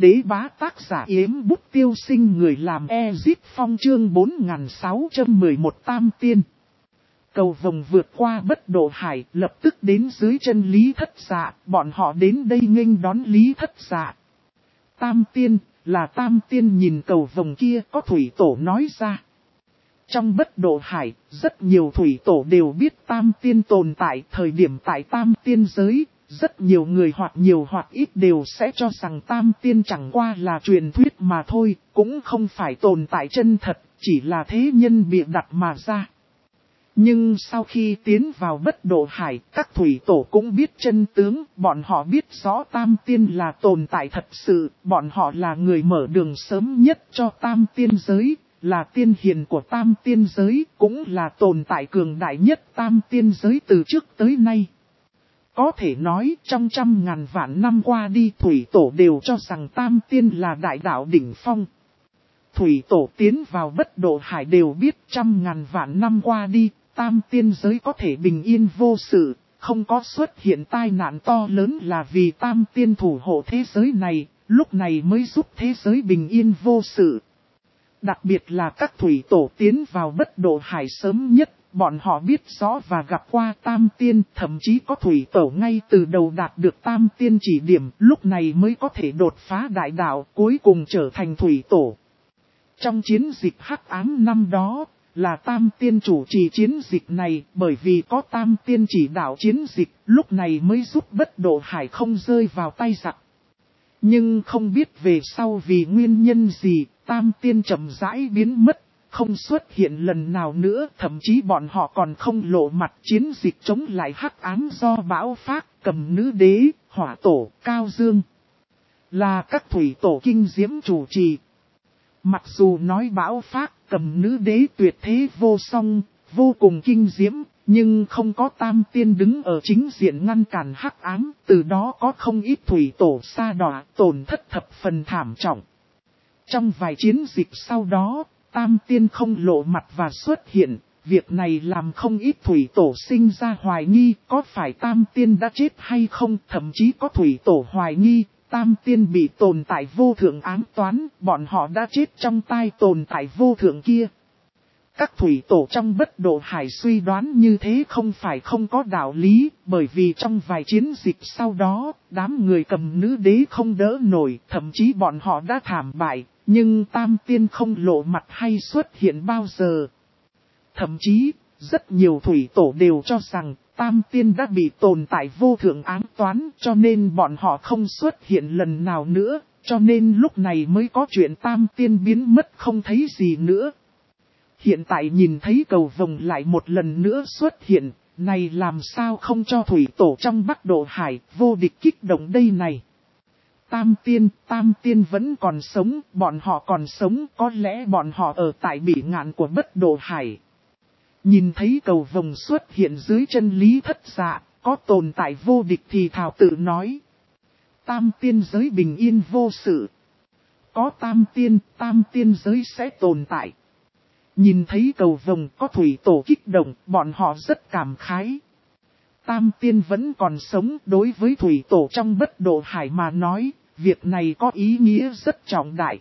Đế bá tác giả Yếm Bút Tiêu Sinh, người làm Ezip Phong, chương 4611 Tam Tiên. Cầu vồng vượt qua bất độ hải, lập tức đến dưới chân Lý Thất Dạ, bọn họ đến đây nghênh đón Lý Thất Dạ. Tam Tiên, là Tam Tiên, nhìn cầu vồng kia, có thủy tổ nói ra. Trong bất độ hải, rất nhiều thủy tổ đều biết Tam Tiên tồn tại. Thời điểm tại Tam Tiên giới, rất nhiều người hoặc nhiều hoặc ít đều sẽ cho rằng Tam Tiên chẳng qua là truyền thuyết mà thôi, cũng không phải tồn tại chân thật, chỉ là thế nhân bịa đặt mà ra. Nhưng sau khi tiến vào bất độ hải, các thủy tổ cũng biết chân tướng, bọn họ biết rõ Tam Tiên là tồn tại thật sự, bọn họ là người mở đường sớm nhất cho Tam Tiên giới, là tiên hiền của Tam Tiên giới, cũng là tồn tại cường đại nhất Tam Tiên giới từ trước tới nay. Có thể nói trong 100.000 vạn năm qua đi, thủy tổ đều cho rằng Tam Tiên là đại đạo đỉnh phong. Thủy tổ tiến vào bất độ hải đều biết 100.000 vạn năm qua đi, Tam Tiên giới có thể bình yên vô sự, không có xuất hiện tai nạn to lớn là vì Tam Tiên thủ hộ thế giới này, lúc này mới giúp thế giới bình yên vô sự. Đặc biệt là các thủy tổ tiến vào bất độ hải sớm nhất, bọn họ biết rõ và gặp qua Tam Tiên, thậm chí có thủy tổ ngay từ đầu đạt được Tam Tiên chỉ điểm, lúc này mới có thể đột phá đại đạo, cuối cùng trở thành thủy tổ. Trong chiến dịch Hắc Ám năm đó, là Tam Tiên chủ trì chiến dịch này, bởi vì có Tam Tiên chỉ đạo chiến dịch, lúc này mới giúp bất độ hải không rơi vào tay giặc. Nhưng không biết về sau vì nguyên nhân gì, Tam Tiên chậm rãi biến mất, không xuất hiện lần nào nữa, thậm chí bọn họ còn không lộ mặt. Chiến dịch chống lại Hắc Ám do Bão Phác, Cầm Nữ Đế, Hỏa Tổ, Cao Dương, là các thủy tổ kinh diễm chủ trì. Mặc dù nói Bão Phác, Cầm Nữ Đế tuyệt thế vô song, vô cùng kinh diễm, nhưng không có Tam Tiên đứng ở chính diện ngăn cản Hắc Ám, từ đó có không ít thủy tổ sa đọa, tổn thất thập phần thảm trọng. Trong vài chiến dịch sau đó, Tam Tiên không lộ mặt và xuất hiện, việc này làm không ít thủy tổ sinh ra hoài nghi có phải Tam Tiên đã chết hay không, thậm chí có thủy tổ hoài nghi Tam Tiên bị tồn tại vô thượng ám toán, bọn họ đã chết trong tay tồn tại vô thượng kia. Các thủy tổ trong bất độ hải suy đoán như thế không phải không có đạo lý, bởi vì trong vài chiến dịch sau đó, đám người Cầm Nữ Đế không đỡ nổi, thậm chí bọn họ đã thảm bại, nhưng Tam Tiên không lộ mặt hay xuất hiện bao giờ. Thậm chí, rất nhiều thủy tổ đều cho rằng Tam Tiên đã bị tồn tại vô thượng ám toán, cho nên bọn họ không xuất hiện lần nào nữa, cho nên lúc này mới có chuyện Tam Tiên biến mất không thấy gì nữa. Hiện tại nhìn thấy cầu vồng lại một lần nữa xuất hiện, này làm sao không cho thủy tổ trong Bắc Độ Hải vô địch kích động đây này. Tam Tiên vẫn còn sống, bọn họ còn sống, có lẽ bọn họ ở tại bỉ ngạn của bất độ hải. Nhìn thấy cầu vồng xuất hiện dưới chân Lý Thất Dạ, có tồn tại vô địch thì thảo tự nói. Tam Tiên giới bình yên vô sự. Có Tam Tiên giới sẽ tồn tại. Nhìn thấy cầu vồng có thủy tổ kích động, bọn họ rất cảm khái. Tam Tiên vẫn còn sống, đối với thủy tổ trong bất độ hải mà nói, việc này có ý nghĩa rất trọng đại.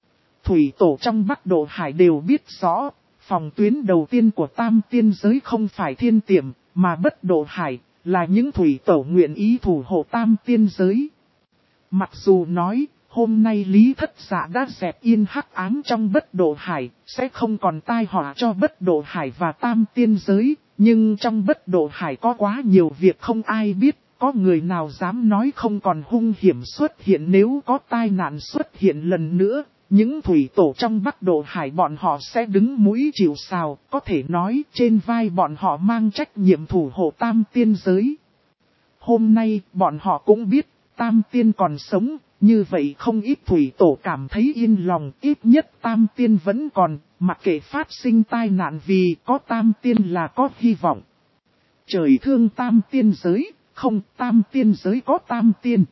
Thủy tổ trong Bắc Độ Hải đều biết rõ, phòng tuyến đầu tiên của Tam Tiên giới không phải Thiên Tiềm, mà bất độ hải, là những thủy tổ nguyện ý thủ hộ Tam Tiên giới. Mặc dù nói, hôm nay Lý Thất Dạ đã dẹp yên Hắc Ám trong bất độ hải, sẽ không còn tai họa cho bất độ hải và Tam Tiên giới, nhưng trong bất độ hải có quá nhiều việc không ai biết, có người nào dám nói không còn hung hiểm xuất hiện nếu có tai nạn xuất hiện lần nữa. Những thủy tổ trong Bắc Độ Hải bọn họ sẽ đứng mũi chịu sào, có thể nói trên vai bọn họ mang trách nhiệm thủ hộ Tam Tiên giới. Hôm nay bọn họ cũng biết Tam Tiên còn sống, như vậy không ít thủy tổ cảm thấy yên lòng, ít nhất Tam Tiên vẫn còn, mặc kệ phát sinh tai nạn vì có Tam Tiên là có hy vọng. Trời thương Tam Tiên giới, không Tam Tiên giới có Tam Tiên.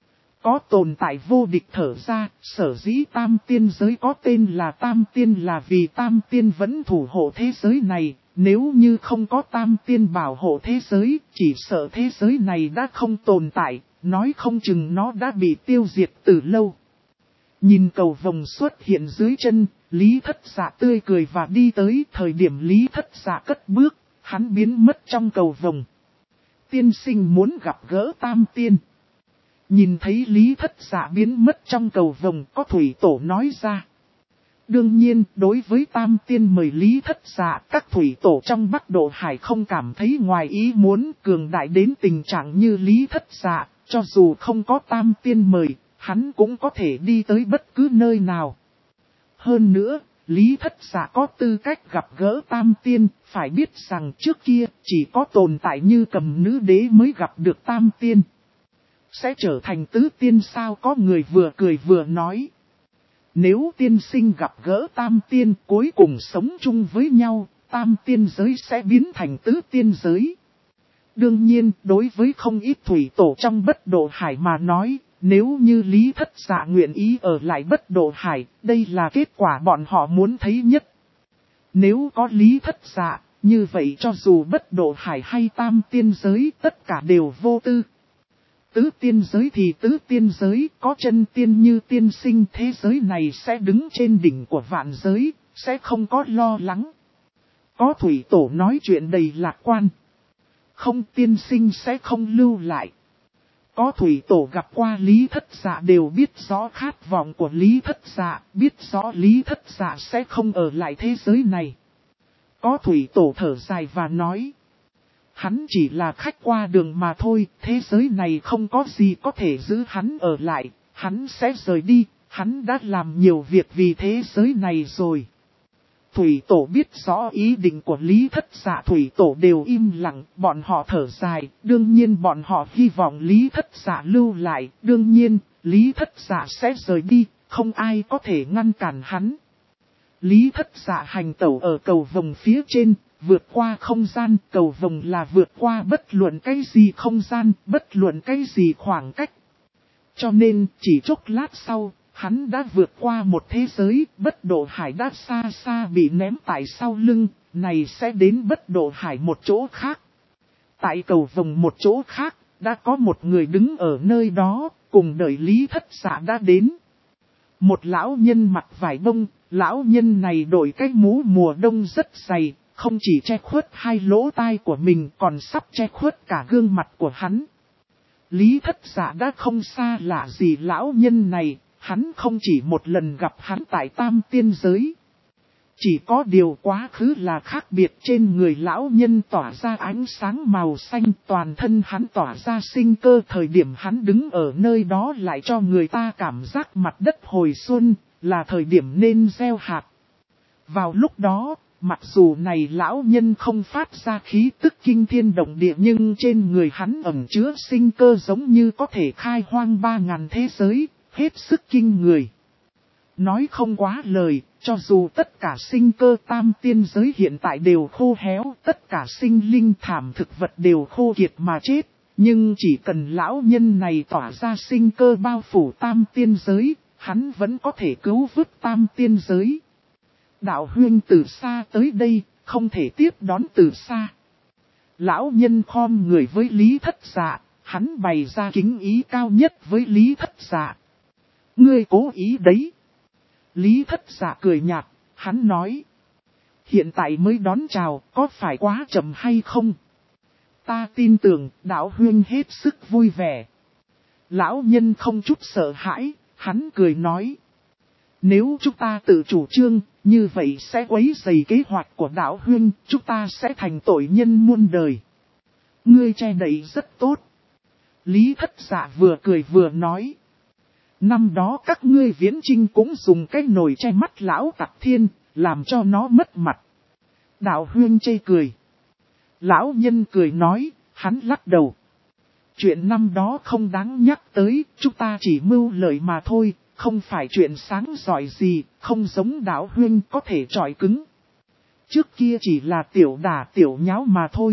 Có tồn tại vô địch thở ra, sở dĩ Tam Tiên giới có tên là Tam Tiên là vì Tam Tiên vẫn thủ hộ thế giới này, nếu như không có Tam Tiên bảo hộ thế giới, chỉ sợ thế giới này đã không tồn tại, nói không chừng nó đã bị tiêu diệt từ lâu. Nhìn cầu vồng xuất hiện dưới chân, Lý Thất Dạ tươi cười và đi tới. Thời điểm Lý Thất Dạ cất bước, hắn biến mất trong cầu vồng. Tiên sinh muốn gặp gỡ Tam Tiên. Nhìn thấy Lý Thất Dạ biến mất trong cầu vồng, có thủy tổ nói ra. Đương nhiên, đối với Tam Tiên mời Lý Thất Dạ, các thủy tổ trong Bắc Độ Hải không cảm thấy ngoài ý muốn cường đại đến tình trạng như Lý Thất Dạ, cho dù không có Tam Tiên mời, hắn cũng có thể đi tới bất cứ nơi nào. Hơn nữa, Lý Thất Dạ có tư cách gặp gỡ Tam Tiên, phải biết rằng trước kia chỉ có tồn tại như Cầm Nữ Đế mới gặp được Tam Tiên. Sẽ trở thành tứ tiên sao, có người vừa cười vừa nói. Nếu tiên sinh gặp gỡ Tam Tiên cuối cùng sống chung với nhau, Tam Tiên giới sẽ biến thành tứ tiên giới. Đương nhiên, đối với không ít thủy tổ trong Bất Độ Hải mà nói, nếu như Lý Thất Dạ nguyện ý ở lại Bất Độ Hải, đây là kết quả bọn họ muốn thấy nhất. Nếu có Lý Thất Dạ, như vậy cho dù Bất Độ Hải hay Tam Tiên giới, tất cả đều vô tư. Tứ tiên giới thì tứ tiên giới, có chân tiên như tiên sinh, thế giới này sẽ đứng trên đỉnh của vạn giới, sẽ không có lo lắng. Có thủy tổ nói chuyện đầy lạc quan. Không, tiên sinh sẽ không lưu lại. Có thủy tổ gặp qua Lý Thất Dạ đều biết rõ khát vọng của Lý Thất Dạ, biết rõ Lý Thất Dạ sẽ không ở lại thế giới này. Có thủy tổ thở dài và nói. Hắn chỉ là khách qua đường mà thôi, thế giới này không có gì có thể giữ hắn ở lại, hắn sẽ rời đi, hắn đã làm nhiều việc vì thế giới này rồi. Thủy tổ biết rõ ý định của Lý Thất Dạ, thủy tổ đều im lặng, bọn họ thở dài, đương nhiên bọn họ hy vọng Lý Thất Dạ lưu lại, đương nhiên, Lý Thất Dạ sẽ rời đi, không ai có thể ngăn cản hắn. Lý Thất Dạ hành tẩu ở cầu vồng phía trên, vượt qua không gian, cầu vồng là vượt qua bất luận cái gì không gian, bất luận cái gì khoảng cách. Cho nên, chỉ chốc lát sau, hắn đã vượt qua một thế giới, Bất Độ Hải đã xa xa bị ném tại sau lưng, này sẽ đến Bất Độ Hải một chỗ khác. Tại cầu vồng một chỗ khác, đã có một người đứng ở nơi đó, cùng đợi Lý Thất Dạ đã đến. Một lão nhân mặc vải bông, lão nhân này đội cái mũ mùa đông rất dày, không chỉ che khuất hai lỗ tai của mình còn sắp che khuất cả gương mặt của hắn. Lý Thất Dạ đã không xa lạ gì lão nhân này, hắn không chỉ một lần gặp hắn tại Tam Tiên giới. Chỉ có điều quá khứ là khác biệt, trên người lão nhân tỏa ra ánh sáng màu xanh, toàn thân hắn tỏa ra sinh cơ, thời điểm hắn đứng ở nơi đó lại cho người ta cảm giác mặt đất hồi xuân, là thời điểm nên gieo hạt. Vào lúc đó, mặc dù này lão nhân không phát ra khí tức kinh thiên động địa nhưng trên người hắn ẩn chứa sinh cơ giống như có thể khai hoang 3000 thế giới, hết sức kinh người. Nói không quá lời, cho dù tất cả sinh cơ Tam Tiên giới hiện tại đều khô héo, tất cả sinh linh thảm thực vật đều khô kiệt mà chết, nhưng chỉ cần lão nhân này tỏa ra sinh cơ bao phủ Tam Tiên giới, hắn vẫn có thể cứu vớt Tam Tiên giới. Đạo huynh từ xa tới đây, không thể tiếp đón từ xa. Lão nhân khom người với Lý Thất Dạ, hắn bày ra kính ý cao nhất với Lý Thất Dạ. Ngươi cố ý đấy. Lý Thất Dạ cười nhạt, hắn nói. Hiện tại mới đón chào, có phải quá chậm hay không? Ta tin tưởng, đạo huynh hết sức vui vẻ. Lão nhân không chút sợ hãi, hắn cười nói. Nếu chúng ta tự chủ trương, như vậy sẽ quấy rầy kế hoạch của đạo huynh, chúng ta sẽ thành tội nhân muôn đời. Ngươi che đậy rất tốt. Lý Thất Dạ vừa cười vừa nói. Năm đó các ngươi viễn chinh cũng dùng cái nồi che mắt lão tặc thiên, làm cho nó mất mặt. Đạo huynh chê cười. Lão nhân cười nói, hắn lắc đầu. Chuyện năm đó không đáng nhắc tới, chúng ta chỉ mưu lợi mà thôi, không phải chuyện sáng giỏi gì, không giống đạo huynh có thể trọi cứng. Trước kia chỉ là tiểu đả tiểu nháo mà thôi.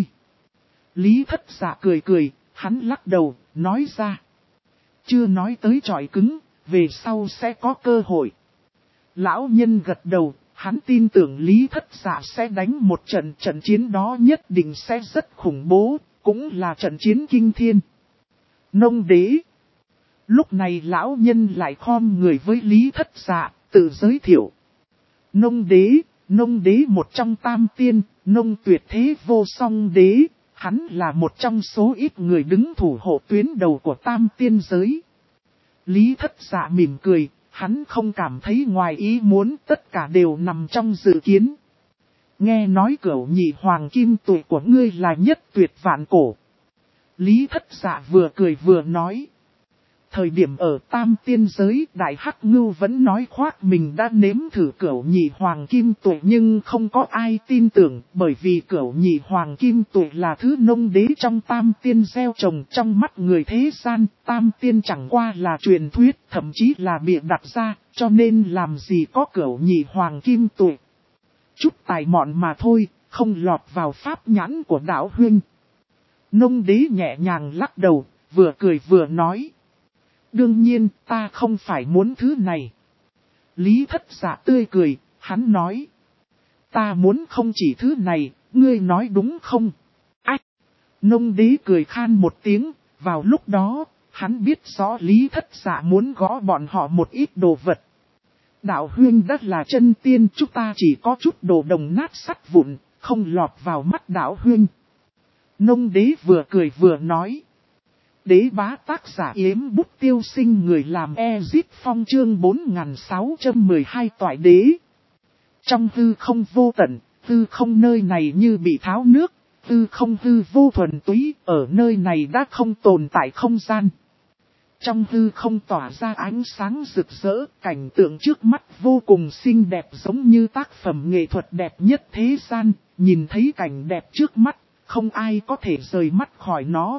Lý Thất Dạ cười cười, hắn lắc đầu, nói ra. Chưa nói tới trọi cứng, về sau sẽ có cơ hội. Lão nhân gật đầu, hắn tin tưởng Lý Thất Dạ sẽ đánh một trận chiến đó nhất định sẽ rất khủng bố, cũng là trận chiến kinh thiên. Nông đế. Lúc này lão nhân lại khom người với Lý Thất Dạ, tự giới thiệu. Nông đế một trong tam tiên, nông tuyệt thế vô song đế, hắn là một trong số ít người đứng thủ hộ tuyến đầu của tam tiên giới. Lý Thất Dạ mỉm cười, hắn không cảm thấy ngoài ý muốn, tất cả đều nằm trong dự kiến. Nghe nói cửu nhị hoàng kim tuổi của ngươi là nhất tuyệt vạn cổ. Lý Thất Dạ vừa cười vừa nói. Thời điểm ở tam tiên giới, Đại Hắc Ngưu vẫn nói khoác mình đã nếm thử cửu nhị hoàng kim tuổi nhưng không có ai tin tưởng, bởi vì cửu nhị hoàng kim tuổi là thứ nông đế trong tam tiên gieo trồng. Trong mắt người thế gian, tam tiên chẳng qua là truyền thuyết, thậm chí là bịa đặt ra, cho nên làm gì có cửu nhị hoàng kim tuổi. Chút tài mọn mà thôi, không lọt vào pháp nhãn của đạo huynh. Nông đế nhẹ nhàng lắc đầu, vừa cười vừa nói. Đương nhiên, ta không phải muốn thứ này. Lý Thất Dạ tươi cười, hắn nói. Ta muốn không chỉ thứ này, ngươi nói đúng không? Ách! Nông đế cười khan một tiếng, vào lúc đó, hắn biết rõ Lý Thất Dạ muốn gõ bọn họ một ít đồ vật. Đạo huynh đất là chân tiên, chúng ta chỉ có chút đồ đồng nát sắt vụn, không lọt vào mắt đạo huynh. Nông đế vừa cười vừa nói. Đế bá tác giả Yếm Bút Tiêu Sinh, người làm Ezip Phong chương 4612 toại đế. Trong hư không vô tận, hư không nơi này như bị tháo nước, hư không hư vô thuần túy, ở nơi này đã không tồn tại không gian. Trong hư không tỏa ra ánh sáng rực rỡ, cảnh tượng trước mắt vô cùng xinh đẹp giống như tác phẩm nghệ thuật đẹp nhất thế gian, nhìn thấy cảnh đẹp trước mắt, không ai có thể rời mắt khỏi nó.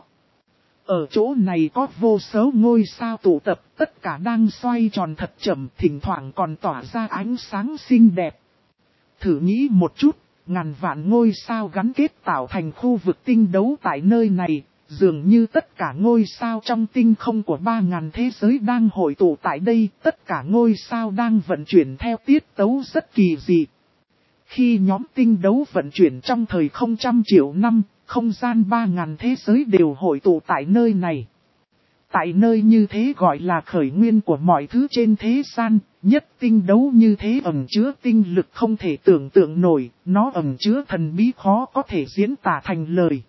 Ở chỗ này có vô số ngôi sao tụ tập, tất cả đang xoay tròn thật chậm, thỉnh thoảng còn tỏa ra ánh sáng xinh đẹp. Thử nghĩ một chút, ngàn vạn ngôi sao gắn kết tạo thành khu vực tinh đấu tại nơi này, dường như tất cả ngôi sao trong tinh không của 3.000 thế giới đang hội tụ tại đây, tất cả ngôi sao đang vận chuyển theo tiết tấu rất kỳ dị. Khi nhóm tinh đấu vận chuyển trong thời không trăm triệu năm, không gian 3.000 thế giới đều hội tụ tại nơi này. Tại nơi như thế gọi là khởi nguyên của mọi thứ trên thế gian, nhất tinh đấu như thế ẩn chứa tinh lực không thể tưởng tượng nổi, nó ẩn chứa thần bí khó có thể diễn tả thành lời.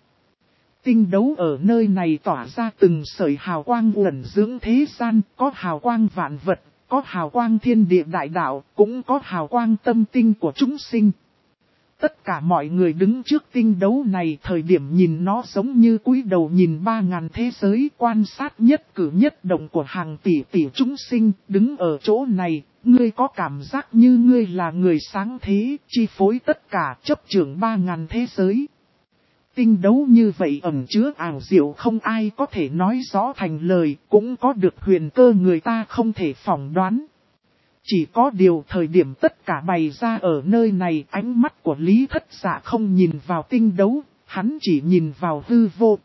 Tinh đấu ở nơi này tỏa ra từng sợi hào quang uẩn dưỡng thế gian, có hào quang vạn vật, có hào quang thiên địa đại đạo, cũng có hào quang tâm tinh của chúng sinh. Tất cả mọi người đứng trước tinh đấu này thời điểm nhìn nó giống như cúi đầu nhìn 3.000 thế giới, quan sát nhất cử nhất động của hàng tỷ tỷ chúng sinh. Đứng ở chỗ này, ngươi có cảm giác như ngươi là người sáng thế, chi phối tất cả, chấp trưởng 3.000 thế giới. Tinh đấu như vậy ẩn chứa ảo diệu không ai có thể nói rõ thành lời, cũng có được huyền cơ người ta không thể phỏng đoán. Chỉ có điều thời điểm tất cả bày ra ở nơi này, ánh mắt của Lý Thất Dạ không nhìn vào tinh đấu, hắn chỉ nhìn vào hư vô.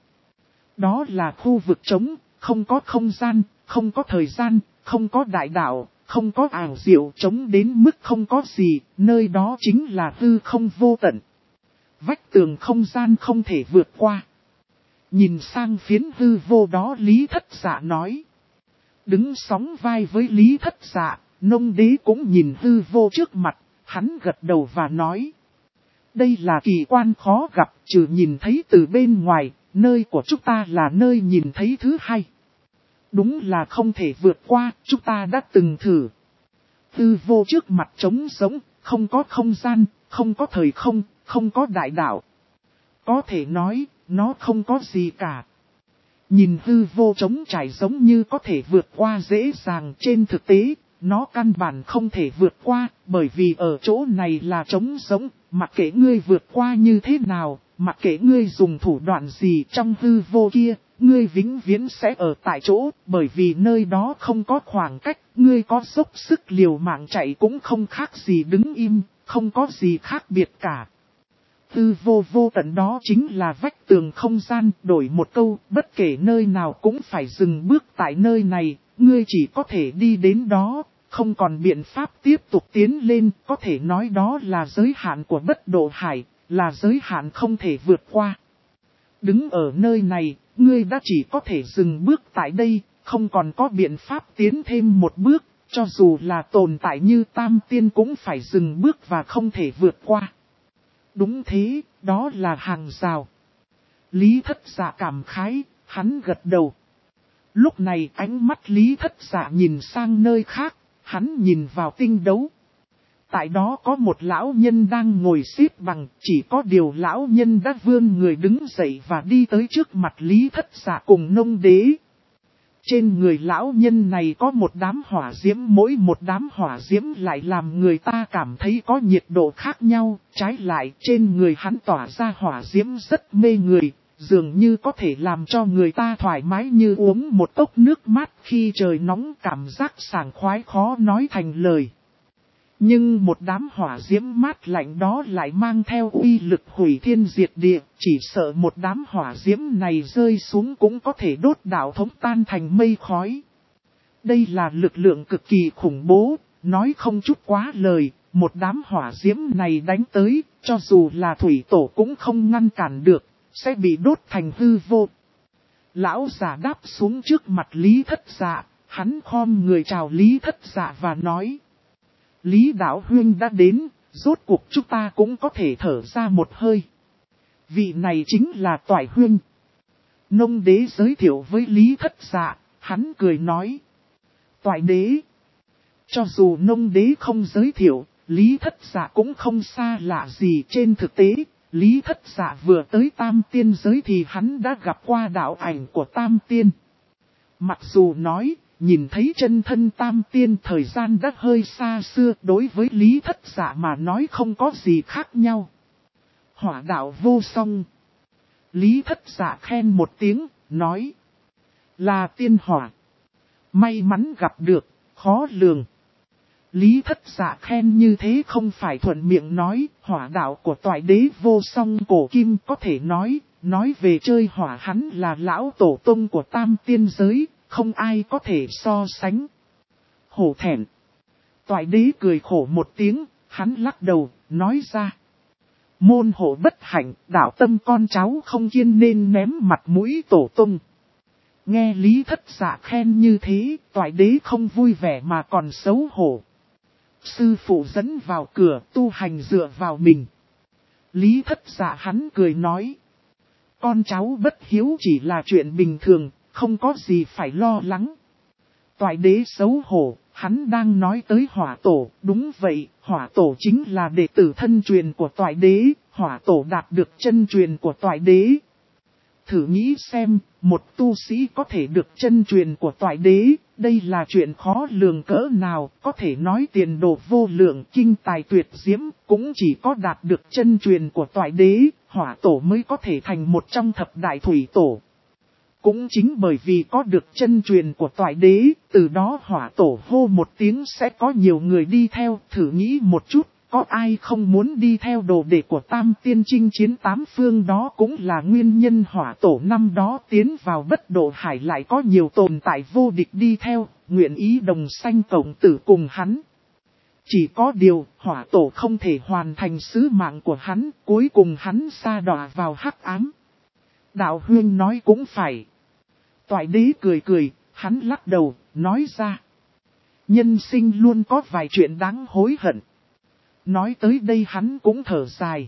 Đó là khu vực trống, không có không gian, không có thời gian, không có đại đạo, không có ảo diệu, trống đến mức không có gì, nơi đó chính là hư không vô tận. Vách tường không gian không thể vượt qua. Nhìn sang phiến hư vô đó Lý Thất Dạ nói. Đứng sóng vai với Lý Thất Dạ, nông đế cũng nhìn hư vô trước mặt, hắn gật đầu và nói. Đây là kỳ quan khó gặp, trừ nhìn thấy từ bên ngoài, nơi của chúng ta là nơi nhìn thấy thứ hai. Đúng là không thể vượt qua, chúng ta đã từng thử. Hư vô trước mặt trống rỗng, không có không gian, không có thời không, không có đại đạo. Có thể nói, nó không có gì cả. Nhìn hư vô trống trải giống như có thể vượt qua dễ dàng, trên thực tế, nó căn bản không thể vượt qua, bởi vì ở chỗ này là trống rỗng, mặc kệ ngươi vượt qua như thế nào, mặc kệ ngươi dùng thủ đoạn gì trong hư vô kia, ngươi vĩnh viễn sẽ ở tại chỗ, bởi vì nơi đó không có khoảng cách, ngươi có dốc sức liều mạng chạy cũng không khác gì đứng im, không có gì khác biệt cả. Hư vô vô tận đó chính là vách tường không gian, đổi một câu, bất kể nơi nào cũng phải dừng bước tại nơi này, ngươi chỉ có thể đi đến đó, không còn biện pháp tiếp tục tiến lên, có thể nói đó là giới hạn của bất độ hải, là giới hạn không thể vượt qua. Đứng ở nơi này, ngươi đã chỉ có thể dừng bước tại đây, không còn có biện pháp tiến thêm một bước, cho dù là tồn tại như tam tiên cũng phải dừng bước và không thể vượt qua. Đúng thế, đó là hàng rào. Lý Thất Dạ cảm khái, hắn gật đầu. Lúc này ánh mắt Lý Thất Dạ nhìn sang nơi khác, hắn nhìn vào tinh đấu. Tại đó có một lão nhân đang ngồi xếp bằng, chỉ có điều lão nhân đã vươn người đứng dậy và đi tới trước mặt Lý Thất Dạ cùng Nông Đế. Trên người lão nhân này có một đám hỏa diễm, mỗi một đám hỏa diễm lại làm người ta cảm thấy có nhiệt độ khác nhau, trái lại trên người hắn tỏa ra hỏa diễm rất mê người, dường như có thể làm cho người ta thoải mái như uống một cốc nước mát khi trời nóng, cảm giác sảng khoái khó nói thành lời. Nhưng một đám hỏa diễm mát lạnh đó lại mang theo uy lực hủy thiên diệt địa, chỉ sợ một đám hỏa diễm này rơi xuống cũng có thể đốt đạo thống tan thành mây khói. Đây là lực lượng cực kỳ khủng bố, nói không chút quá lời, một đám hỏa diễm này đánh tới, cho dù là thủy tổ cũng không ngăn cản được, sẽ bị đốt thành hư vô. Lão giả đáp xuống trước mặt Lý Thất Dạ, hắn khom người chào Lý Thất Dạ và nói. Lý Đạo Huynh đã đến, rốt cuộc chúng ta cũng có thể thở ra một hơi. Vị này chính là Toại Huynh. Nông Đế giới thiệu với Lý Thất Dạ, hắn cười nói. Toại Đế. Cho dù Nông Đế không giới thiệu, Lý Thất Dạ cũng không xa lạ gì. Trên thực tế, Lý Thất Dạ vừa tới Tam Tiên giới thì hắn đã gặp qua đạo ảnh của Tam Tiên. Mặc dù nói, nhìn thấy chân thân Tam Tiên thời gian đã hơi xa xưa, đối với Lý Thất Dạ mà nói không có gì khác nhau. Hỏa đạo vô song. Lý Thất Dạ khen một tiếng, nói. Là tiên hỏa. May mắn gặp được, khó lường. Lý Thất Dạ khen như thế không phải thuận miệng nói, hỏa đạo của Toại Đế vô song cổ kim có thể nói về chơi hỏa hắn là lão tổ tông của Tam Tiên giới, không ai có thể so sánh. Hổ thẹn. Toại Đế cười khổ một tiếng, hắn lắc đầu, nói ra. Môn hộ bất hạnh, đạo tâm con cháu không kiên nên ném mặt mũi tổ tông. Nghe Lý Thất Dạ khen như thế, Toại Đế không vui vẻ mà còn xấu hổ. Sư phụ dẫn vào cửa, tu hành dựa vào mình. Lý Thất Dạ hắn cười nói. Con cháu bất hiếu chỉ là chuyện bình thường, không có gì phải lo lắng. Toại Đế xấu hổ, hắn đang nói tới Hỏa Tổ, đúng vậy, Hỏa Tổ chính là đệ tử thân truyền của Toại Đế, Hỏa Tổ đạt được chân truyền của Toại Đế. Thử nghĩ xem, một tu sĩ có thể được chân truyền của Toại Đế, đây là chuyện khó lường cỡ nào, có thể nói tiền đồ vô lượng kinh tài tuyệt diễm, cũng chỉ có đạt được chân truyền của Toại Đế, Hỏa Tổ mới có thể thành một trong thập đại thủy tổ. Cũng chính bởi vì có được chân truyền của Toại Đế, từ đó Hỏa Tổ hô một tiếng sẽ có nhiều người đi theo, thử nghĩ một chút. Có ai không muốn đi theo đồ đệ của Tam Tiên chinh chiến tám phương, đó cũng là nguyên nhân Hỏa Tổ năm đó tiến vào Bất Độ Hải lại có nhiều tồn tại vô địch đi theo, nguyện ý đồng sanh cộng tử cùng hắn. Chỉ có điều, Hỏa Tổ không thể hoàn thành sứ mạng của hắn, cuối cùng hắn sa đọa vào hắc ám. Đạo Huynh nói cũng phải. Toại Đế cười cười, hắn lắc đầu, nói ra. Nhân sinh luôn có vài chuyện đáng hối hận. Nói tới đây hắn cũng thở dài.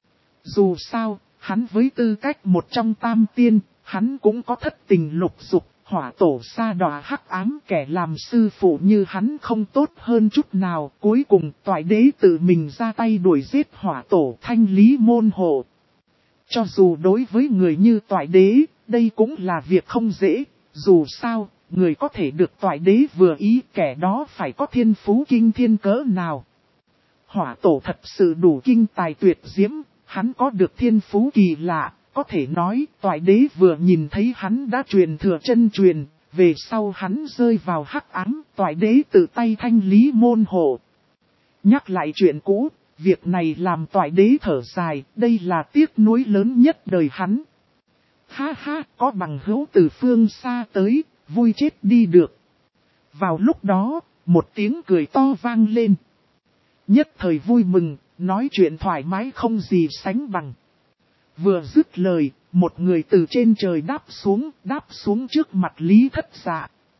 Dù sao, hắn với tư cách một trong Tam Tiên, hắn cũng có thất tình lục dục, Hỏa Tổ sa đọa hắc ám, kẻ làm sư phụ như hắn không tốt hơn chút nào. Cuối cùng Toại Đế tự mình ra tay đuổi giết Hỏa Tổ, thanh lý môn hộ. Cho dù đối với người như Toại Đế, đây cũng là việc không dễ, dù sao, người có thể được Toại Đế vừa ý, kẻ đó phải có thiên phú kinh thiên cỡ nào. Hỏa Tổ thật sự đủ kinh tài tuyệt diễm, hắn có được thiên phú kỳ lạ, có thể nói Toại Đế vừa nhìn thấy hắn đã truyền thừa chân truyền, về sau hắn rơi vào hắc ám, Toại Đế tự tay thanh lý môn hộ. Nhắc lại chuyện cũ, việc này làm Toại Đế thở dài, đây là tiếc nuối lớn nhất đời hắn. Ha ha, có bằng hữu từ phương xa tới, vui chết đi được. Vào lúc đó, một tiếng cười to vang lên. Nhất thời vui mừng, nói chuyện thoải mái không gì sánh bằng. Vừa dứt lời, một người từ trên trời đáp xuống trước mặt Lý Thất Dạ.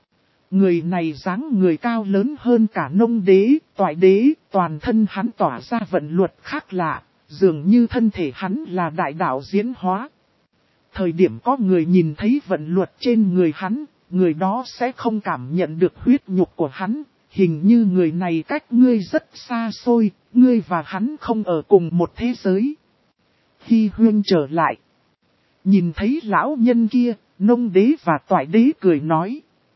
Người này dáng người cao lớn hơn cả Nông Đế, Toại Đế, toàn thân hắn tỏa ra vận luật khác lạ, dường như thân thể hắn là đại đạo diễn hóa. Thời điểm có người nhìn thấy vận luật trên người hắn, người đó sẽ không cảm nhận được huyết nhục của hắn, hình như người này cách ngươi rất xa xôi, ngươi và hắn không ở cùng một thế giới. Khi Huyên trở lại, nhìn thấy lão nhân kia, Nông Đế và Toại Đế cười nói.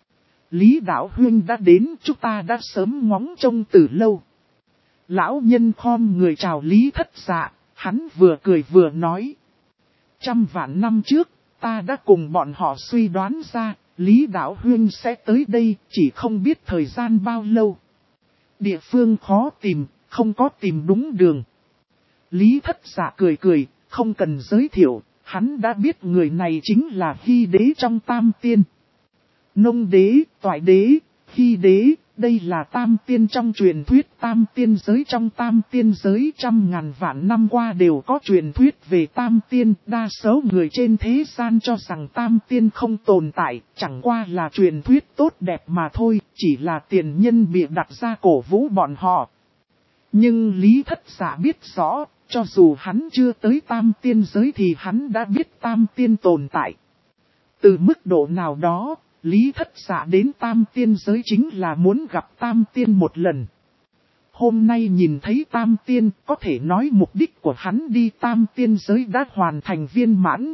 Lý Đạo Huyên đã đến, chúng ta đã sớm ngóng trông từ lâu. Lão nhân khom người chào Lý Thất Dạ, hắn vừa cười vừa nói. 100 vạn năm trước, ta đã cùng bọn họ suy đoán ra, Lý Đạo Huyên sẽ tới đây, chỉ không biết thời gian bao lâu. Địa phương khó tìm, không có tìm đúng đường. Lý Thất Dạ cười cười, không cần giới thiệu, hắn đã biết người này chính là Hy Đế trong Tam Tiên. Nông Đế, Toại Đế, Hy Đế, đây là Tam Tiên trong truyền thuyết. Tam Tiên giới trong Tam Tiên giới 100.000 vạn năm qua đều có truyền thuyết về Tam Tiên. Đa số người trên thế gian cho rằng Tam Tiên không tồn tại, chẳng qua là truyền thuyết tốt đẹp mà thôi, chỉ là tiền nhân bịa đặt ra cổ vũ bọn họ. Nhưng Lý Thất Dạ biết rõ, cho dù hắn chưa tới Tam Tiên giới thì hắn đã biết Tam Tiên tồn tại. Từ mức độ nào đó, Lý Thất Dạ đến Tam Tiên giới chính là muốn gặp Tam Tiên một lần. Hôm nay nhìn thấy Tam Tiên, có thể nói mục đích của hắn đi Tam Tiên giới đã hoàn thành viên mãn.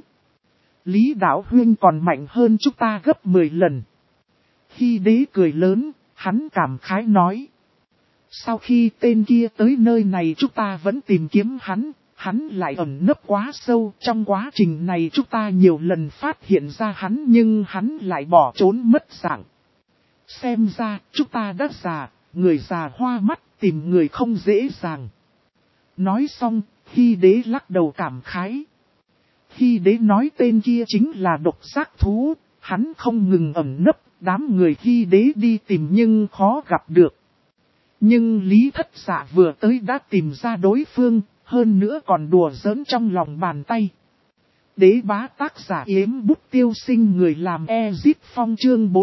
Lý Đạo Huyên còn mạnh hơn chúng ta gấp 10 lần. Khi Đế cười lớn, hắn cảm khái nói. Sau khi tên kia tới nơi này chúng ta vẫn tìm kiếm hắn lại ẩn nấp quá sâu. Trong quá trình này chúng ta nhiều lần phát hiện ra hắn nhưng hắn lại bỏ trốn mất dạng. Xem ra chúng ta đã già, người già hoa mắt tìm người không dễ dàng. Nói xong, Hy Đế lắc đầu cảm khái. Hy Đế nói tên kia chính là độc giác thú, hắn không ngừng ẩn nấp, đám người Hy Đế đi tìm nhưng khó gặp được. Nhưng Lý Thất Dạ vừa tới đã tìm ra đối phương, hơn nữa còn đùa giỡn trong lòng bàn tay. Đế bá tác giả Yếm Bút Tiêu Sinh, người làm Ezip Phong, chương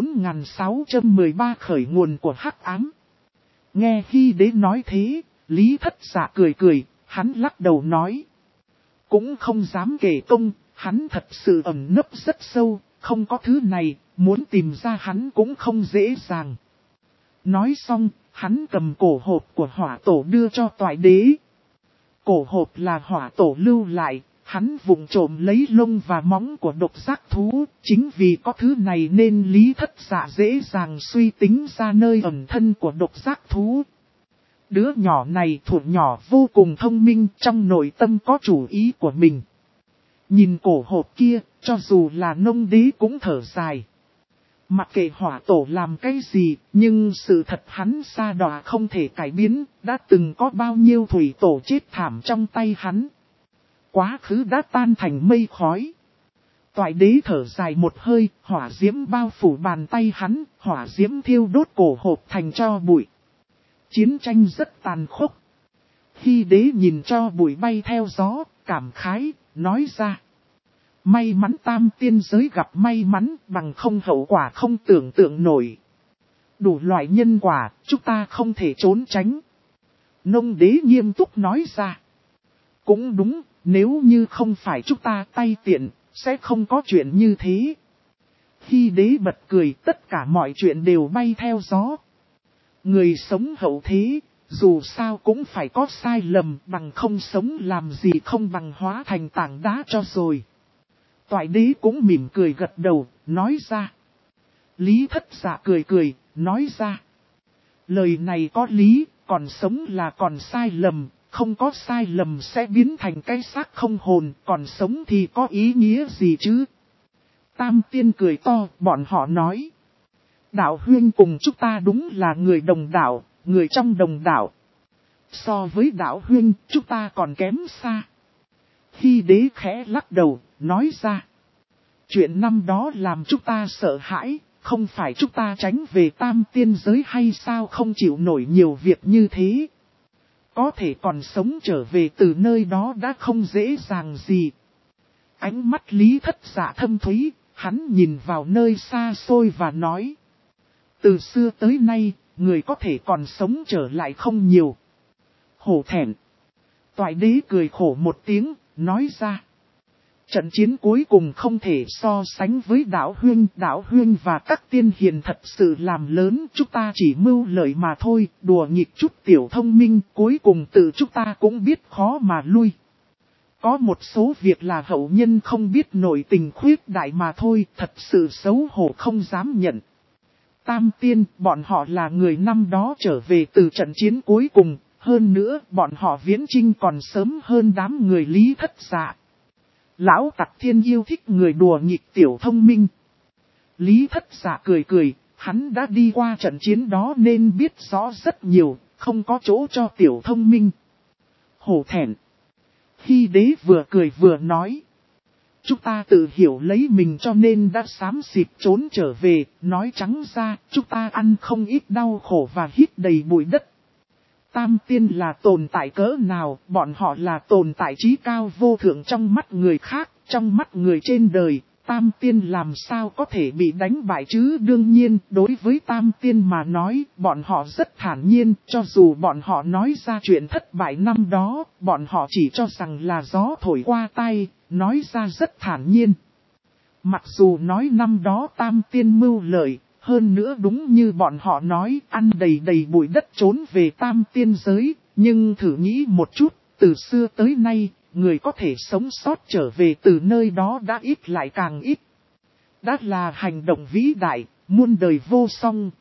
4613 khởi nguồn của hắc ám. Nghe Hy Đế nói thế, Lý Thất Dạ cười cười, hắn lắc đầu nói. Cũng không dám kể công, hắn thật sự ẩn nấp rất sâu, không có thứ này, muốn tìm ra hắn cũng không dễ dàng. Nói xong, hắn cầm cổ hộp của Hỏa Tổ đưa cho Toại Đế. Cổ hộp là Hỏa Tổ lưu lại, hắn vụng trộm lấy lông và móng của độc giác thú, chính vì có thứ này nên Lý Thất Dạ dễ dàng suy tính ra nơi ẩn thân của độc giác thú. Đứa nhỏ này thuộc nhỏ vô cùng thông minh, trong nội tâm có chủ ý của mình. Nhìn cổ hộp kia, cho dù là Nông Đế cũng thở dài. Mặc kệ Hỏa Tổ làm cái gì, nhưng sự thật hắn sa đọa không thể cải biến, đã từng có bao nhiêu thủy tổ chết thảm trong tay hắn. Quá khứ đã tan thành mây khói. Toại Đế thở dài một hơi, hỏa diễm bao phủ bàn tay hắn, hỏa diễm thiêu đốt cổ hộp thành tro bụi. Chiến tranh rất tàn khốc. Khi Đế nhìn cho bụi bay theo gió, cảm khái, nói ra. May mắn Tam Tiên giới gặp may mắn, bằng không hậu quả không tưởng tượng nổi. Đủ loại nhân quả, chúng ta không thể trốn tránh. Nông Đế nghiêm túc nói ra. Cũng đúng, nếu như không phải chúng ta tay tiện, sẽ không có chuyện như thế. Khi Đế bật cười, tất cả mọi chuyện đều bay theo gió. Người sống hậu thế, dù sao cũng phải có sai lầm, bằng không sống làm gì không bằng hóa thành tảng đá cho rồi. Toại Đế cũng mỉm cười gật đầu, nói ra. Lý Thất Dạ cười cười, nói ra. Lời này có lý, còn sống là còn sai lầm, không có sai lầm sẽ biến thành cái xác không hồn, còn sống thì có ý nghĩa gì chứ? Tam Tiên cười to, bọn họ nói. Đạo Huyên cùng chúng ta đúng là người đồng đạo, người trong đồng đạo. So với Đạo Huyên, chúng ta còn kém xa. Khi Đế khẽ lắc đầu, nói ra. Chuyện năm đó làm chúng ta sợ hãi, không phải chúng ta tránh về Tam Tiên giới hay sao không chịu nổi nhiều việc như thế. Có thể còn sống trở về từ nơi đó đã không dễ dàng gì. Ánh mắt Lý Thất Dạ thâm thúy, hắn nhìn vào nơi xa xôi và nói. Từ xưa tới nay, người có thể còn sống trở lại không nhiều. Hổ thẹn. Toại đế cười khổ một tiếng, nói ra. Trận chiến cuối cùng không thể so sánh với đạo huynh và các tiên hiền thật sự làm lớn, chúng ta chỉ mưu lợi mà thôi, đùa nghịch chút tiểu thông minh, cuối cùng tự chúng ta cũng biết khó mà lui. Có một số việc là hậu nhân không biết nội tình khuyết đại mà thôi, thật sự xấu hổ không dám nhận. Tam tiên, bọn họ là người năm đó trở về từ trận chiến cuối cùng, hơn nữa bọn họ viễn chinh còn sớm hơn đám người Lý Thất Dạ. Lão Tặc Thiên yêu thích người đùa nghịch tiểu thông minh. Lý Thất Dạ cười cười, hắn đã đi qua trận chiến đó nên biết rõ rất nhiều, không có chỗ cho tiểu thông minh. Hổ thẹn. Hy đế vừa cười vừa nói. Chúng ta tự hiểu lấy mình cho nên đã xám xịt trốn trở về, nói trắng ra, chúng ta ăn không ít đau khổ và hít đầy bụi đất. Tam tiên là tồn tại cỡ nào, bọn họ là tồn tại trí cao vô thượng trong mắt người khác, trong mắt người trên đời, tam tiên làm sao có thể bị đánh bại chứ. Đương nhiên, đối với tam tiên mà nói, bọn họ rất thản nhiên, cho dù bọn họ nói ra chuyện thất bại năm đó, bọn họ chỉ cho rằng là gió thổi qua tay, nói ra rất thản nhiên. Mặc dù nói năm đó tam tiên mưu lợi, hơn nữa đúng như bọn họ nói, ăn đầy đầy bụi đất trốn về tam tiên giới, nhưng thử nghĩ một chút, từ xưa tới nay, người có thể sống sót trở về từ nơi đó đã ít lại càng ít. Đã là hành động vĩ đại, muôn đời vô song.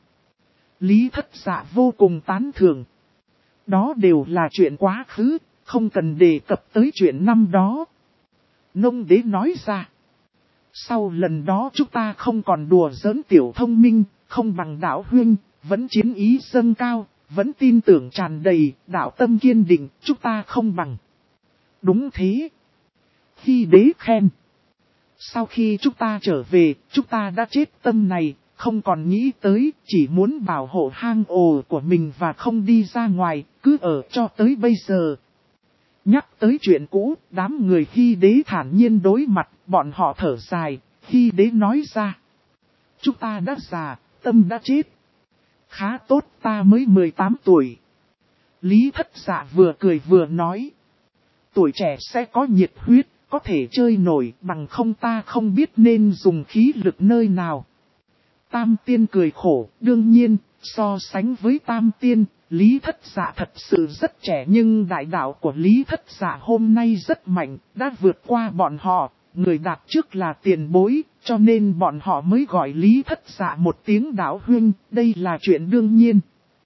Lý Thất Dạ vô cùng tán thưởng. Đó đều là chuyện quá khứ, không cần đề cập tới chuyện năm đó. Nông đế nói ra. Sau lần đó chúng ta không còn đùa giỡn tiểu thông minh, không bằng đạo huynh, vẫn chiến ý dâng cao, vẫn tin tưởng tràn đầy, đạo tâm kiên định, chúng ta không bằng. Đúng thế. Khi đế khen. Sau khi chúng ta trở về, chúng ta đã chết tâm này, không còn nghĩ tới, chỉ muốn bảo hộ hang ổ của mình và không đi ra ngoài, cứ ở cho tới bây giờ. Nhắc tới chuyện cũ, đám người Hy đế thản nhiên đối mặt, bọn họ thở dài, Hy đế nói ra. Chúng ta đã già, tâm đã chết. Khá tốt, ta mới 18 tuổi. Lý Thất Dạ vừa cười vừa nói. Tuổi trẻ sẽ có nhiệt huyết, có thể chơi nổi, bằng không ta không biết nên dùng khí lực nơi nào. Tam tiên cười khổ, đương nhiên, so sánh với tam tiên, Lý Thất Dạ thật sự rất trẻ, nhưng đại đạo của Lý Thất Dạ hôm nay rất mạnh, đã vượt qua bọn họ, người đạt trước là tiền bối, cho nên bọn họ mới gọi Lý Thất Dạ một tiếng đạo huynh, đây là chuyện đương nhiên.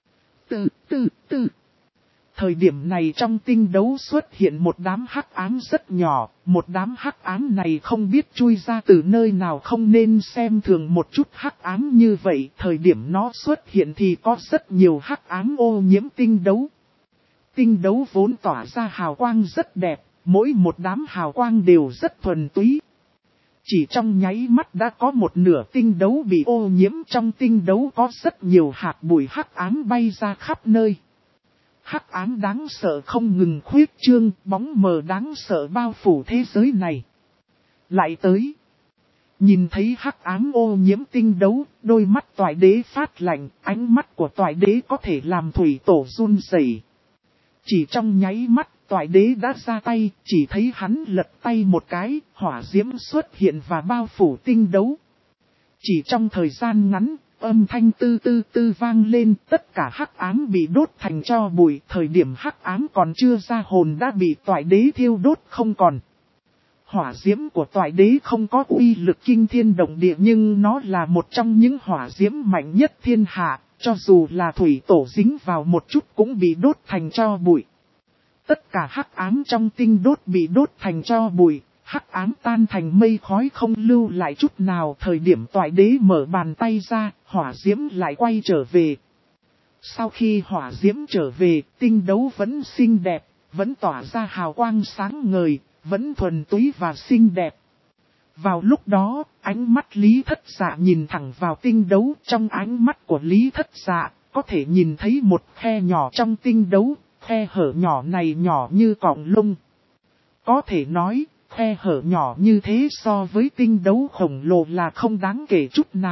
Thời điểm này trong tinh đấu xuất hiện một đám hắc ám rất nhỏ, một đám hắc ám này không biết chui ra từ nơi nào, không nên xem thường một chút hắc ám như vậy. Thời điểm nó xuất hiện thì có rất nhiều hắc ám ô nhiễm tinh đấu. Tinh đấu vốn tỏa ra hào quang rất đẹp, mỗi một đám hào quang đều rất thuần túy. Chỉ trong nháy mắt đã có một nửa tinh đấu bị ô nhiễm, trong tinh đấu có rất nhiều hạt bụi hắc ám bay ra khắp nơi. Hắc ám đáng sợ không ngừng khuyết trương, bóng mờ đáng sợ bao phủ thế giới này. Lại tới. Nhìn thấy hắc ám ô nhiễm tinh đấu, đôi mắt toại đế phát lạnh, ánh mắt của toại đế có thể làm thủy tổ run rẩy. Chỉ trong nháy mắt, toại đế đã ra tay, chỉ thấy hắn lật tay một cái, hỏa diễm xuất hiện và bao phủ tinh đấu. Chỉ trong thời gian ngắn, âm thanh tư tư tư vang lên, tất cả hắc ám bị đốt thành tro bụi, thời điểm hắc ám còn chưa ra hồn đã bị toại đế thiêu đốt không còn. Hỏa diễm của toại đế không có uy lực kinh thiên động địa, nhưng nó là một trong những hỏa diễm mạnh nhất thiên hạ, cho dù là thủy tổ dính vào một chút cũng bị đốt thành tro bụi. Tất cả hắc ám trong tinh đốt bị đốt thành tro bụi. Hắc ám tan thành mây khói không lưu lại chút nào. Thời điểm toại đế mở bàn tay ra, hỏa diễm lại quay trở về. Sau khi hỏa diễm trở về, tinh đấu vẫn xinh đẹp, vẫn tỏa ra hào quang sáng ngời, vẫn thuần túy và xinh đẹp. Vào lúc đó, ánh mắt Lý Thất Dạ nhìn thẳng vào tinh đấu. Trong ánh mắt của Lý Thất Dạ, có thể nhìn thấy một khe nhỏ trong tinh đấu. Khe hở nhỏ này nhỏ như cọng lông. Có thể nói, khe hở nhỏ như thế so với tinh đấu khổng lồ là không đáng kể chút nào,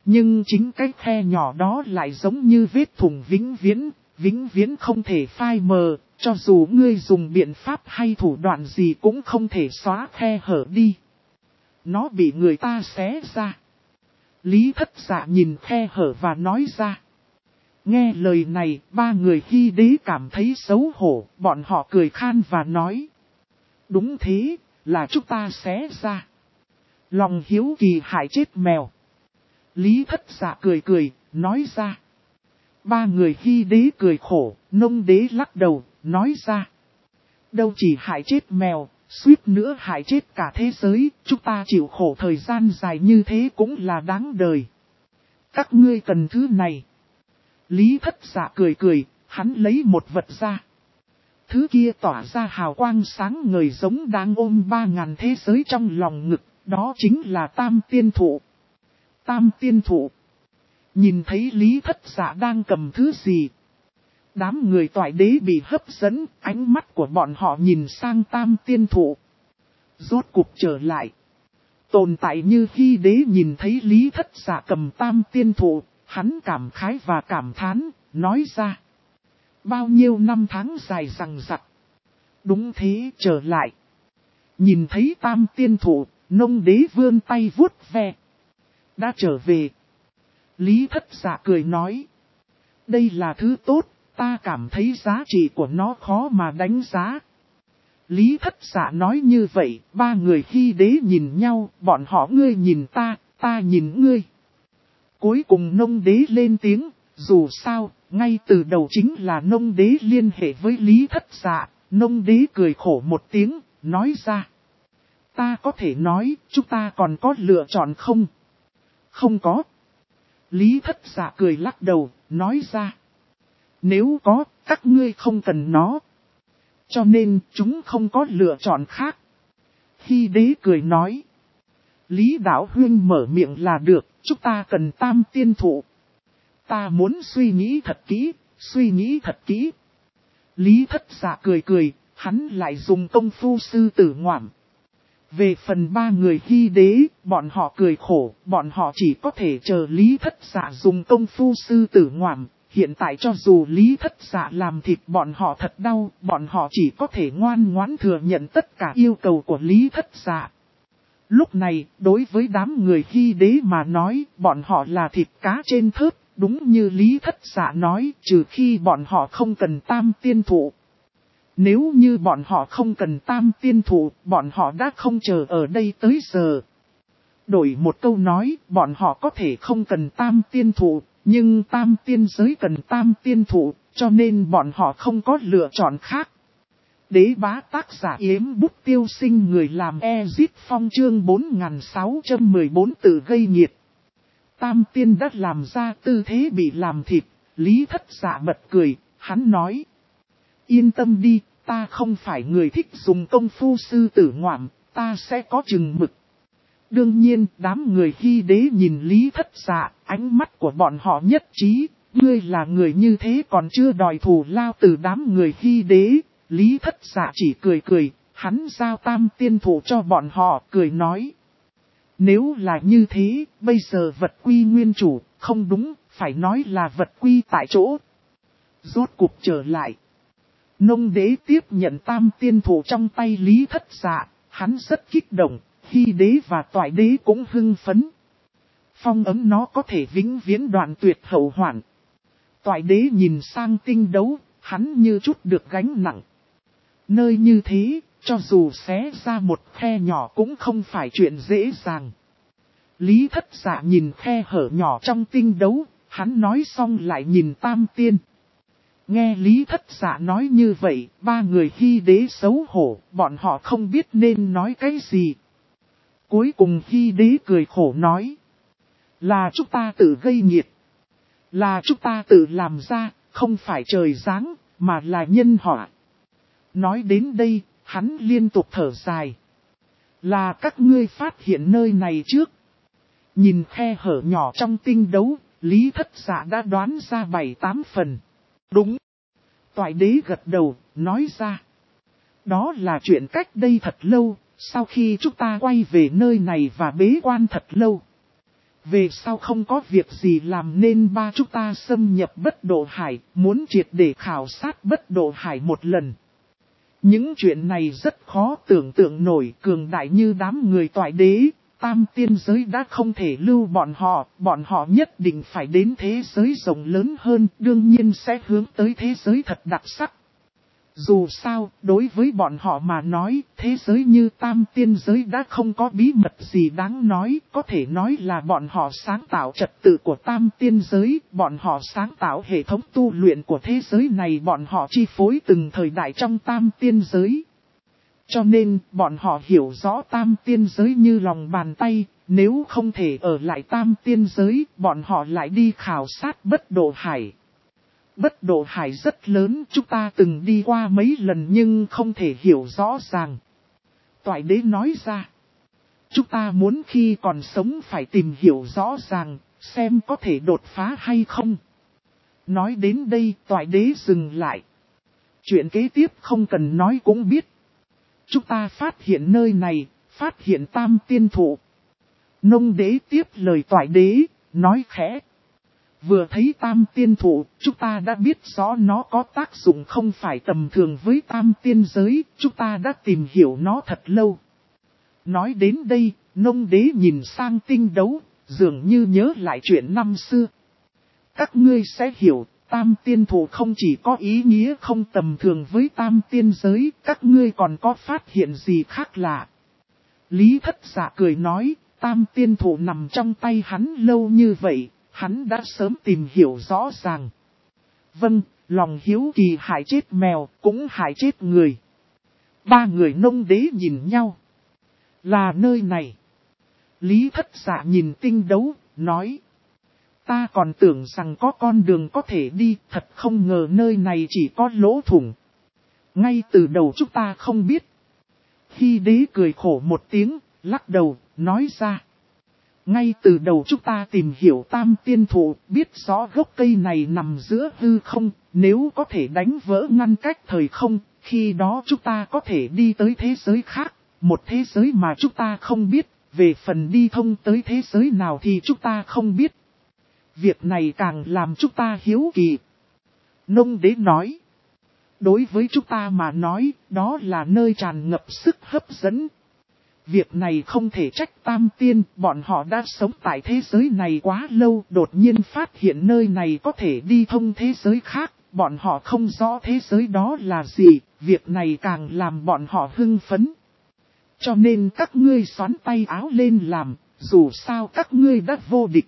Nhưng chính cái khe nhỏ đó lại giống như vết thủng vĩnh viễn không thể phai mờ, cho dù ngươi dùng biện pháp hay thủ đoạn gì cũng không thể xóa khe hở đi. Nó bị người ta xé ra. Lý Thất Dạ nhìn khe hở và nói ra. Nghe lời này, ba người Hy Đế cảm thấy xấu hổ, bọn họ cười khan và nói. Đúng thế, là chúng ta xé ra. Lòng hiếu kỳ hại chết mèo. Lý Thất Dạ cười, nói ra. Ba người Hy Đế cười khổ, Nông Đế lắc đầu, nói ra. Đâu chỉ hại chết mèo, suýt nữa hại chết cả thế giới, chúng ta chịu khổ thời gian dài như thế cũng là đáng đời. Các ngươi cần thứ này. Lý Thất Dạ cười, hắn lấy một vật ra. Thứ kia tỏa ra hào quang sáng ngời giống đang ôm 3.000 thế giới trong lòng ngực, đó chính là Tam Tiên Thụ. Tam Tiên Thụ. Nhìn thấy Lý Thất Dạ đang cầm thứ gì? Đám người Toại Đế bị hấp dẫn, ánh mắt của bọn họ nhìn sang Tam Tiên Thụ. Rốt cuộc trở lại. Tồn tại như khi Đế nhìn thấy Lý Thất Dạ cầm Tam Tiên Thụ, hắn cảm khái và cảm thán, nói ra. Bao nhiêu năm tháng dài dằng dặc. Đúng thế, trở lại. Nhìn thấy Tam Tiên Thụ, Nông Đế vươn tay vuốt ve. Đã trở về. Lý Thất Dạ cười nói. Đây là thứ tốt, ta cảm thấy giá trị của nó khó mà đánh giá. Lý Thất Dạ nói như vậy, ba người Hy Đế nhìn nhau, bọn họ ngươi nhìn ta nhìn ngươi. Cuối cùng Nông Đế lên tiếng, dù sao, ngay từ đầu chính là Nông Đế liên hệ với Lý Thất Dạ, Nông Đế cười khổ một tiếng, nói ra. Ta có thể nói, chúng ta còn có lựa chọn không? Không có. Lý Thất Dạ cười lắc đầu, nói ra. Nếu có, các ngươi không cần nó. Cho nên, chúng không có lựa chọn khác. Hy Đế cười nói. Lý Đạo Huynh mở miệng là được, chúng ta cần Tam Tiên Thụ. Ta muốn suy nghĩ thật kỹ. Lý Thất Dạ cười, hắn lại dùng công phu sư tử ngoạm. Về phần ba người Hy Đế, bọn họ cười khổ, bọn họ chỉ có thể chờ Lý Thất Dạ dùng công phu sư tử ngoạm. Hiện tại cho dù Lý Thất Dạ làm thịt bọn họ thật đau, bọn họ chỉ có thể ngoan ngoãn thừa nhận tất cả yêu cầu của Lý Thất Dạ. Lúc này, đối với đám người Hy Đế mà nói, bọn họ là thịt cá trên thớt, đúng như Lý Thất Dạ nói, trừ khi bọn họ không cần Tam Tiên Thụ. Nếu như bọn họ không cần Tam Tiên Thụ, bọn họ đã không chờ ở đây tới giờ. Đổi một câu nói, bọn họ có thể không cần Tam Tiên Thụ, nhưng Tam Tiên giới cần Tam Tiên Thụ, cho nên bọn họ không có lựa chọn khác. Đế bá tác giả Yếm Bút Tiêu Sinh, người làm Ezit Phong chương 4614 tự gây nghiệt. Tam Tiên đã làm ra tư thế bị làm thịt, Lý Thất Dạ bật cười, hắn nói. Yên tâm đi, ta không phải người thích dùng công phu sư tử ngoạm, ta sẽ có chừng mực. Đương nhiên, đám người Hy Đế nhìn Lý Thất Dạ, ánh mắt của bọn họ nhất trí, ngươi là người như thế còn chưa đòi thù lao từ đám người Hy Đế. Lý Thất Dạ chỉ cười, hắn giao Tam Tiên Thụ cho bọn họ, cười nói. Nếu là như thế, bây giờ vật quy nguyên chủ, không đúng, phải nói là vật quy tại chỗ. Rốt cuộc trở lại. Nông Đế tiếp nhận Tam Tiên Thụ trong tay Lý Thất Dạ, hắn rất kích động, Hy Đế và Toại Đế cũng hưng phấn. Phong ấm nó có thể vĩnh viễn đoạn tuyệt hậu hoạn. Toại Đế nhìn sang tinh đấu, hắn như chút được gánh nặng. Nơi như thế, cho dù xé ra một khe nhỏ cũng không phải chuyện dễ dàng. Lý Thất Dạ nhìn khe hở nhỏ trong tinh đấu, hắn nói xong lại nhìn Tam Tiên. Nghe Lý Thất Dạ nói như vậy, ba người Hy Đế xấu hổ, bọn họ không biết nên nói cái gì. Cuối cùng Hy Đế cười khổ nói. Là chúng ta tự gây nghiệt. Là chúng ta tự làm ra, không phải trời giáng, mà là nhân họa. Nói đến đây, hắn liên tục thở dài. Là các ngươi phát hiện nơi này trước. Nhìn khe hở nhỏ trong tinh đấu, Lý Thất Dạ đã đoán ra 7-8 phần. Đúng. Toại Đế gật đầu, nói ra. Đó là chuyện cách đây thật lâu, sau khi chúng ta quay về nơi này và bế quan thật lâu. Về sau không có việc gì làm nên ba chúng ta xâm nhập Bất Độ Hải, muốn triệt để khảo sát Bất Độ Hải một lần. Những chuyện này rất khó tưởng tượng nổi, cường đại như đám người toại đế, tam tiên giới đã không thể lưu bọn họ nhất định phải đến thế giới rộng lớn hơn, đương nhiên sẽ hướng tới thế giới thật đặc sắc. Dù sao, đối với bọn họ mà nói, thế giới như tam tiên giới đã không có bí mật gì đáng nói, có thể nói là bọn họ sáng tạo trật tự của tam tiên giới, bọn họ sáng tạo hệ thống tu luyện của thế giới này, bọn họ chi phối từng thời đại trong tam tiên giới. Cho nên, bọn họ hiểu rõ tam tiên giới như lòng bàn tay, nếu không thể ở lại tam tiên giới, bọn họ lại đi khảo sát Bất Độ Hải. Bất Độ Hải rất lớn, chúng ta từng đi qua mấy lần nhưng không thể hiểu rõ ràng. Toại đế nói ra, chúng ta muốn khi còn sống phải tìm hiểu rõ ràng, xem có thể đột phá hay không. Nói đến đây, toại đế dừng lại. Chuyện kế tiếp không cần nói cũng biết. Chúng ta phát hiện nơi này, phát hiện tam tiên thụ. Nông đế tiếp lời toại đế, nói khẽ. Vừa thấy tam tiên thụ, chúng ta đã biết rõ nó có tác dụng không phải tầm thường với tam tiên giới, chúng ta đã tìm hiểu nó thật lâu. Nói đến đây, nông đế nhìn sang tinh đấu, dường như nhớ lại chuyện năm xưa. Các ngươi sẽ hiểu, tam tiên thụ không chỉ có ý nghĩa không tầm thường với tam tiên giới, các ngươi còn có phát hiện gì khác lạ. Lý Thất Dạ cười nói, tam tiên thụ nằm trong tay hắn lâu như vậy. Hắn đã sớm tìm hiểu rõ ràng. Vâng, lòng hiếu kỳ hại chết mèo, cũng hại chết người. Ba người nông đế nhìn nhau. Là nơi này. Lý Thất Dạ nhìn tinh đấu, nói. Ta còn tưởng rằng có con đường có thể đi, thật không ngờ nơi này chỉ có lỗ thủng. Ngay từ đầu chúng ta không biết. Khi đế cười khổ một tiếng, lắc đầu, nói ra. Ngay từ đầu chúng ta tìm hiểu tam tiên thụ, biết rõ gốc cây này nằm giữa hư không, nếu có thể đánh vỡ ngăn cách thời không, khi đó chúng ta có thể đi tới thế giới khác, một thế giới mà chúng ta không biết, về phần đi thông tới thế giới nào thì chúng ta không biết. Việc này càng làm chúng ta hiếu kỳ. Nông đế nói, đối với chúng ta mà nói, đó là nơi tràn ngập sức hấp dẫn. Việc này không thể trách tam tiên, bọn họ đã sống tại thế giới này quá lâu, đột nhiên phát hiện nơi này có thể đi thông thế giới khác, bọn họ không rõ thế giới đó là gì, việc này càng làm bọn họ hưng phấn. Cho nên các ngươi xoắn tay áo lên làm, dù sao các ngươi đã vô địch.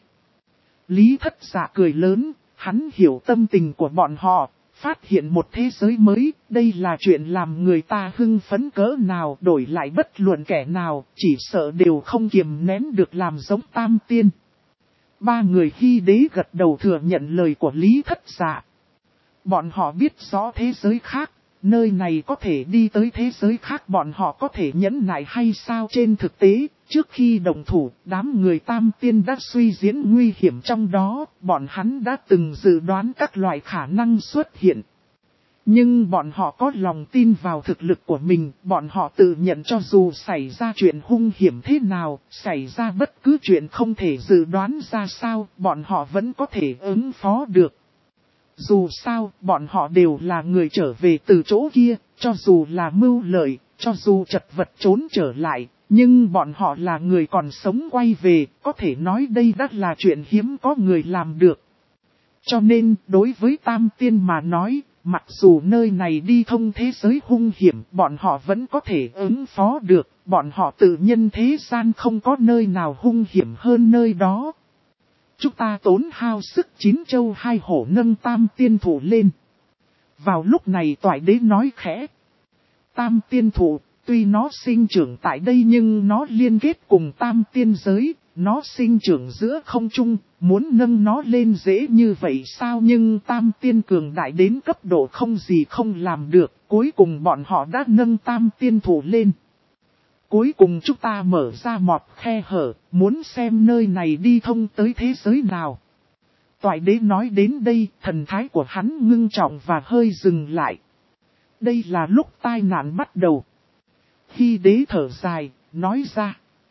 Lý Thất Dạ cười lớn, hắn hiểu tâm tình của bọn họ. Phát hiện một thế giới mới, đây là chuyện làm người ta hưng phấn cỡ nào, đổi lại bất luận kẻ nào, chỉ sợ đều không kiềm nén được làm giống tam tiên. Ba người Hy đế gật đầu thừa nhận lời của Lý Thất Dạ. Bọn họ biết rõ thế giới khác, nơi này có thể đi tới thế giới khác, bọn họ có thể nhẫn nại hay sao? Trên thực tế, trước khi động thủ, đám người tam tiên đã suy diễn nguy hiểm trong đó, bọn hắn đã từng dự đoán các loại khả năng xuất hiện. Nhưng bọn họ có lòng tin vào thực lực của mình, bọn họ tự nhận cho dù xảy ra chuyện hung hiểm thế nào, xảy ra bất cứ chuyện không thể dự đoán ra sao, bọn họ vẫn có thể ứng phó được. Dù sao, bọn họ đều là người trở về từ chỗ kia, cho dù là mưu lợi, cho dù chật vật trốn trở lại, nhưng bọn họ là người còn sống quay về, có thể nói đây đã là chuyện hiếm có người làm được. Cho nên, đối với tam tiên mà nói, mặc dù nơi này đi thông thế giới hung hiểm, bọn họ vẫn có thể ứng phó được, bọn họ tự nhân thế gian không có nơi nào hung hiểm hơn nơi đó. Chúng ta tốn hao sức 9 châu 2 hổ nâng tam tiên thụ lên. Vào lúc này toại đế nói khẽ. Tam tiên thụ, tuy nó sinh trưởng tại đây nhưng nó liên kết cùng tam tiên giới, nó sinh trưởng giữa không trung, muốn nâng nó lên dễ như vậy sao? Nhưng tam tiên cường đại đến cấp độ không gì không làm được, cuối cùng bọn họ đã nâng tam tiên thụ lên. Cuối cùng chúng ta mở ra một khe hở, muốn xem nơi này đi thông tới thế giới nào. Toại đế nói đến đây, thần thái của hắn ngưng trọng và hơi dừng lại. Đây là lúc tai nạn bắt đầu. Khi đế thở dài, nói ra.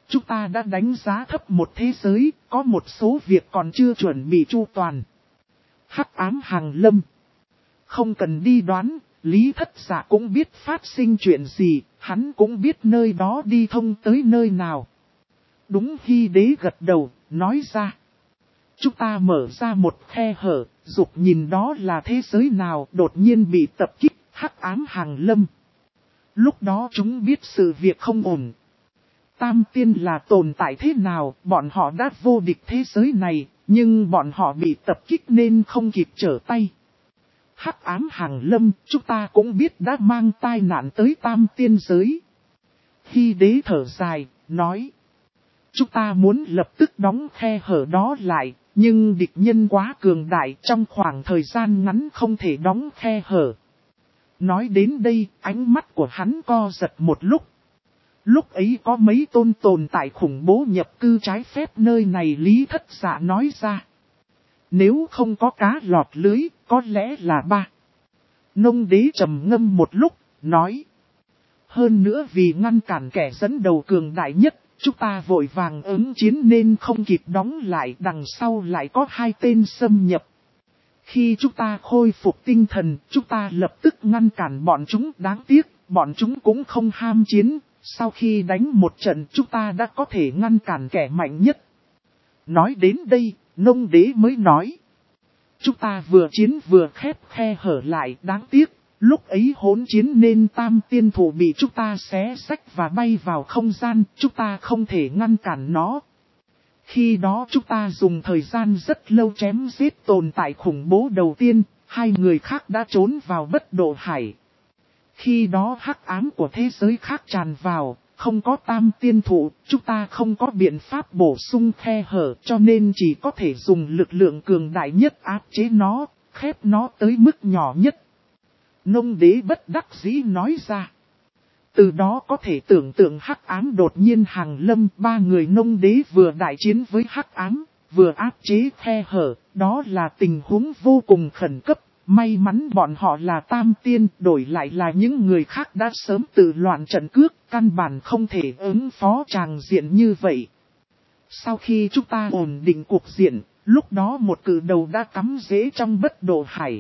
chúng ta đã đánh giá thấp một thế giới, có một số việc còn chưa chuẩn bị chu toàn. Hắc ám hàng lâm. Không cần đi đoán, Lý Thất Dạ cũng biết phát sinh chuyện gì, hắn cũng biết nơi đó đi thông tới nơi nào. Đúng, Hy Đế gật đầu, nói ra. Chúng ta mở ra một khe hở, dục nhìn đó là thế giới nào, đột nhiên bị tập kích, hắc ám hàng lâm. Lúc đó chúng biết sự việc không ổn. Tam tiên là tồn tại thế nào, bọn họ đã vô địch thế giới này, nhưng bọn họ bị tập kích nên không kịp trở tay. Hắc ám hàng lâm, chúng ta cũng biết đã mang tai nạn tới tam tiên giới. Hy Đế thở dài, nói. Chúng ta muốn lập tức đóng khe hở đó lại, nhưng địch nhân quá cường đại, trong khoảng thời gian ngắn không thể đóng khe hở. Nói đến đây, ánh mắt của hắn co giật một lúc. Lúc ấy có mấy tồn tại khủng bố nhập cư trái phép nơi này, Lý Thất Dạ nói ra. Nếu không có cá lọt lưới, có lẽ là 3. Nông Đế trầm ngâm một lúc, nói. Hơn nữa vì ngăn cản kẻ dẫn đầu cường đại nhất, chúng ta vội vàng ứng chiến nên không kịp đóng lại, đằng sau lại có 2 tên xâm nhập. Khi chúng ta khôi phục tinh thần, chúng ta lập tức ngăn cản bọn chúng, đáng tiếc, bọn chúng cũng không ham chiến. Sau khi đánh một trận, chúng ta đã có thể ngăn cản kẻ mạnh nhất. Nói đến đây, Nông Đế mới nói. Chúng ta vừa chiến vừa khép khe hở lại, đáng tiếc. Lúc ấy hỗn chiến nên tam tiên thủ bị chúng ta xé xách và bay vào không gian, chúng ta không thể ngăn cản nó. Khi đó chúng ta dùng thời gian rất lâu chém giết tồn tại khủng bố đầu tiên, 2 người khác đã trốn vào Bất Độ Hải. Khi đó hắc ám của thế giới khác tràn vào, không có tam tiên thủ, chúng ta không có biện pháp bổ sung khe hở, cho nên chỉ có thể dùng lực lượng cường đại nhất áp chế nó, khép nó tới mức nhỏ nhất. Nông Đế bất đắc dĩ nói ra. Từ đó có thể tưởng tượng hắc ám đột nhiên hàng lâm, 3 người Nông Đế vừa đại chiến với hắc ám, vừa áp chế khe hở, đó là tình huống vô cùng khẩn cấp. May mắn bọn họ là tam tiên, đổi lại là những người khác đã sớm tự loạn trận cước, căn bản không thể ứng phó tràng diện như vậy. Sau khi chúng ta ổn định cuộc diện, lúc đó một cự đầu đã cắm rễ trong Bất Độ Hải.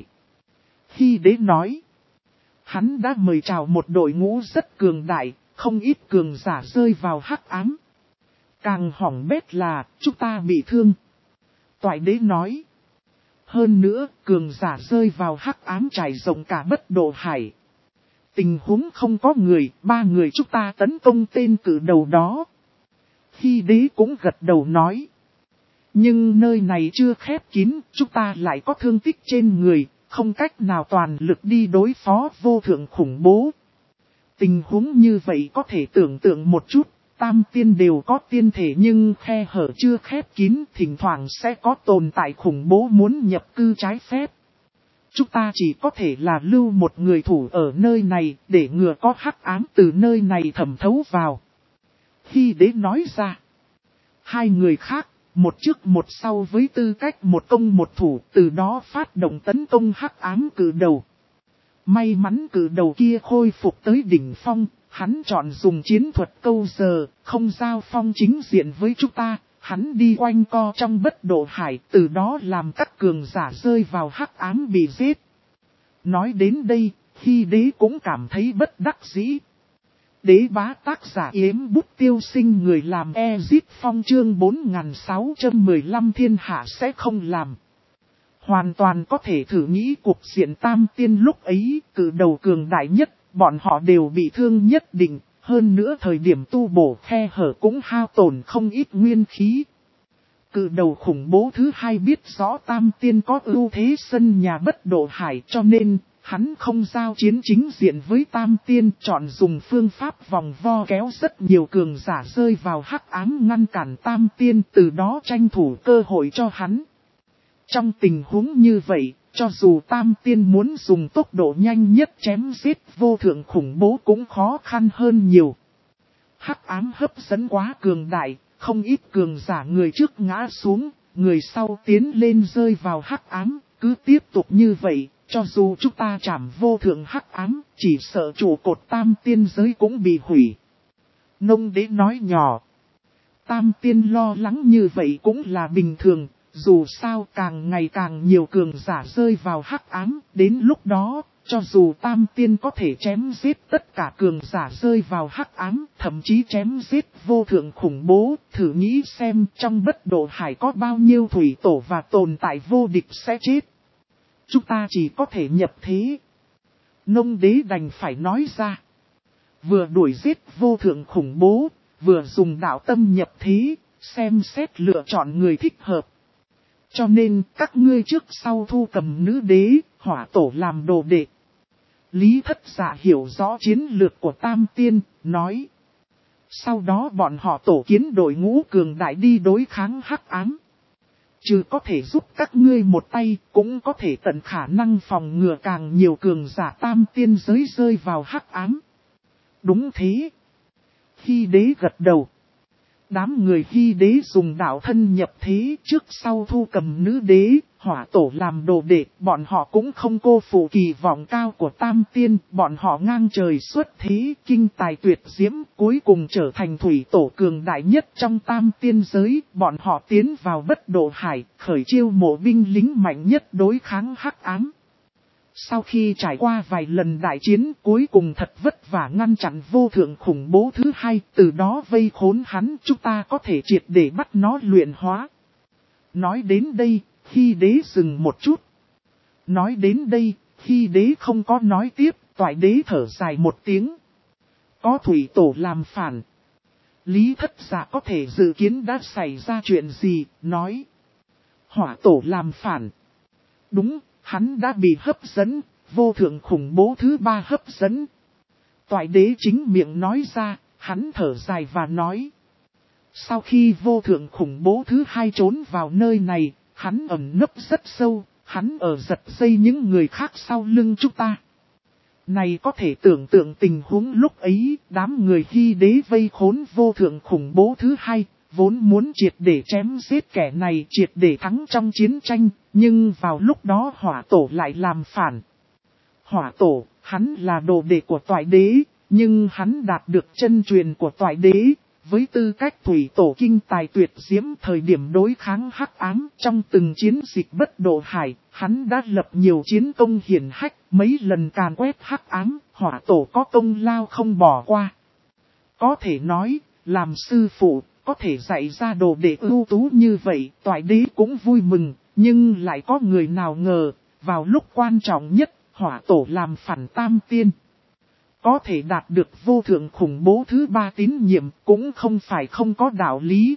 Hy Đế nói. Hắn đã mời chào một đội ngũ rất cường đại, không ít cường giả rơi vào hắc ám. Càng hỏng bét là, chúng ta bị thương. Toại Đế nói. Hơn nữa, cường giả rơi vào hắc ám trải rộng cả Bất Độ Hải. Tình huống không có người, 3 người chúng ta tấn công tên cự đầu đó. Hy Đế cũng gật đầu nói. Nhưng nơi này chưa khép kín, chúng ta lại có thương tích trên người. Không cách nào toàn lực đi đối phó vô thượng khủng bố. Tình huống như vậy có thể tưởng tượng một chút, tam tiên đều có tiên thể nhưng khe hở chưa khép kín, thỉnh thoảng sẽ có tồn tại khủng bố muốn nhập cư trái phép. Chúng ta chỉ có thể là lưu một người thủ ở nơi này để ngừa có hắc ám từ nơi này thẩm thấu vào. Hy Đế nói ra, 2 người khác. Một trước một sau với tư cách một công một thủ, từ đó phát động tấn công hắc ám cự đầu. May mắn cự đầu kia khôi phục tới đỉnh phong, hắn chọn dùng chiến thuật câu giờ, không giao phong chính diện với chúng ta, hắn đi quanh co trong Bất Độ Hải, từ đó làm các cường giả rơi vào hắc ám bị giết. Nói đến đây, Hy Đế cũng cảm thấy bất đắc dĩ. Đế bá tác giả Yếm Bút Tiêu Sinh, người làm Ezip Phong, chương 4615 thiên hạ sẽ không làm. Hoàn toàn có thể thử nghĩ cuộc diện tam tiên lúc ấy, cự đầu cường đại nhất, bọn họ đều bị thương nhất định, hơn nữa thời điểm tu bổ khe hở cũng hao tổn không ít nguyên khí. Cự đầu khủng bố thứ 2 biết rõ tam tiên có ưu thế sân nhà Bất Độ Hải, cho nên hắn không giao chiến chính diện với tam tiên, chọn dùng phương pháp vòng vo kéo rất nhiều cường giả rơi vào hắc ám ngăn cản tam tiên, từ đó tranh thủ cơ hội cho hắn. Trong tình huống như vậy, cho dù tam tiên muốn dùng tốc độ nhanh nhất chém giết vô thượng khủng bố cũng khó khăn hơn nhiều. Hắc ám hấp dẫn quá cường đại, không ít cường giả người trước ngã xuống, người sau tiến lên rơi vào hắc ám, cứ tiếp tục như vậy. Cho dù chúng ta chảm vô thượng hắc ám, chỉ sợ trụ cột tam tiên giới cũng bị hủy. Nông Đế nói nhỏ. Tam tiên lo lắng như vậy cũng là bình thường, dù sao càng ngày càng nhiều cường giả rơi vào hắc ám, đến lúc đó, cho dù Tam tiên có thể chém giết tất cả cường giả rơi vào hắc ám, thậm chí chém giết vô thượng khủng bố, thử nghĩ xem trong bất độ hải có bao nhiêu thủy tổ và tồn tại vô địch sẽ chết. Chúng ta chỉ có thể nhập thế. Nông đế đành phải nói ra. Vừa đuổi giết vô thượng khủng bố, vừa dùng đạo tâm nhập thế, xem xét lựa chọn người thích hợp. Cho nên các ngươi trước sau thu cầm nữ đế, hỏa tổ làm đồ đệ. Lý Thất Dạ hiểu rõ chiến lược của Tam Tiên, nói. Sau đó bọn họ tổ kiến đội ngũ cường đại đi đối kháng hắc ám. Trừ có thể giúp các ngươi một tay, cũng có thể tận khả năng phòng ngừa càng nhiều cường giả Tam Tiên giới rơi vào hắc ám. Đúng thế. Hy đế gật đầu. Đám người Hy đế dùng đạo thân nhập thế trước sau thu cầm nữ đế, hỏa tổ làm đồ đệ, bọn họ cũng không cô phụ kỳ vọng cao của Tam Tiên, bọn họ ngang trời xuất thế, kinh tài tuyệt diễm, cuối cùng trở thành thủy tổ cường đại nhất trong Tam Tiên giới, bọn họ tiến vào bất độ hải, khởi chiêu mộ binh lính mạnh nhất đối kháng hắc ám. Sau khi trải qua vài lần đại chiến cuối cùng thật vất vả ngăn chặn vô thượng khủng bố thứ hai, từ đó vây khốn hắn, chúng ta có thể triệt để bắt nó luyện hóa. Nói đến đây, Hy đế dừng một chút. Nói đến đây, Hy đế không có nói tiếp, Toại đế thở dài một tiếng. Có thủy tổ làm phản. Lý Thất Dạ có thể dự kiến đã xảy ra chuyện gì, nói. Hỏa tổ làm phản. Đúng. Hắn đã bị hấp dẫn, vô thượng khủng bố thứ ba hấp dẫn. Toại đế chính miệng nói ra, hắn thở dài và nói. Sau khi vô thượng khủng bố thứ hai trốn vào nơi này, hắn ẩn nấp rất sâu, hắn ở giật dây những người khác sau lưng chúng ta. Này có thể tưởng tượng tình huống lúc ấy, đám người Hy đế vây khốn vô thượng khủng bố thứ hai. Vốn muốn triệt để chém giết kẻ này triệt để thắng trong chiến tranh, nhưng vào lúc đó hỏa tổ lại làm phản. Hỏa tổ, hắn là đồ đệ của Toại đế, nhưng hắn đạt được chân truyền của Toại đế, với tư cách thủy tổ kinh tài tuyệt diễm thời điểm đối kháng hắc ám trong từng chiến dịch bất độ hải, hắn đã lập nhiều chiến công hiển hách, mấy lần càn quét hắc ám, hỏa tổ có công lao không bỏ qua. Có thể nói, làm sư phụ, có thể dạy ra đồ đệ ưu tú như vậy, Toại đế cũng vui mừng, nhưng lại có người nào ngờ, vào lúc quan trọng nhất, hỏa tổ làm phản Tam Tiên. Có thể đạt được vô thượng khủng bố thứ ba tín nhiệm cũng không phải không có đạo lý.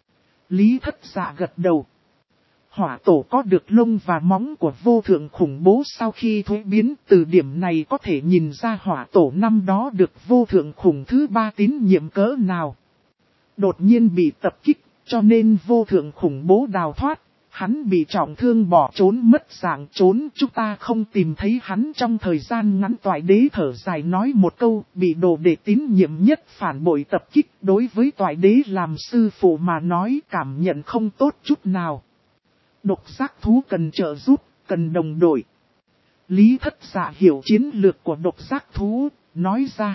Lý Thất Dạ gật đầu. Hỏa tổ có được lông và móng của vô thượng khủng bố sau khi thuế biến, từ điểm này có thể nhìn ra hỏa tổ năm đó được vô thượng khủng thứ ba tín nhiệm cỡ nào. Đột nhiên bị tập kích, cho nên vô thượng khủng bố đào thoát, hắn bị trọng thương bỏ trốn mất dạng trốn, chúng ta không tìm thấy hắn trong thời gian ngắn. Toại đế thở dài nói một câu, bị đồ đệ tín nhiệm nhất phản bội tập kích, đối với Toại đế làm sư phụ mà nói cảm nhận không tốt chút nào. Độc giác thú cần trợ giúp, cần đồng đội. Lý Thất Dạ hiểu chiến lược của độc giác thú, nói ra.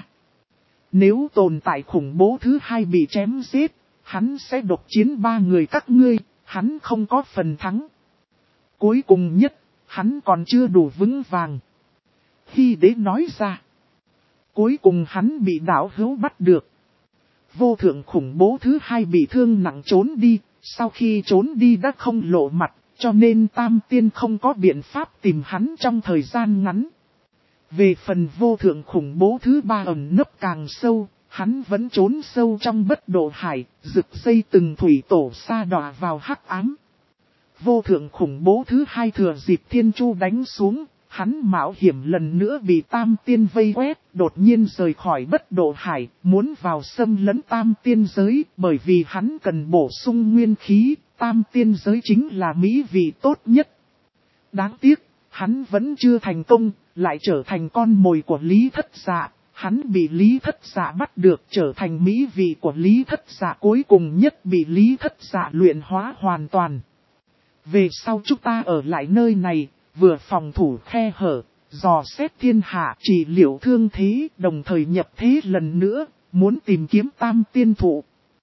Nếu tồn tại khủng bố thứ hai bị chém giết, hắn sẽ độc chiến ba người các ngươi, hắn không có phần thắng. Cuối cùng nhất, hắn còn chưa đủ vững vàng. Hy đế nói ra. Cuối cùng hắn bị đạo hữu bắt được. Vô thượng khủng bố thứ hai bị thương nặng trốn đi, sau khi trốn đi đã không lộ mặt, cho nên Tam Tiên không có biện pháp tìm hắn trong thời gian ngắn. Về phần vô thượng khủng bố thứ ba ẩn nấp càng sâu, hắn vẫn trốn sâu trong bất độ hải, rực dây từng thủy tổ sa đọa vào hắc ám. Vô thượng khủng bố thứ hai thừa dịp thiên chu đánh xuống, hắn mạo hiểm lần nữa bị Tam Tiên vây quét, đột nhiên rời khỏi bất độ hải, muốn vào xâm lấn Tam Tiên giới, bởi vì hắn cần bổ sung nguyên khí, Tam Tiên giới chính là mỹ vị tốt nhất. Đáng tiếc, hắn vẫn chưa thành công, lại trở thành con mồi của Lý Thất Dạ. Hắn bị Lý Thất Dạ bắt được, trở thành mỹ vị của Lý Thất Dạ, cuối cùng nhất bị Lý Thất Dạ luyện hóa hoàn toàn. Về sau chúng ta ở lại nơi này, vừa phòng thủ khe hở, dò xét thiên hạ, trị liệu thương thế, đồng thời nhập thế lần nữa, muốn tìm kiếm Tam Tiên thụ.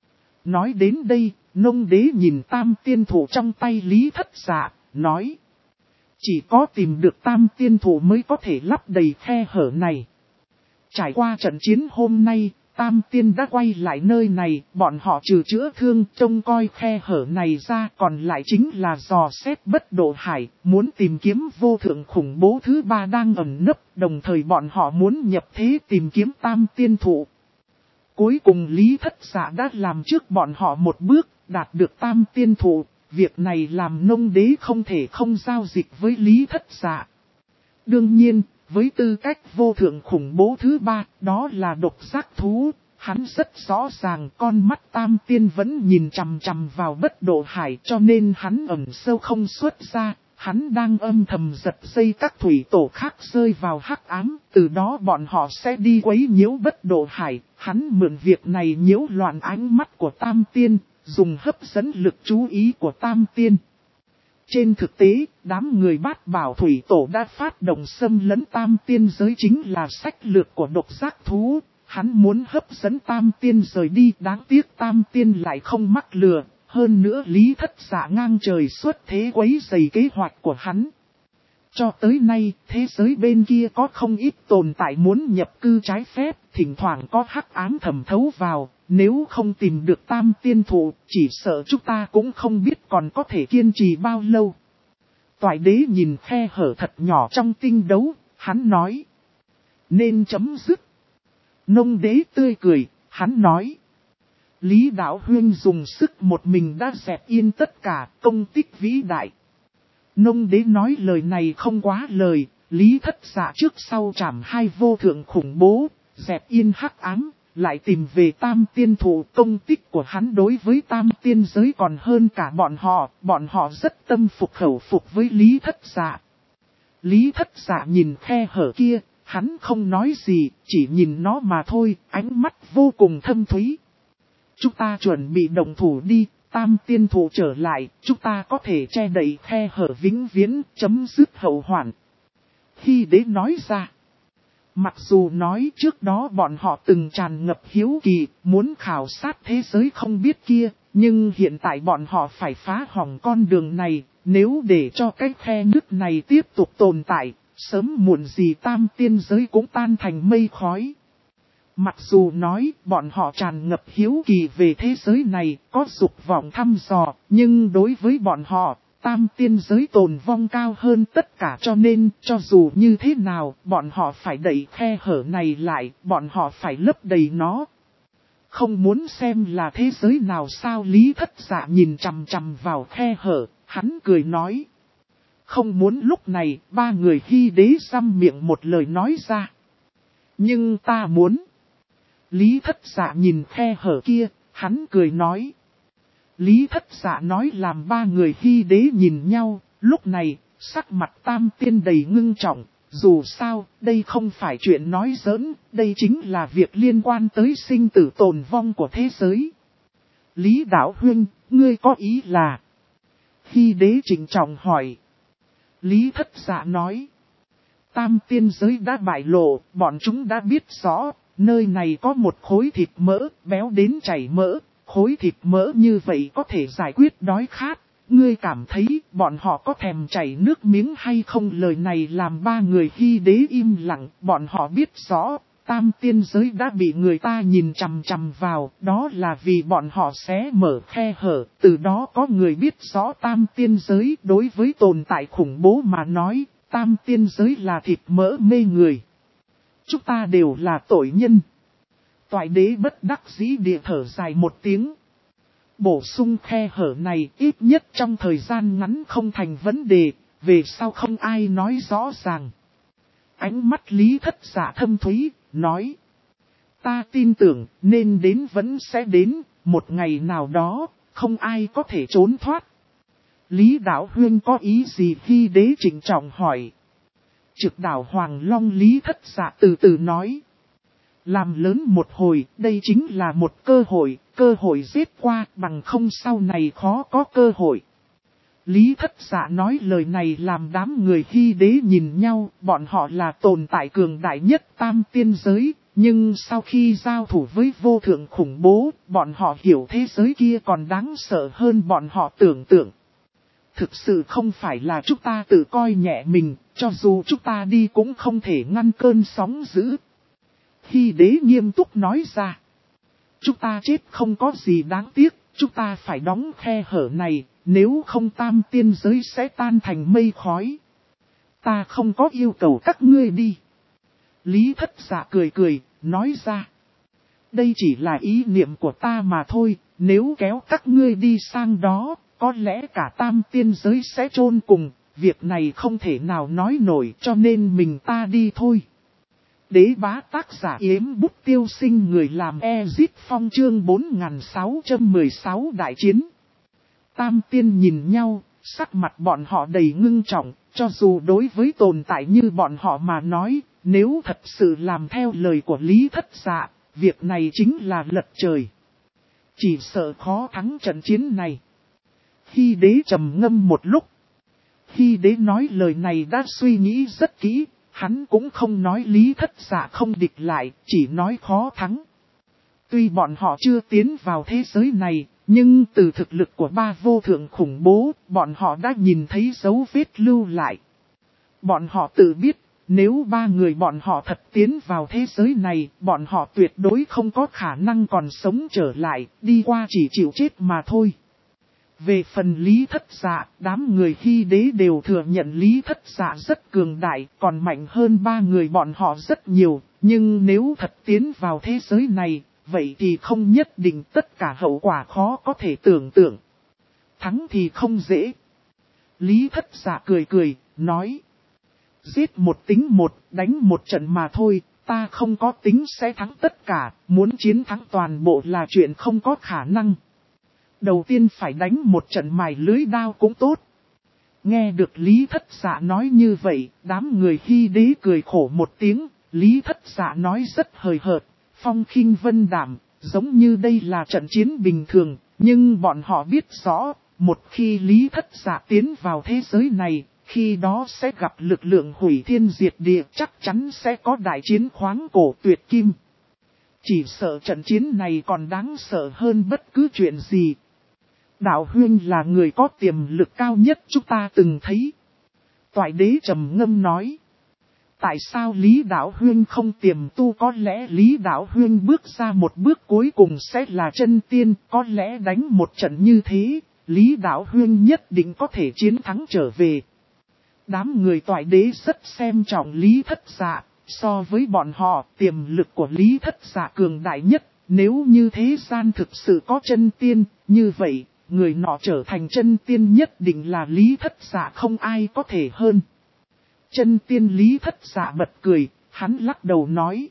Nói đến đây, Nông Đế nhìn tam tiên thủ trong tay Lý Thất Dạ, nói. Chỉ có tìm được tam tiên thủ mới có thể lấp đầy khe hở này. Trải qua trận chiến hôm nay, tam tiên đã quay lại nơi này, bọn họ trừ chữa thương trông coi khe hở này ra, còn lại chính là dò xét bất độ hải, muốn tìm kiếm vô thượng khủng bố thứ ba đang ẩn nấp, đồng thời bọn họ muốn nhập thế tìm kiếm tam tiên thủ. Cuối cùng Lý Thất Dạ đã làm trước bọn họ một bước, đạt được tam tiên thủ, việc này làm Nông Đế không thể không giao dịch với Lý Thất Dạ. Đương nhiên, với tư cách vô thượng khủng bố thứ ba, đó là độc giác thú, hắn rất rõ ràng con mắt tam tiên vẫn nhìn chằm chằm vào bất độ hải cho nên hắn ẩn sâu không xuất ra, hắn đang âm thầm giật dây các thủy tổ khác rơi vào hắc ám, từ đó bọn họ sẽ đi quấy nhiễu bất độ hải, hắn mượn việc này nhiễu loạn ánh mắt của tam tiên, dùng hấp dẫn lực chú ý của tam tiên. Trên thực tế, đám người Bát Bảo Thủy Tổ đã phát động xâm lấn tam tiên giới chính là sách lược của độc giác thú. Hắn muốn hấp dẫn tam tiên rời đi, đáng tiếc tam tiên lại không mắc lừa. Hơn nữa Lý Thất Dạ ngang trời xuất thế quấy rầy kế hoạch của hắn. Cho tới nay, thế giới bên kia có không ít tồn tại muốn nhập cư trái phép, thỉnh thoảng có hắc ám thẩm thấu vào. Nếu không tìm được tam tiên thủ, chỉ sợ chúng ta cũng không biết còn có thể kiên trì bao lâu. Toại đế nhìn khe hở thật nhỏ trong tinh đấu, hắn nói. Nên chấm dứt. Nông Đế tươi cười, hắn nói. Lý Đạo Huyên dùng sức một mình đã dẹp yên tất cả, công tích vĩ đại. Nông Đế nói lời này không quá lời, Lý Thất Dạ trước sau trảm hai vô thượng khủng bố, dẹp yên hắc ám. Lại tìm về tam tiên thủ, công tích của hắn đối với tam tiên giới còn hơn cả bọn họ rất tâm phục khẩu phục với Lý Thất Dạ. Lý Thất Dạ nhìn khe hở kia, hắn không nói gì, chỉ nhìn nó mà thôi, ánh mắt vô cùng thâm thúy. Chúng ta chuẩn bị động thủ đi, tam tiên thủ trở lại, chúng ta có thể che đậy khe hở vĩnh viễn, chấm dứt hậu hoạn. Khi đế nói ra. Mặc dù nói trước đó bọn họ từng tràn ngập hiếu kỳ, muốn khảo sát thế giới không biết kia, nhưng hiện tại bọn họ phải phá hỏng con đường này, nếu để cho cái khe nước này tiếp tục tồn tại, sớm muộn gì tam tiên giới cũng tan thành mây khói. Mặc dù nói bọn họ tràn ngập hiếu kỳ về thế giới này, có dục vọng thăm dò, nhưng đối với bọn họ, tam tiên giới tồn vong cao hơn tất cả cho nên, cho dù như thế nào, bọn họ phải đẩy khe hở này lại, bọn họ phải lấp đầy nó. Không muốn xem là thế giới nào sao Lý Thất Dạ nhìn chằm chằm vào khe hở, hắn cười nói. Không muốn lúc này, ba người Hy Đế răm miệng một lời nói ra. Nhưng ta muốn. Lý Thất Dạ nhìn khe hở kia, hắn cười nói. Lý Thất Dạ nói làm ba người Hy Đế nhìn nhau, lúc này, sắc mặt tam tiên đầy ngưng trọng, dù sao, đây không phải chuyện nói giỡn, đây chính là việc liên quan tới sinh tử tồn vong của thế giới. Lý Đạo Huyên, ngươi có ý là? Hy Đế trịnh trọng hỏi. Lý Thất Dạ nói. Tam tiên giới đã bại lộ, bọn chúng đã biết rõ, nơi này có một khối thịt mỡ, béo đến chảy mỡ. Khối thịt mỡ như vậy có thể giải quyết đói khát, ngươi cảm thấy bọn họ có thèm chảy nước miếng hay không? Lời này làm ba người Hy Đế im lặng, bọn họ biết rõ, tam tiên giới đã bị người ta nhìn chằm chằm vào, đó là vì bọn họ sẽ mở khe hở, từ đó có người biết rõ tam tiên giới đối với tồn tại khủng bố mà nói, tam tiên giới là thịt mỡ mê người. Chúng ta đều là tội nhân. Toại đế bất đắc dĩ địa thở dài một tiếng. Bổ sung khe hở này ít nhất trong thời gian ngắn không thành vấn đề, về sau không ai nói rõ ràng. Ánh mắt Lý Thất Dạ thâm thúy, nói. Ta tin tưởng nên đến vẫn sẽ đến, một ngày nào đó, không ai có thể trốn thoát. Lý Đạo Huyên có ý gì? Hy Đế trịnh trọng hỏi. Trực đảo Hoàng Long Lý Thất Dạ từ từ nói. Làm lớn một hồi, đây chính là một cơ hội giết qua, bằng không sau này khó có cơ hội. Lý Thất Dạ nói lời này làm đám người Hy Đế nhìn nhau, bọn họ là tồn tại cường đại nhất tam tiên giới, Nhưng sau khi giao thủ với vô thượng khủng bố, bọn họ hiểu thế giới kia còn đáng sợ hơn bọn họ tưởng tượng. Thực sự không phải là chúng ta tự coi nhẹ mình, cho dù chúng ta đi cũng không thể ngăn cơn sóng dữ. Hy đế nghiêm túc nói ra. Chúng ta chết không có gì đáng tiếc, chúng ta phải đóng khe hở này, nếu không tam tiên giới sẽ tan thành mây khói. Ta không có yêu cầu các ngươi đi. Lý Thất Dạ cười cười, nói ra. Đây chỉ là ý niệm của ta mà thôi, nếu kéo các ngươi đi sang đó, có lẽ cả tam tiên giới sẽ chôn cùng, việc này không thể nào nói nổi cho nên mình ta đi thôi. Đế bá tác giả Yếm Bút Tiêu Sinh người làm Ezit Phong chương 4616 đại chiến. Tam tiên nhìn nhau, sắc mặt bọn họ đầy ngưng trọng, cho dù đối với tồn tại như bọn họ mà nói, nếu thật sự làm theo lời của Lý Thất Dạ, việc này chính là lật trời. Chỉ sợ khó thắng trận chiến này. Hy đế trầm ngâm một lúc. Hy đế nói lời này đã suy nghĩ rất kỹ, hắn cũng không nói Lý Thất Dạ không địch lại, chỉ nói khó thắng. Tuy bọn họ chưa tiến vào thế giới này, nhưng từ thực lực của ba vô thượng khủng bố, bọn họ đã nhìn thấy dấu vết lưu lại. Bọn họ tự biết, nếu ba người bọn họ thật tiến vào thế giới này, bọn họ tuyệt đối không có khả năng còn sống trở lại, đi qua chỉ chịu chết mà thôi. Về phần Lý Thất Dạ, đám người Hy đế đều thừa nhận Lý Thất Dạ rất cường đại, còn mạnh hơn ba người bọn họ rất nhiều, nhưng nếu thật tiến vào thế giới này, vậy thì không nhất định tất cả hậu quả khó có thể tưởng tượng. Thắng thì không dễ. Lý Thất Dạ cười cười, nói. Giết một tính một, đánh một trận mà thôi, ta không có tính sẽ thắng tất cả, muốn chiến thắng toàn bộ là chuyện không có khả năng. Đầu tiên phải đánh một trận mài lưới đao cũng tốt. Nghe được Lý Thất Dạ nói như vậy, đám người Hy đế cười khổ một tiếng, Lý Thất Dạ nói rất hời hợt, phong khinh vân đảm, giống như đây là trận chiến bình thường, nhưng bọn họ biết rõ, một khi Lý Thất Dạ tiến vào thế giới này, khi đó sẽ gặp lực lượng hủy thiên diệt địa, chắc chắn sẽ có đại chiến khoáng cổ tuyệt kim. Chỉ sợ trận chiến này còn đáng sợ hơn bất cứ chuyện gì. Đạo Huyên là người có tiềm lực cao nhất chúng ta từng thấy. Toại đế trầm ngâm nói. Tại sao Lý Đạo Huyên không tiềm tu, có lẽ Lý Đạo Huyên bước ra một bước cuối cùng sẽ là chân tiên, có lẽ đánh một trận như thế, Lý Đạo Huyên nhất định có thể chiến thắng trở về. Đám người toại đế rất xem trọng Lý Thất Dạ, so với bọn họ tiềm lực của Lý Thất Dạ cường đại nhất, nếu như thế gian thực sự có chân tiên, như vậy, người nọ trở thành chân tiên nhất định là Lý Thất Dạ không ai có thể hơn. Chân tiên Lý Thất Dạ bật cười, hắn lắc đầu nói.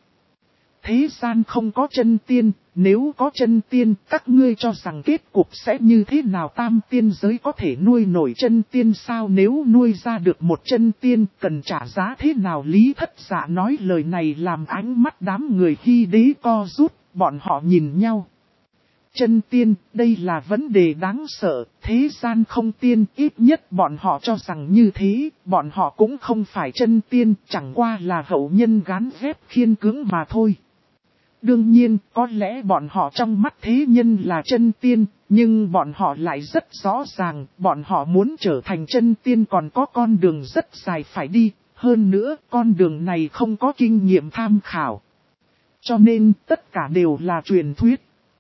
Thế gian không có chân tiên, nếu có chân tiên, các ngươi cho rằng kết cục sẽ như thế nào? Tam tiên giới có thể nuôi nổi chân tiên sao? Nếu nuôi ra được một chân tiên, cần trả giá thế nào? Lý Thất Dạ nói lời này làm ánh mắt đám người Hy đế co rút, bọn họ nhìn nhau. Chân tiên, đây là vấn đề đáng sợ, thế gian không tiên, ít nhất bọn họ cho rằng như thế, bọn họ cũng không phải chân tiên, chẳng qua là hậu nhân gán ghép khiên cưỡng mà thôi. Đương nhiên, có lẽ bọn họ trong mắt thế nhân là chân tiên, nhưng bọn họ lại rất rõ ràng, bọn họ muốn trở thành chân tiên còn có con đường rất dài phải đi, hơn nữa, con đường này không có kinh nghiệm tham khảo. Cho nên, tất cả đều là truyền thuyết.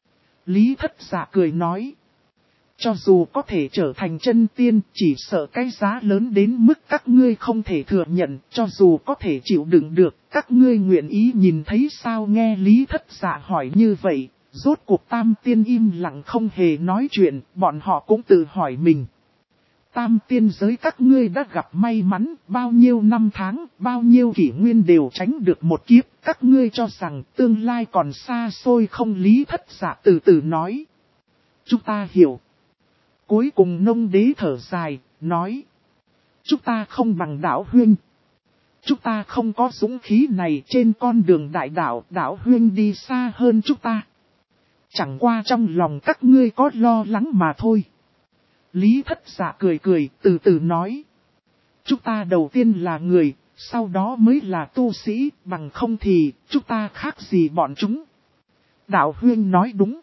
Lý Thất Dạ cười nói. Cho dù có thể trở thành chân tiên, chỉ sợ cái giá lớn đến mức các ngươi không thể thừa nhận, cho dù có thể chịu đựng được, các ngươi nguyện ý nhìn thấy sao? Nghe Lý Thất Dạ hỏi như vậy, rốt cuộc tam tiên im lặng không hề nói chuyện, bọn họ cũng tự hỏi mình. Tam tiên giới các ngươi đã gặp may mắn, bao nhiêu năm tháng, bao nhiêu kỷ nguyên đều tránh được một kiếp, các ngươi cho rằng tương lai còn xa xôi không? Lý Thất Dạ từ từ nói. Chúng ta hiểu. Cuối cùng Nông Đế thở dài, nói. Chúng ta không bằng Đạo Huyên. Chúng ta không có dũng khí này, trên con đường đại đạo, Đạo Huyên đi xa hơn chúng ta. Chẳng qua trong lòng các ngươi có lo lắng mà thôi. Lý Thất Dạ cười cười, từ từ nói. Chúng ta đầu tiên là người, sau đó mới là tu sĩ, bằng không thì chúng ta khác gì bọn chúng. Đạo Huynh nói đúng.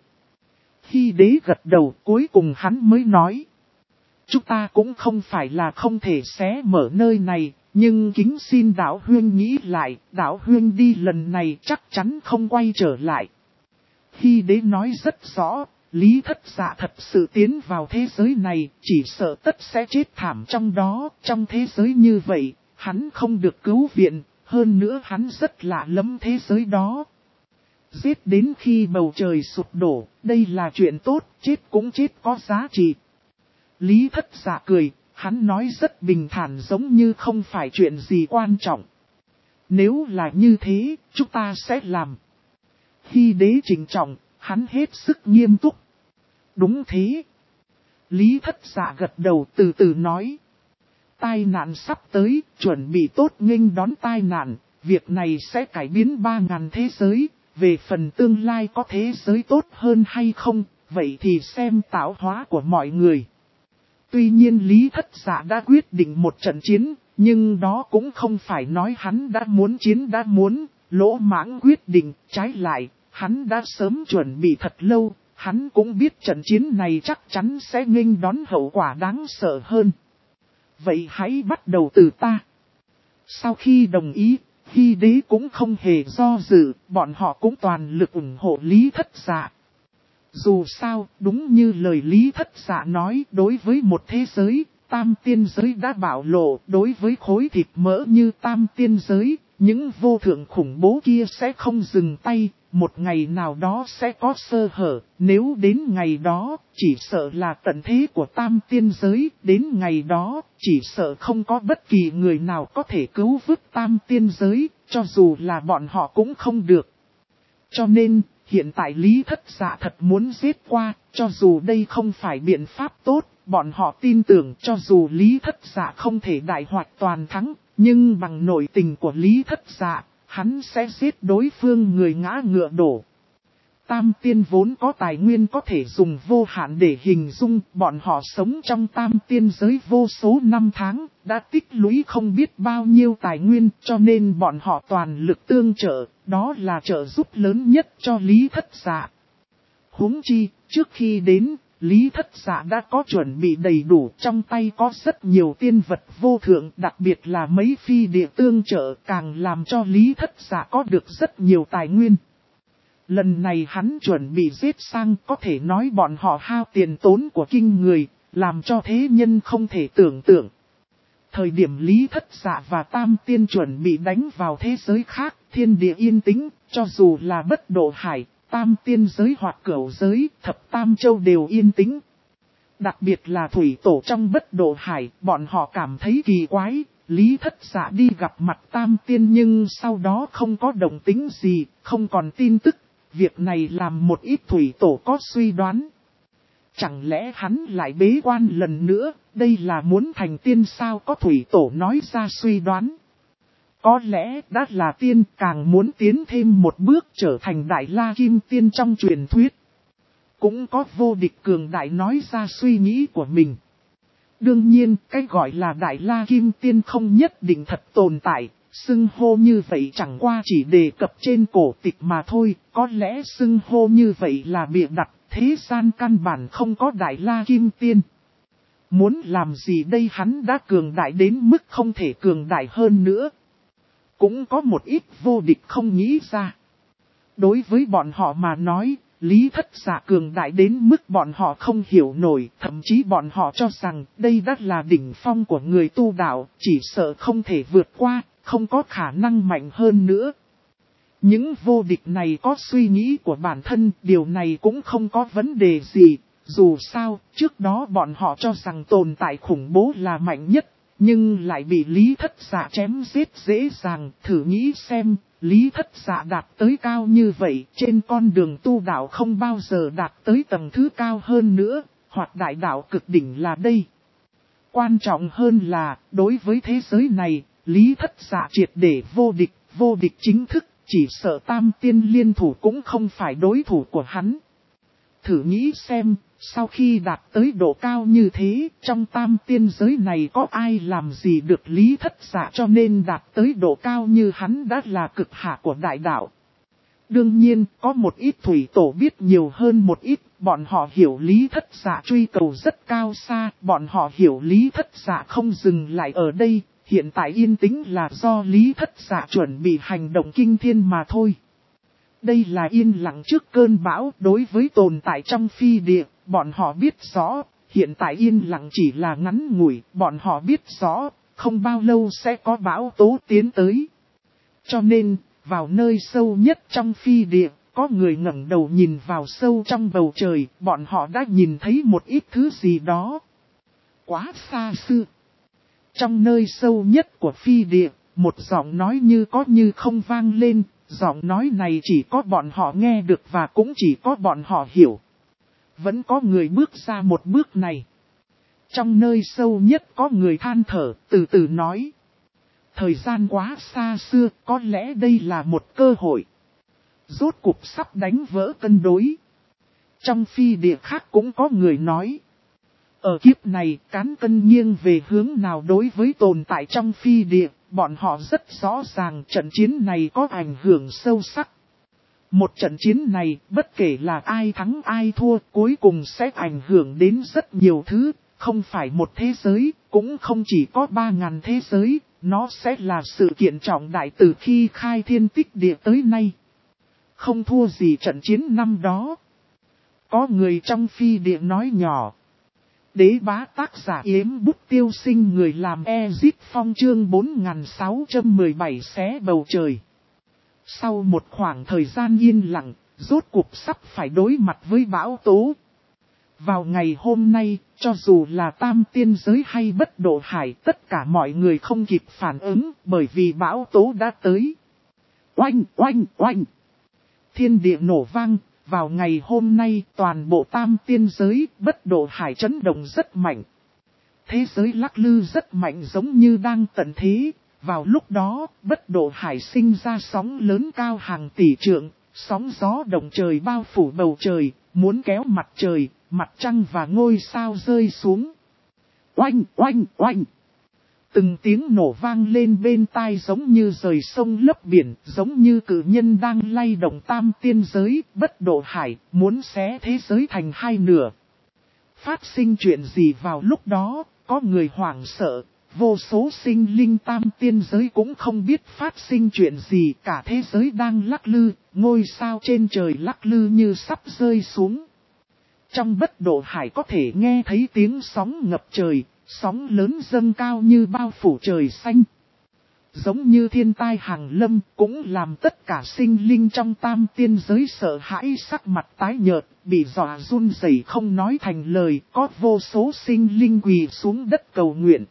Hy đế gật đầu, cuối cùng hắn mới nói. Chúng ta cũng không phải là không thể xé mở nơi này, nhưng kính xin Đạo Huynh nghĩ lại, Đạo Huynh đi lần này chắc chắn không quay trở lại. Hy đế nói rất rõ, Lý Thất Dạ thật sự tiến vào thế giới này, chỉ sợ tất sẽ chết thảm trong đó, trong thế giới như vậy, hắn không được cứu viện, hơn nữa hắn rất lạ lẫm thế giới đó. Giết đến khi bầu trời sụp đổ, đây là chuyện tốt, chết cũng chết có giá trị. Lý Thất Dạ cười, hắn nói rất bình thản giống như không phải chuyện gì quan trọng. Nếu là như thế, chúng ta sẽ làm. Hy đế trịnh trọng, hắn hết sức nghiêm túc. Đúng thế. Lý Thất Dạ gật đầu từ từ nói. Tai nạn sắp tới, chuẩn bị tốt nghênh đón tai nạn, việc này sẽ cải biến 3.000 thế giới, về phần tương lai có thế giới tốt hơn hay không, vậy thì xem tạo hóa của mọi người. Tuy nhiên Lý Thất Dạ đã quyết định một trận chiến, nhưng đó cũng không phải nói hắn đã muốn chiến đã muốn, lỗ mãng quyết định, trái lại, hắn đã sớm chuẩn bị thật lâu, hắn cũng biết trận chiến này chắc chắn sẽ nghênh đón hậu quả đáng sợ hơn. Vậy hãy bắt đầu từ ta. Sau khi đồng ý, Hy đế cũng không hề do dự, bọn họ cũng toàn lực ủng hộ Lý Thất Dạ. Dù sao, đúng như lời Lý Thất Dạ nói, đối với một thế giới, tam tiên giới đã bạo lộ, đối với khối thịt mỡ như tam tiên giới, những vô thượng khủng bố kia sẽ không dừng tay, một ngày nào đó sẽ có sơ hở, nếu đến ngày đó, chỉ sợ là tận thế của tam tiên giới, đến ngày đó, chỉ sợ không có bất kỳ người nào có thể cứu vớt tam tiên giới, cho dù là bọn họ cũng không được. Cho nên, hiện tại Lý Thất Dạ thật muốn giết qua, cho dù đây không phải biện pháp tốt, bọn họ tin tưởng cho dù Lý Thất Dạ không thể đại hoạch toàn thắng, nhưng bằng nội tình của Lý Thất Dạ, hắn sẽ giết đối phương người ngã ngựa đổ. Tam tiên vốn có tài nguyên có thể dùng vô hạn để hình dung, bọn họ sống trong tam tiên giới vô số năm tháng, đã tích lũy không biết bao nhiêu tài nguyên, cho nên bọn họ toàn lực tương trợ, đó là trợ giúp lớn nhất cho Lý Thất Dạ. Huống chi, trước khi đến, Lý Thất Dạ đã có chuẩn bị đầy đủ, trong tay có rất nhiều tiên vật vô thượng, đặc biệt là mấy phi địa tương trợ càng làm cho Lý Thất Dạ có được rất nhiều tài nguyên. Lần này hắn chuẩn bị giết sang, có thể nói bọn họ hao tiền tốn của kinh người, làm cho thế nhân không thể tưởng tượng. Thời điểm Lý Thất Dạ và Tam Tiên chuẩn bị đánh vào thế giới khác, thiên địa yên tĩnh, cho dù là Bất Độ Hải, Tam Tiên giới hoặc Cửu giới, Thập Tam Châu đều yên tĩnh. Đặc biệt là thủy tổ trong Bất Độ Hải, bọn họ cảm thấy kỳ quái, Lý Thất Dạ đi gặp mặt Tam Tiên nhưng sau đó không có động tĩnh gì, không còn tin tức. Việc này làm một ít thủy tổ có suy đoán. Chẳng lẽ hắn lại bế quan lần nữa, đây là muốn thành tiên sao, có thủy tổ nói ra suy đoán. Có lẽ đã là tiên, càng muốn tiến thêm một bước trở thành Đại La Kim Tiên trong truyền thuyết. Cũng có vô địch cường đại nói ra suy nghĩ của mình. Đương nhiên, cái gọi là Đại La Kim Tiên không nhất định thật tồn tại. Xưng hô như vậy chẳng qua chỉ đề cập trên cổ tịch mà thôi, có lẽ xưng hô như vậy là bịa đặt, thế gian căn bản không có Đại La Kim Tiên. Muốn làm gì đây, hắn đã cường đại đến mức không thể cường đại hơn nữa. Cũng có một ít vô địch không nghĩ ra. Đối với bọn họ mà nói, Lý Thất Dạ cường đại đến mức bọn họ không hiểu nổi, thậm chí bọn họ cho rằng đây đã là đỉnh phong của người tu đạo, chỉ sợ không thể vượt qua. Không có khả năng mạnh hơn nữa. Những vô địch này có suy nghĩ của bản thân, điều này cũng không có vấn đề gì. Dù sao, trước đó bọn họ cho rằng tồn tại khủng bố là mạnh nhất, nhưng lại bị Lý Thất Dạ chém giết dễ dàng. Thử nghĩ xem, Lý Thất Dạ đạt tới cao như vậy, trên con đường tu đạo không bao giờ đạt tới tầng thứ cao hơn nữa, hoặc đại đạo cực đỉnh là đây. Quan trọng hơn là, đối với thế giới này, Lý Thất Dạ triệt để vô địch chính thức, chỉ sợ Tam Tiên liên thủ cũng không phải đối thủ của hắn. Thử nghĩ xem, Sau khi đạt tới độ cao như thế, trong tam tiên giới này có ai làm gì được Lý Thất Dạ, cho nên đạt tới độ cao như hắn đã là cực hạ của đại đạo. Đương nhiên, có một ít thủy tổ biết nhiều hơn một ít, bọn họ hiểu Lý Thất Dạ truy cầu rất cao xa, bọn họ hiểu Lý Thất Dạ không dừng lại ở đây, hiện tại yên tĩnh là do Lý Thất Dạ chuẩn bị hành động kinh thiên mà thôi. Đây là yên lặng trước cơn bão, đối với tồn tại trong phi địa, bọn họ biết rõ, hiện tại yên lặng chỉ là ngắn ngủi, bọn họ biết rõ, không bao lâu sẽ có bão tố tiến tới. Cho nên, vào nơi sâu nhất trong phi địa, có người ngẩng đầu nhìn vào sâu trong bầu trời, bọn họ đã nhìn thấy một ít thứ gì đó. Quá xa xưa. Trong nơi sâu nhất của phi địa, một giọng nói như có như không vang lên, giọng nói này chỉ có bọn họ nghe được và cũng chỉ có bọn họ hiểu. Vẫn có người bước ra một bước này. Trong nơi sâu nhất có người than thở, từ từ nói. Thời gian quá xa xưa, có lẽ đây là một cơ hội. Rốt cuộc sắp đánh vỡ cân đối. Trong phi địa khác cũng có người nói. Ở kiếp này, cán cân nghiêng về hướng nào đối với tồn tại trong phi địa, bọn họ rất rõ ràng trận chiến này có ảnh hưởng sâu sắc. Một trận chiến này, bất kể là ai thắng ai thua, cuối cùng sẽ ảnh hưởng đến rất nhiều thứ, không phải một thế giới, cũng không chỉ có 3.000 thế giới, nó sẽ là sự kiện trọng đại từ khi khai thiên tích địa tới nay. Không thua gì trận chiến năm đó. Có người trong phi địa nói nhỏ. Đế bá tác giả Yếm Bút Tiêu Sinh, người làm Ezip Phong, chương 4617 xé bầu trời. Sau một khoảng thời gian yên lặng, rốt cuộc sắp phải đối mặt với bão tố. Vào ngày hôm nay, cho dù là tam tiên giới hay bất độ hải, tất cả mọi người không kịp phản ứng, bởi vì bão tố đã tới. Oanh, oanh, oanh! Thiên địa nổ vang. Vào ngày hôm nay, toàn bộ tam tiên giới, bất độ hải chấn động rất mạnh. Thế giới lắc lư rất mạnh, giống như đang tận thế. Vào lúc đó, bất độ hải sinh ra sóng lớn cao hàng tỷ trượng, sóng gió động trời bao phủ bầu trời, muốn kéo mặt trời, mặt trăng và ngôi sao rơi xuống. Oanh, oanh, oanh! Từng tiếng nổ vang lên bên tai giống như rời sông lấp biển, giống như cự nhân đang lay động tam tiên giới, bất độ hải, muốn xé thế giới thành hai nửa. Phát sinh chuyện gì vào lúc đó, có người hoảng sợ, vô số sinh linh tam tiên giới cũng không biết phát sinh chuyện gì, cả thế giới đang lắc lư, ngôi sao trên trời lắc lư như sắp rơi xuống. Trong bất độ hải có thể nghe thấy tiếng sóng ngập trời. Sóng lớn dâng cao như bao phủ trời xanh. Giống như thiên tai hàng lâm, cũng làm tất cả sinh linh trong tam tiên giới sợ hãi, sắc mặt tái nhợt, bị dọa run rẩy không nói thành lời, có vô số sinh linh quỳ xuống đất cầu nguyện.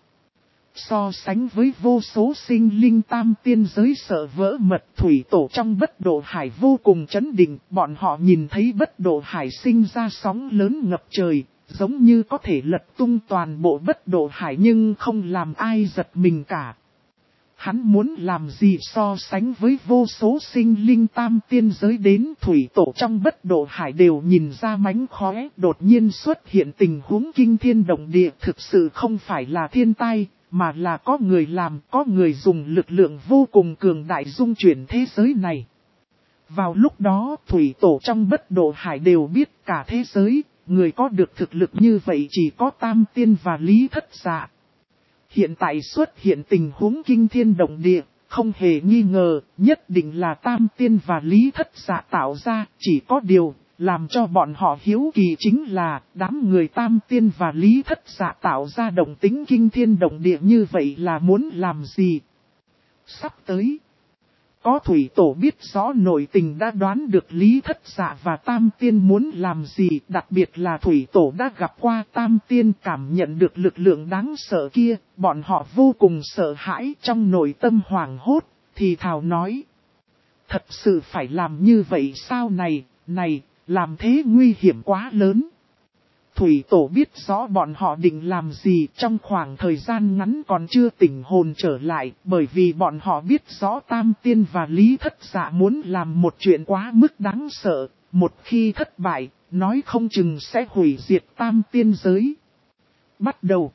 So sánh với vô số sinh linh tam tiên giới sợ vỡ mật, thủy tổ trong bất độ hải vô cùng chấn định, bọn họ nhìn thấy bất độ hải sinh ra sóng lớn ngập trời. Giống như có thể lật tung toàn bộ bất độ hải nhưng không làm ai giật mình cả. Hắn muốn làm gì so sánh với vô số sinh linh tam tiên giới đến thủy tổ trong bất độ hải đều nhìn ra mánh khóe. Đột nhiên xuất hiện tình huống kinh thiên động địa, thực sự không phải là thiên tai, mà là có người làm, có người dùng lực lượng vô cùng cường đại dung chuyển thế giới này. Vào lúc đó thủy tổ trong bất độ hải đều biết cả thế giới. Người có được thực lực như vậy chỉ có Tam Tiên và Lý Thất Dạ. Hiện tại xuất hiện tình huống kinh thiên động địa, không hề nghi ngờ, nhất định là Tam Tiên và Lý Thất Dạ tạo ra, chỉ có điều, làm cho bọn họ hiếu kỳ chính là, đám người Tam Tiên và Lý Thất Dạ tạo ra động tính kinh thiên động địa như vậy là muốn làm gì? Sắp tới. Có thủy tổ biết rõ nội tình đã đoán được Lý Thất Dạ và Tam Tiên muốn làm gì, đặc biệt là thủy tổ đã gặp qua Tam Tiên, cảm nhận được lực lượng đáng sợ kia, bọn họ vô cùng sợ hãi, trong nội tâm hoảng hốt, thì thào nói. Thật sự phải làm như vậy sao này, làm thế nguy hiểm quá lớn. Thủy tổ biết rõ bọn họ định làm gì, trong khoảng thời gian ngắn còn chưa tỉnh hồn trở lại, bởi vì bọn họ biết rõ Tam Tiên và Lý Thất Dạ muốn làm một chuyện quá mức đáng sợ, một khi thất bại, nói không chừng sẽ hủy diệt tam tiên giới. Bắt đầu.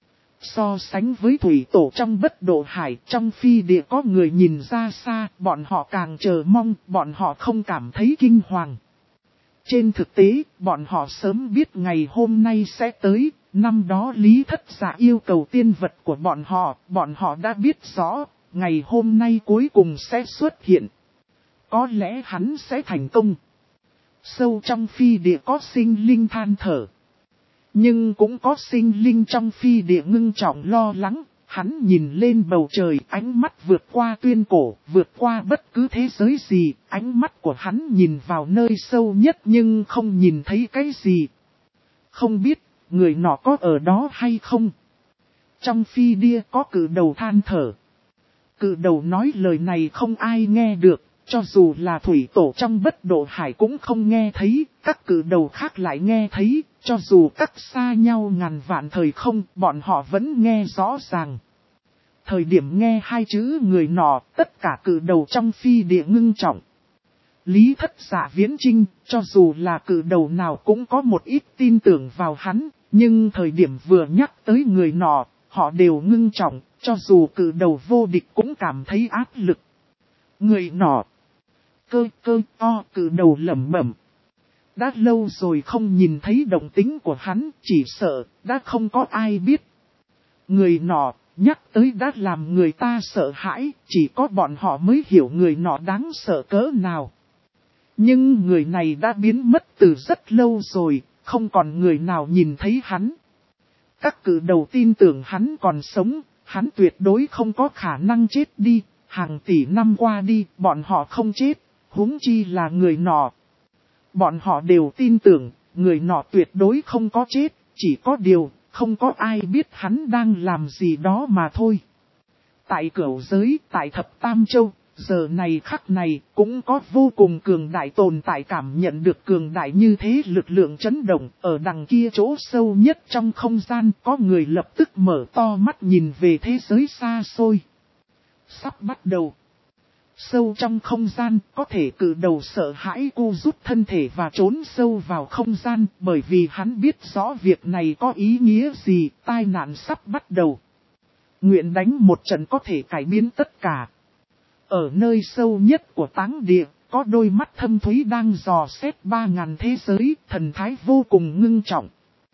So sánh với thủy tổ trong bất độ hải, trong phi địa có người nhìn ra xa, bọn họ càng chờ mong, bọn họ không cảm thấy kinh hoàng. Trên thực tế, bọn họ sớm biết ngày hôm nay sẽ tới, năm đó Lý Thất Dạ yêu cầu tiên vật của bọn họ đã biết rõ, ngày hôm nay cuối cùng sẽ xuất hiện. Có lẽ hắn sẽ thành công. Sâu trong phi địa có sinh linh than thở. Nhưng cũng có sinh linh trong phi địa ngưng trọng lo lắng, hắn nhìn lên bầu trời, ánh mắt vượt qua tuyên cổ, vượt qua bất cứ thế giới gì, ánh mắt của hắn nhìn vào nơi sâu nhất nhưng không nhìn thấy cái gì. Không biết, người nọ có ở đó hay không? Trong phi địa có cự đầu than thở. Cự đầu nói lời này không ai nghe được. Cho dù là thủy tổ trong bất độ hải cũng không nghe thấy, các cự đầu khác lại nghe thấy, cho dù cách xa nhau ngàn vạn thời không, bọn họ vẫn nghe rõ ràng. Thời điểm nghe hai chữ người nọ, tất cả cự đầu trong phi địa ngưng trọng. Lý Thất Dạ viễn chinh, cho dù là cự đầu nào cũng có một ít tin tưởng vào hắn, nhưng thời điểm vừa nhắc tới người nọ, họ đều ngưng trọng, cho dù cự đầu vô địch cũng cảm thấy áp lực. Người nọ. Cơ cự đầu lẩm bẩm. Đã lâu rồi không nhìn thấy động tính của hắn, chỉ sợ, đã không có ai biết. Người nọ, nhắc tới đã làm người ta sợ hãi, chỉ có bọn họ mới hiểu người nọ đáng sợ cỡ nào. Nhưng người này đã biến mất từ rất lâu rồi, không còn người nào nhìn thấy hắn. Các cự đầu tin tưởng hắn còn sống, hắn tuyệt đối không có khả năng chết đi, hàng tỷ năm qua đi, bọn họ không chết. Huống chi là người nọ. Bọn họ đều tin tưởng, người nọ tuyệt đối không có chết, chỉ có điều, không có ai biết hắn đang làm gì đó mà thôi. Tại cửu giới, tại thập tam châu, giờ này khắc này, cũng có vô cùng cường đại tồn tại cảm nhận được cường đại như thế lực lượng chấn động, ở đằng kia chỗ sâu nhất trong không gian, có người lập tức mở to mắt nhìn về thế giới xa xôi. Sắp bắt đầu. Sâu trong không gian, có thể cự đầu sợ hãi cu rút thân thể và trốn sâu vào không gian, bởi vì hắn biết rõ việc này có ý nghĩa gì, tai nạn sắp bắt đầu. Nguyện đánh một trận có thể cải biến tất cả. Ở nơi sâu nhất của táng địa, có đôi mắt thâm thúy đang dò xét 3000 thế giới, thần thái vô cùng ngưng trọng.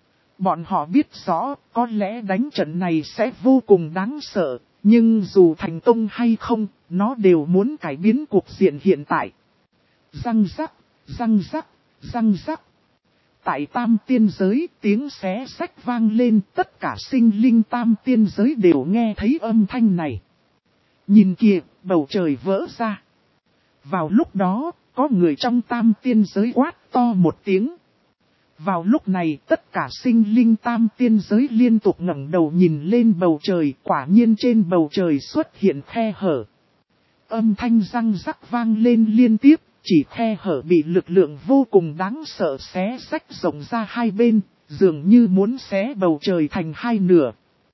Bọn họ biết rõ, có lẽ đánh trận này sẽ vô cùng đáng sợ. Nhưng dù thành công hay không, nó đều muốn cải biến cuộc diện hiện tại. Răng rắc, răng rắc, răng rắc. Tại tam tiên giới, tiếng xé xách vang lên, tất cả sinh linh tam tiên giới đều nghe thấy âm thanh này. Nhìn kìa, bầu trời vỡ ra. Vào lúc đó, có người trong tam tiên giới quát to một tiếng. Vào lúc này, tất cả sinh linh tam tiên giới liên tục ngẩng đầu nhìn lên bầu trời, quả nhiên trên bầu trời xuất hiện khe hở. Âm thanh răng rắc vang lên liên tiếp, chỉ khe hở bị lực lượng vô cùng đáng sợ xé rách rộng ra hai bên, dường như muốn xé bầu trời thành hai nửa.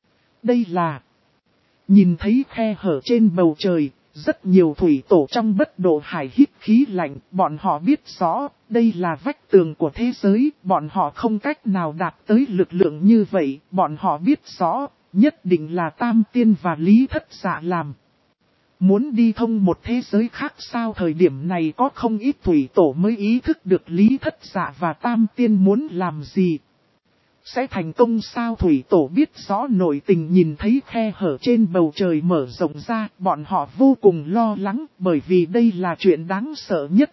Đây là... Nhìn thấy khe hở trên bầu trời, rất nhiều thủy tổ trong bất độ hải hít khí lạnh, bọn họ biết rõ, đây là vách tường của thế giới, bọn họ không cách nào đạt tới lực lượng như vậy, bọn họ biết rõ, nhất định là Tam Tiên và Lý Thất Dạ làm. Muốn đi thông một thế giới khác sao? Thời điểm này có không ít thủy tổ mới ý thức được Lý Thất Dạ và Tam Tiên muốn làm gì. Sẽ thành công sao? Thủy tổ biết rõ nội tình, nhìn thấy khe hở trên bầu trời mở rộng ra, bọn họ vô cùng lo lắng bởi vì đây là chuyện đáng sợ nhất.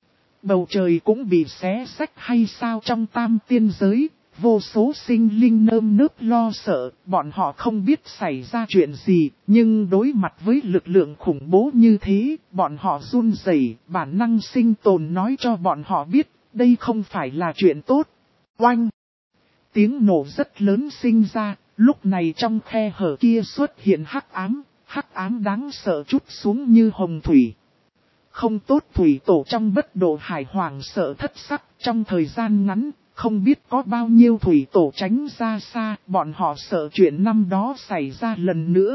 Bầu trời cũng bị xé xách hay sao? Trong tam tiên giới, vô số sinh linh nơm nớp lo sợ, bọn họ không biết xảy ra chuyện gì, nhưng đối mặt với lực lượng khủng bố như thế, bọn họ run rẩy, bản năng sinh tồn nói cho bọn họ biết, đây không phải là chuyện tốt. Oanh! Tiếng nổ rất lớn sinh ra, lúc này trong khe hở kia xuất hiện hắc ám đáng sợ trút xuống như hồng thủy. Không tốt, thủy tổ trong bất độ hải hoàng sợ thất sắc, trong thời gian ngắn, không biết có bao nhiêu thủy tổ tránh ra xa, bọn họ sợ chuyện năm đó xảy ra lần nữa.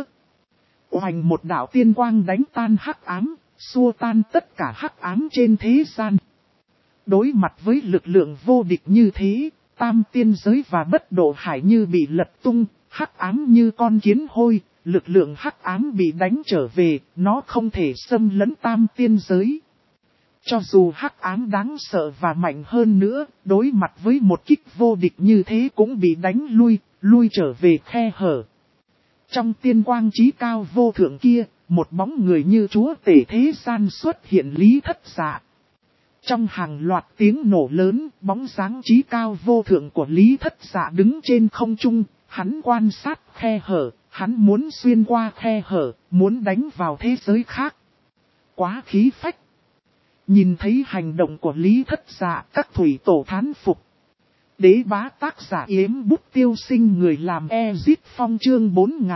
Oanh, một đạo tiên quang đánh tan hắc ám, xua tan tất cả hắc ám trên thế gian. Đối mặt với lực lượng vô địch như thế, tam tiên giới và bất độ hải như bị lật tung, hắc ám như con kiến hôi, lực lượng hắc ám bị đánh trở về, nó không thể xâm lấn tam tiên giới. Cho dù hắc ám đáng sợ và mạnh hơn nữa, đối mặt với một kích vô địch như thế cũng bị đánh lui trở về khe hở. Trong tiên quang chí cao vô thượng kia, một bóng người như chúa tể thế gian xuất hiện Lý Thất Dạ. Trong hàng loạt tiếng nổ lớn, bóng dáng chí cao vô thượng của Lý Thất Dạ đứng trên không trung, hắn quan sát khe hở, hắn muốn xuyên qua khe hở, muốn đánh vào thế giới khác. Quá khí phách! Nhìn thấy hành động của Lý Thất Dạ, các thủy tổ thán phục. Đế bá tác giả Yếm Bút Tiêu Sinh, người làm Ezit Phong, chương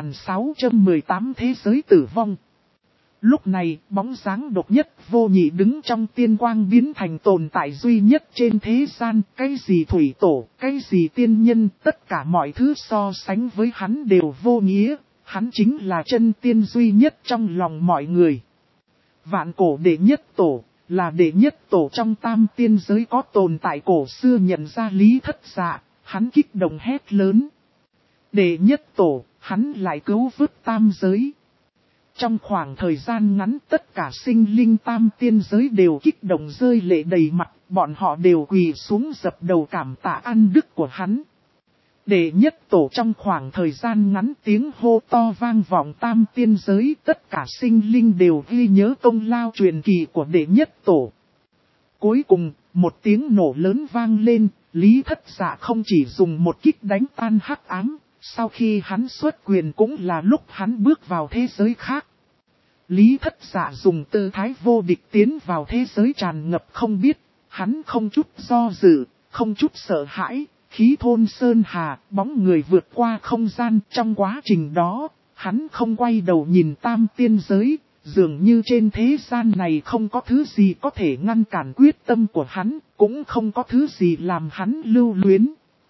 4618 thế giới tử vong. Lúc này, bóng dáng độc nhất vô nhị đứng trong tiên quang biến thành tồn tại duy nhất trên thế gian. Cái gì thủy tổ, cái gì tiên nhân, tất cả mọi thứ so sánh với hắn đều vô nghĩa. Hắn chính là chân tiên duy nhất trong lòng mọi người. Vạn cổ đệ nhất tổ, là đệ nhất tổ trong tam tiên giới có tồn tại cổ xưa nhận ra Lý Thất Dạ, hắn kích động hét lớn. Đệ nhất tổ, hắn lại cứu vớt tam giới. Trong khoảng thời gian ngắn tất cả sinh linh tam tiên giới đều kích động rơi lệ đầy mặt, bọn họ đều quỳ xuống dập đầu cảm tạ ân đức của hắn. Đệ nhất tổ trong khoảng thời gian ngắn tiếng hô to vang vọng tam tiên giới, tất cả sinh linh đều ghi nhớ công lao truyền kỳ của đệ nhất tổ. Cuối cùng, một tiếng nổ lớn vang lên, Lý Thất Dạ không chỉ dùng một kích đánh tan hắc ám, sau khi hắn xuất quyền cũng là lúc hắn bước vào thế giới khác. Lý Thất Dạ dùng tư thái vô địch tiến vào thế giới tràn ngập không biết, hắn không chút do dự, không chút sợ hãi. Khí thôn sơn hà, bóng người vượt qua không gian. Trong quá trình đó, hắn không quay đầu nhìn tam tiên giới, dường như trên thế gian này không có thứ gì có thể ngăn cản quyết tâm của hắn, cũng không có thứ gì làm hắn lưu luyến.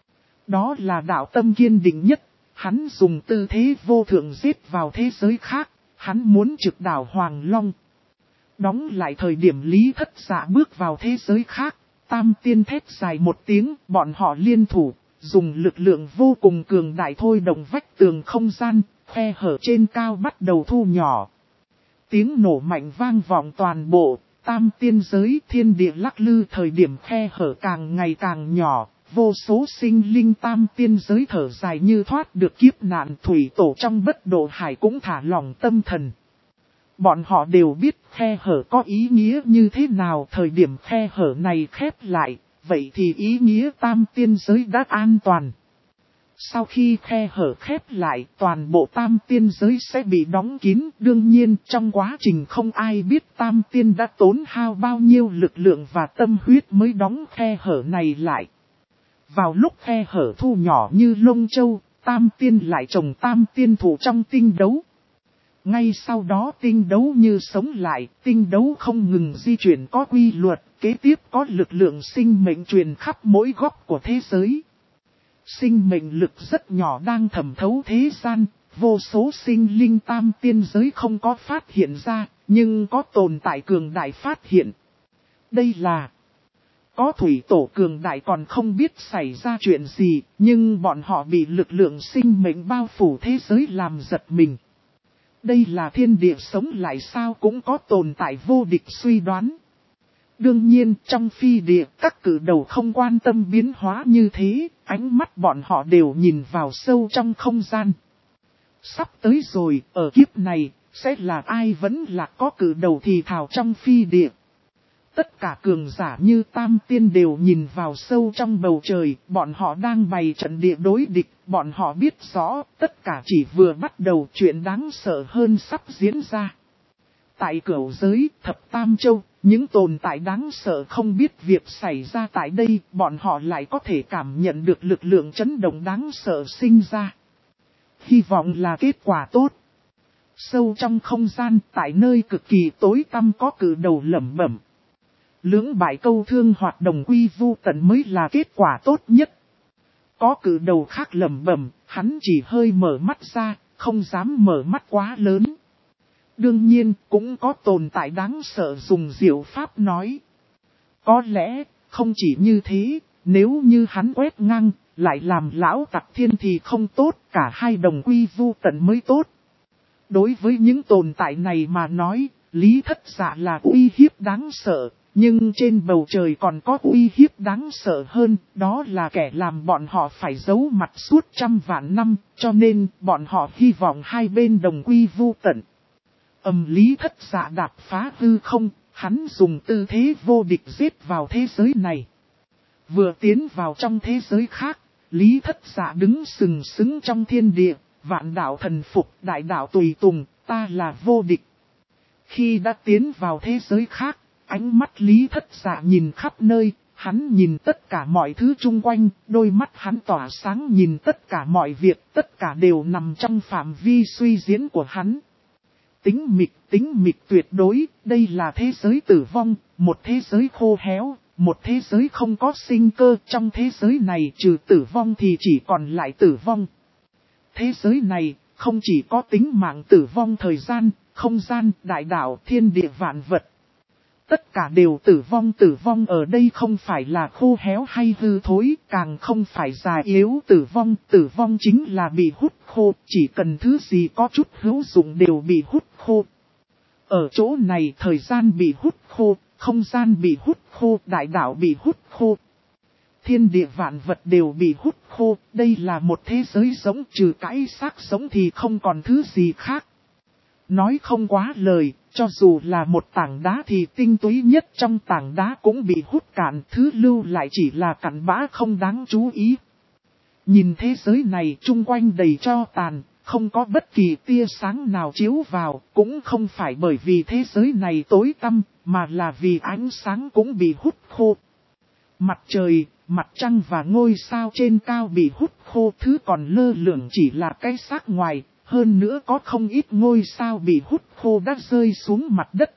Đó là đạo tâm kiên định nhất, hắn dùng tư thế vô thượng giết vào thế giới khác, hắn muốn trực đảo Hoàng Long. Đóng lại thời điểm Lý Thất Dạ bước vào thế giới khác. Tam tiên thét dài một tiếng, bọn họ liên thủ, dùng lực lượng vô cùng cường đại thôi động vách tường không gian, khe hở trên cao bắt đầu thu nhỏ. Tiếng nổ mạnh vang vọng toàn bộ, tam tiên giới thiên địa lắc lư thời điểm khe hở càng ngày càng nhỏ, vô số sinh linh tam tiên giới thở dài như thoát được kiếp nạn. Thủy tổ trong bất độ hải cũng thả lỏng tâm thần. Bọn họ đều biết khe hở có ý nghĩa như thế nào, thời điểm khe hở này khép lại, vậy thì ý nghĩa tam tiên giới đã an toàn. Sau khi khe hở khép lại, toàn bộ tam tiên giới sẽ bị đóng kín, đương nhiên trong quá trình không ai biết tam tiên đã tốn hao bao nhiêu lực lượng và tâm huyết mới đóng khe hở này lại. Vào lúc khe hở thu nhỏ như lông châu, tam tiên lại trồng tam tiên thủ trong tinh đấu. Ngay sau đó tinh đấu như sống lại, tinh đấu không ngừng di chuyển có quy luật, kế tiếp có lực lượng sinh mệnh truyền khắp mỗi góc của thế giới. Sinh mệnh lực rất nhỏ đang thẩm thấu thế gian, vô số sinh linh tam tiên giới không có phát hiện ra, nhưng có tồn tại cường đại phát hiện. Đây là có thủy tổ cường đại còn không biết xảy ra chuyện gì, nhưng bọn họ bị lực lượng sinh mệnh bao phủ thế giới làm giật mình. Đây là thiên địa sống lại sao, cũng có tồn tại vô địch suy đoán. Đương nhiên trong phi địa các cử đầu không quan tâm biến hóa như thế, ánh mắt bọn họ đều nhìn vào sâu trong không gian. Sắp tới rồi, ở kiếp này, sẽ là ai vẫn là có cử đầu thì thào trong phi địa. Tất cả cường giả như tam tiên đều nhìn vào sâu trong bầu trời, bọn họ đang bày trận địa đối địch, bọn họ biết rõ, tất cả chỉ vừa bắt đầu, chuyện đáng sợ hơn sắp diễn ra. Tại cửu giới, thập tam châu, những tồn tại đáng sợ không biết việc xảy ra tại đây, bọn họ lại có thể cảm nhận được lực lượng chấn động đáng sợ sinh ra. Hy vọng là kết quả tốt. Sâu trong không gian, tại nơi cực kỳ tối tăm có cử đầu lẩm bẩm. Lưỡng bại câu thương hoạt đồng quy vu tận mới là kết quả tốt nhất. Có cử đầu khác lẩm bẩm, hắn chỉ hơi mở mắt ra, không dám mở mắt quá lớn. Đương nhiên, cũng có tồn tại đáng sợ dùng diệu pháp nói. Có lẽ, Không chỉ như thế, nếu như hắn quét ngang, lại làm lão tặc thiên thì không tốt, cả hai đồng quy vu tận mới tốt. Đối với những tồn tại này mà nói, Lý Thất Dạ là uy hiếp đáng sợ, nhưng trên bầu trời còn có uy hiếp đáng sợ hơn, đó là kẻ làm bọn họ phải giấu mặt suốt trăm vạn năm, cho nên bọn họ hy vọng hai bên đồng quy vu tận. Lý Thất Dạ đạp phá hư không, hắn dùng tư thế vô địch giết vào thế giới này. Vừa tiến vào trong thế giới khác, Lý Thất Dạ đứng sừng sững trong thiên địa, vạn đạo thần phục, đại đạo tùy tùng, ta là vô địch. Khi đã tiến vào thế giới khác, ánh mắt Lý Thất Dạ nhìn khắp nơi, hắn nhìn tất cả mọi thứ chung quanh, đôi mắt hắn tỏa sáng nhìn tất cả mọi việc, tất cả đều nằm trong phạm vi suy diễn của hắn. Tính mịch tuyệt đối, đây là thế giới tử vong, một thế giới khô héo, một thế giới không có sinh cơ, trong thế giới này trừ tử vong thì chỉ còn lại tử vong. Thế giới này không chỉ có tính mạng tử vong thời gian, không gian, đại đạo, thiên địa vạn vật. Tất cả đều tử vong ở đây không phải là khô héo hay hư thối, càng không phải già yếu tử vong chính là bị hút khô, chỉ cần thứ gì có chút hữu dụng đều bị hút khô. Ở chỗ này thời gian bị hút khô, không gian bị hút khô, đại đạo bị hút khô. Thiên địa vạn vật đều bị hút khô, đây là một thế giới giống, trừ cái xác sống thì không còn thứ gì khác. Nói không quá lời, cho dù là một tảng đá thì tinh túy nhất trong tảng đá cũng bị hút cạn, thứ lưu lại chỉ là cặn bã không đáng chú ý. Nhìn thế giới này chung quanh đầy tro tàn, không có bất kỳ tia sáng nào chiếu vào, cũng không phải bởi vì thế giới này tối tăm, mà là vì ánh sáng cũng bị hút khô. Mặt trời, mặt trăng và ngôi sao trên cao bị hút khô, thứ còn lơ lửng chỉ là cái xác ngoài. Hơn nữa có không ít ngôi sao bị hút khô đã rơi xuống mặt đất.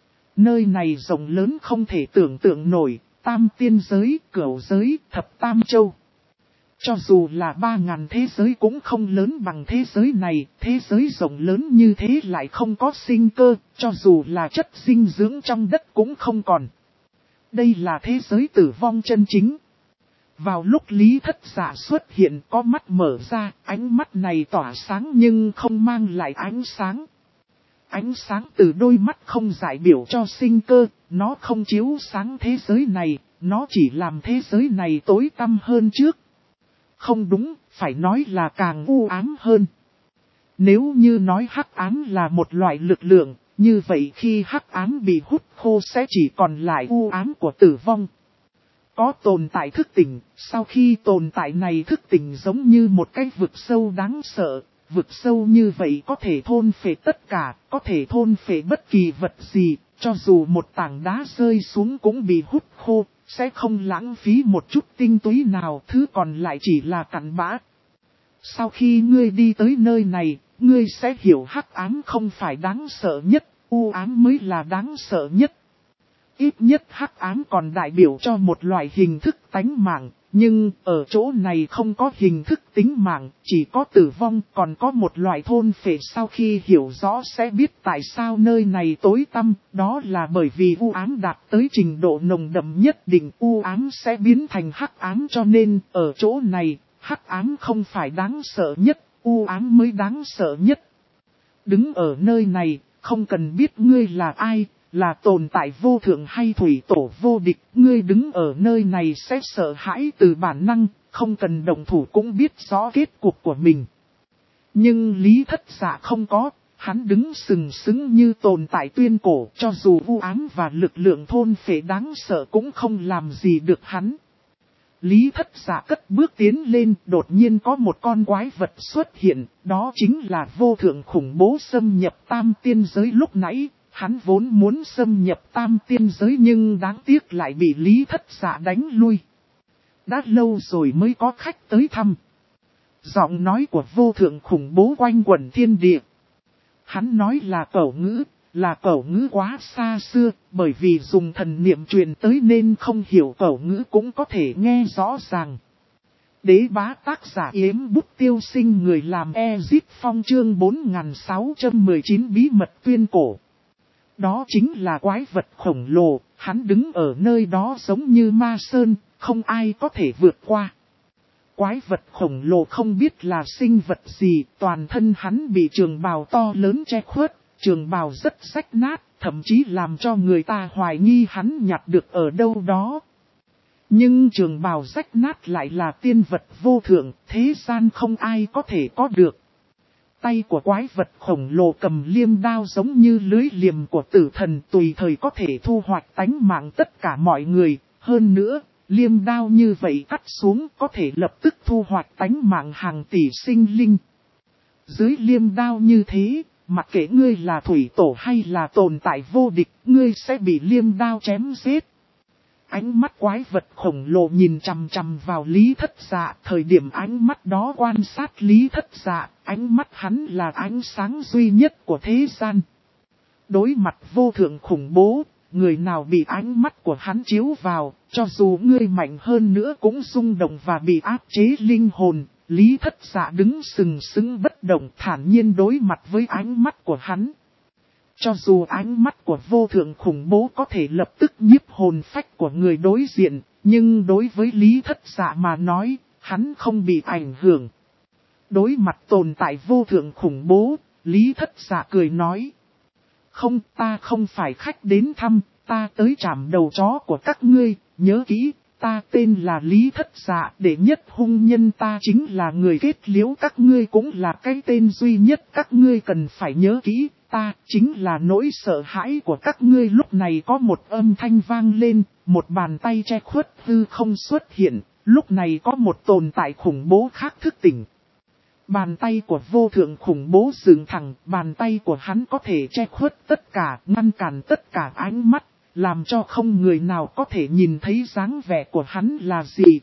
Nơi này rộng lớn không thể tưởng tượng nổi, tam tiên giới, cửu giới, thập tam châu. Cho dù là 3.000 thế giới cũng không lớn bằng thế giới này, thế giới rộng lớn như thế lại không có sinh cơ, cho dù là chất dinh dưỡng trong đất cũng không còn. Đây là thế giới tử vong chân chính. Vào lúc Lý Thất Dạ xuất hiện có mắt mở ra, ánh mắt này tỏa sáng nhưng không mang lại ánh sáng. Ánh sáng từ đôi mắt không giải biểu cho sinh cơ, nó không chiếu sáng thế giới này, nó chỉ làm thế giới này tối tăm hơn trước. Không đúng, phải nói là càng u ám hơn. Nếu như nói hắc ám là một loại lực lượng, như vậy khi hắc ám bị hút khô sẽ chỉ còn lại u ám của tử vong. Có tồn tại thức tỉnh, sau khi tồn tại này thức tỉnh giống như một cái vực sâu đáng sợ, vực sâu như vậy có thể thôn phệ tất cả, có thể thôn phệ bất kỳ vật gì, cho dù một tảng đá rơi xuống cũng bị hút khô, sẽ không lãng phí một chút tinh túy nào, thứ còn lại chỉ là cặn bã. Sau khi ngươi đi tới nơi này, ngươi sẽ hiểu hắc ám không phải đáng sợ nhất, u ám mới là đáng sợ nhất. Ít nhất hắc ám còn đại biểu cho một loại hình thức tánh mạng, nhưng ở chỗ này không có hình thức tính mạng, chỉ có tử vong, còn có một loại thôn phệ. Sau khi hiểu rõ sẽ biết tại sao nơi này tối tăm, đó là bởi vì u ám đạt tới trình độ nồng đậm nhất định, u ám sẽ biến thành hắc ám, cho nên ở chỗ này, hắc ám không phải đáng sợ nhất, u ám mới đáng sợ nhất. Đứng ở nơi này, không cần biết ngươi là ai, là tồn tại vô thượng hay thủy tổ vô địch, ngươi đứng ở nơi này sẽ sợ hãi từ bản năng, không cần động thủ cũng biết rõ kết cục của mình. Nhưng Lý Thất Dạ không có, hắn đứng sừng sững như tồn tại tuyên cổ, cho dù u ám và lực lượng thôn phệ đáng sợ cũng không làm gì được hắn. Lý Thất Dạ cất bước tiến lên, đột nhiên có một con quái vật xuất hiện, đó chính là vô thượng khủng bố xâm nhập tam tiên giới lúc nãy. Hắn vốn muốn xâm nhập tam tiên giới nhưng đáng tiếc lại bị Lý Thất Dạ đánh lui. Đã lâu rồi mới có khách tới thăm. Giọng nói của vô thượng khủng bố quanh quẩn thiên địa. Hắn nói là cẩu ngữ quá xa xưa, bởi vì dùng thần niệm truyền tới nên không hiểu cẩu ngữ cũng có thể nghe rõ ràng. Đế bá tác giả Yếm Bút Tiêu Sinh, người làm Ezip Phong, chương 4619 bí mật tuyên cổ. đó chính là quái vật khổng lồ, hắn đứng ở nơi đó giống như ma sơn, không ai có thể vượt qua. Quái vật khổng lồ không biết là sinh vật gì, toàn thân hắn bị trường bào to lớn che khuất, trường bào rất rách nát, thậm chí làm cho người ta hoài nghi hắn nhặt được ở đâu đó. Nhưng trường bào rách nát lại là tiên vật vô thượng, thế gian không ai có thể có được. Tay của quái vật khổng lồ cầm liêm đao giống như lưới liềm của tử thần, tùy thời có thể thu hoạch tánh mạng tất cả mọi người. Hơn nữa, liêm đao như vậy cắt xuống có thể lập tức thu hoạch tánh mạng hàng tỷ sinh linh. Dưới liêm đao như thế, mặc kệ ngươi là thủy tổ hay là tồn tại vô địch, ngươi sẽ bị liêm đao chém giết. Ánh mắt quái vật khổng lồ nhìn chằm chằm vào Lý Thất Dạ, thời điểm ánh mắt đó quan sát Lý Thất Dạ, ánh mắt hắn là ánh sáng duy nhất của thế gian. Đối mặt vô thượng khủng bố, người nào bị ánh mắt của hắn chiếu vào, cho dù ngươi mạnh hơn nữa cũng rung động và bị áp chế linh hồn. Lý Thất Dạ đứng sừng sững bất động, thản nhiên đối mặt với ánh mắt của hắn. Cho dù ánh mắt của vô thượng khủng bố có thể lập tức nhiếp hồn phách của người đối diện, nhưng đối với Lý Thất Dạ mà nói, hắn không bị ảnh hưởng. Đối mặt tồn tại vô thượng khủng bố, Lý Thất Dạ cười nói: không, ta không phải khách đến thăm, ta tới chạm đầu chó của các ngươi, nhớ kỹ, ta tên là Lý Thất Dạ, đệ nhất hung nhân ta chính là người kết liễu các ngươi, cũng là cái tên duy nhất các ngươi cần phải nhớ kỹ. Ta chính là nỗi sợ hãi của các ngươi. Lúc này có một âm thanh vang lên, một bàn tay che khuất hư không xuất hiện, lúc này có một tồn tại khủng bố khác thức tỉnh. Bàn tay của vô thượng khủng bố dựng thẳng, bàn tay của hắn có thể che khuất tất cả, ngăn cản tất cả ánh mắt, làm cho không người nào có thể nhìn thấy dáng vẻ của hắn là gì.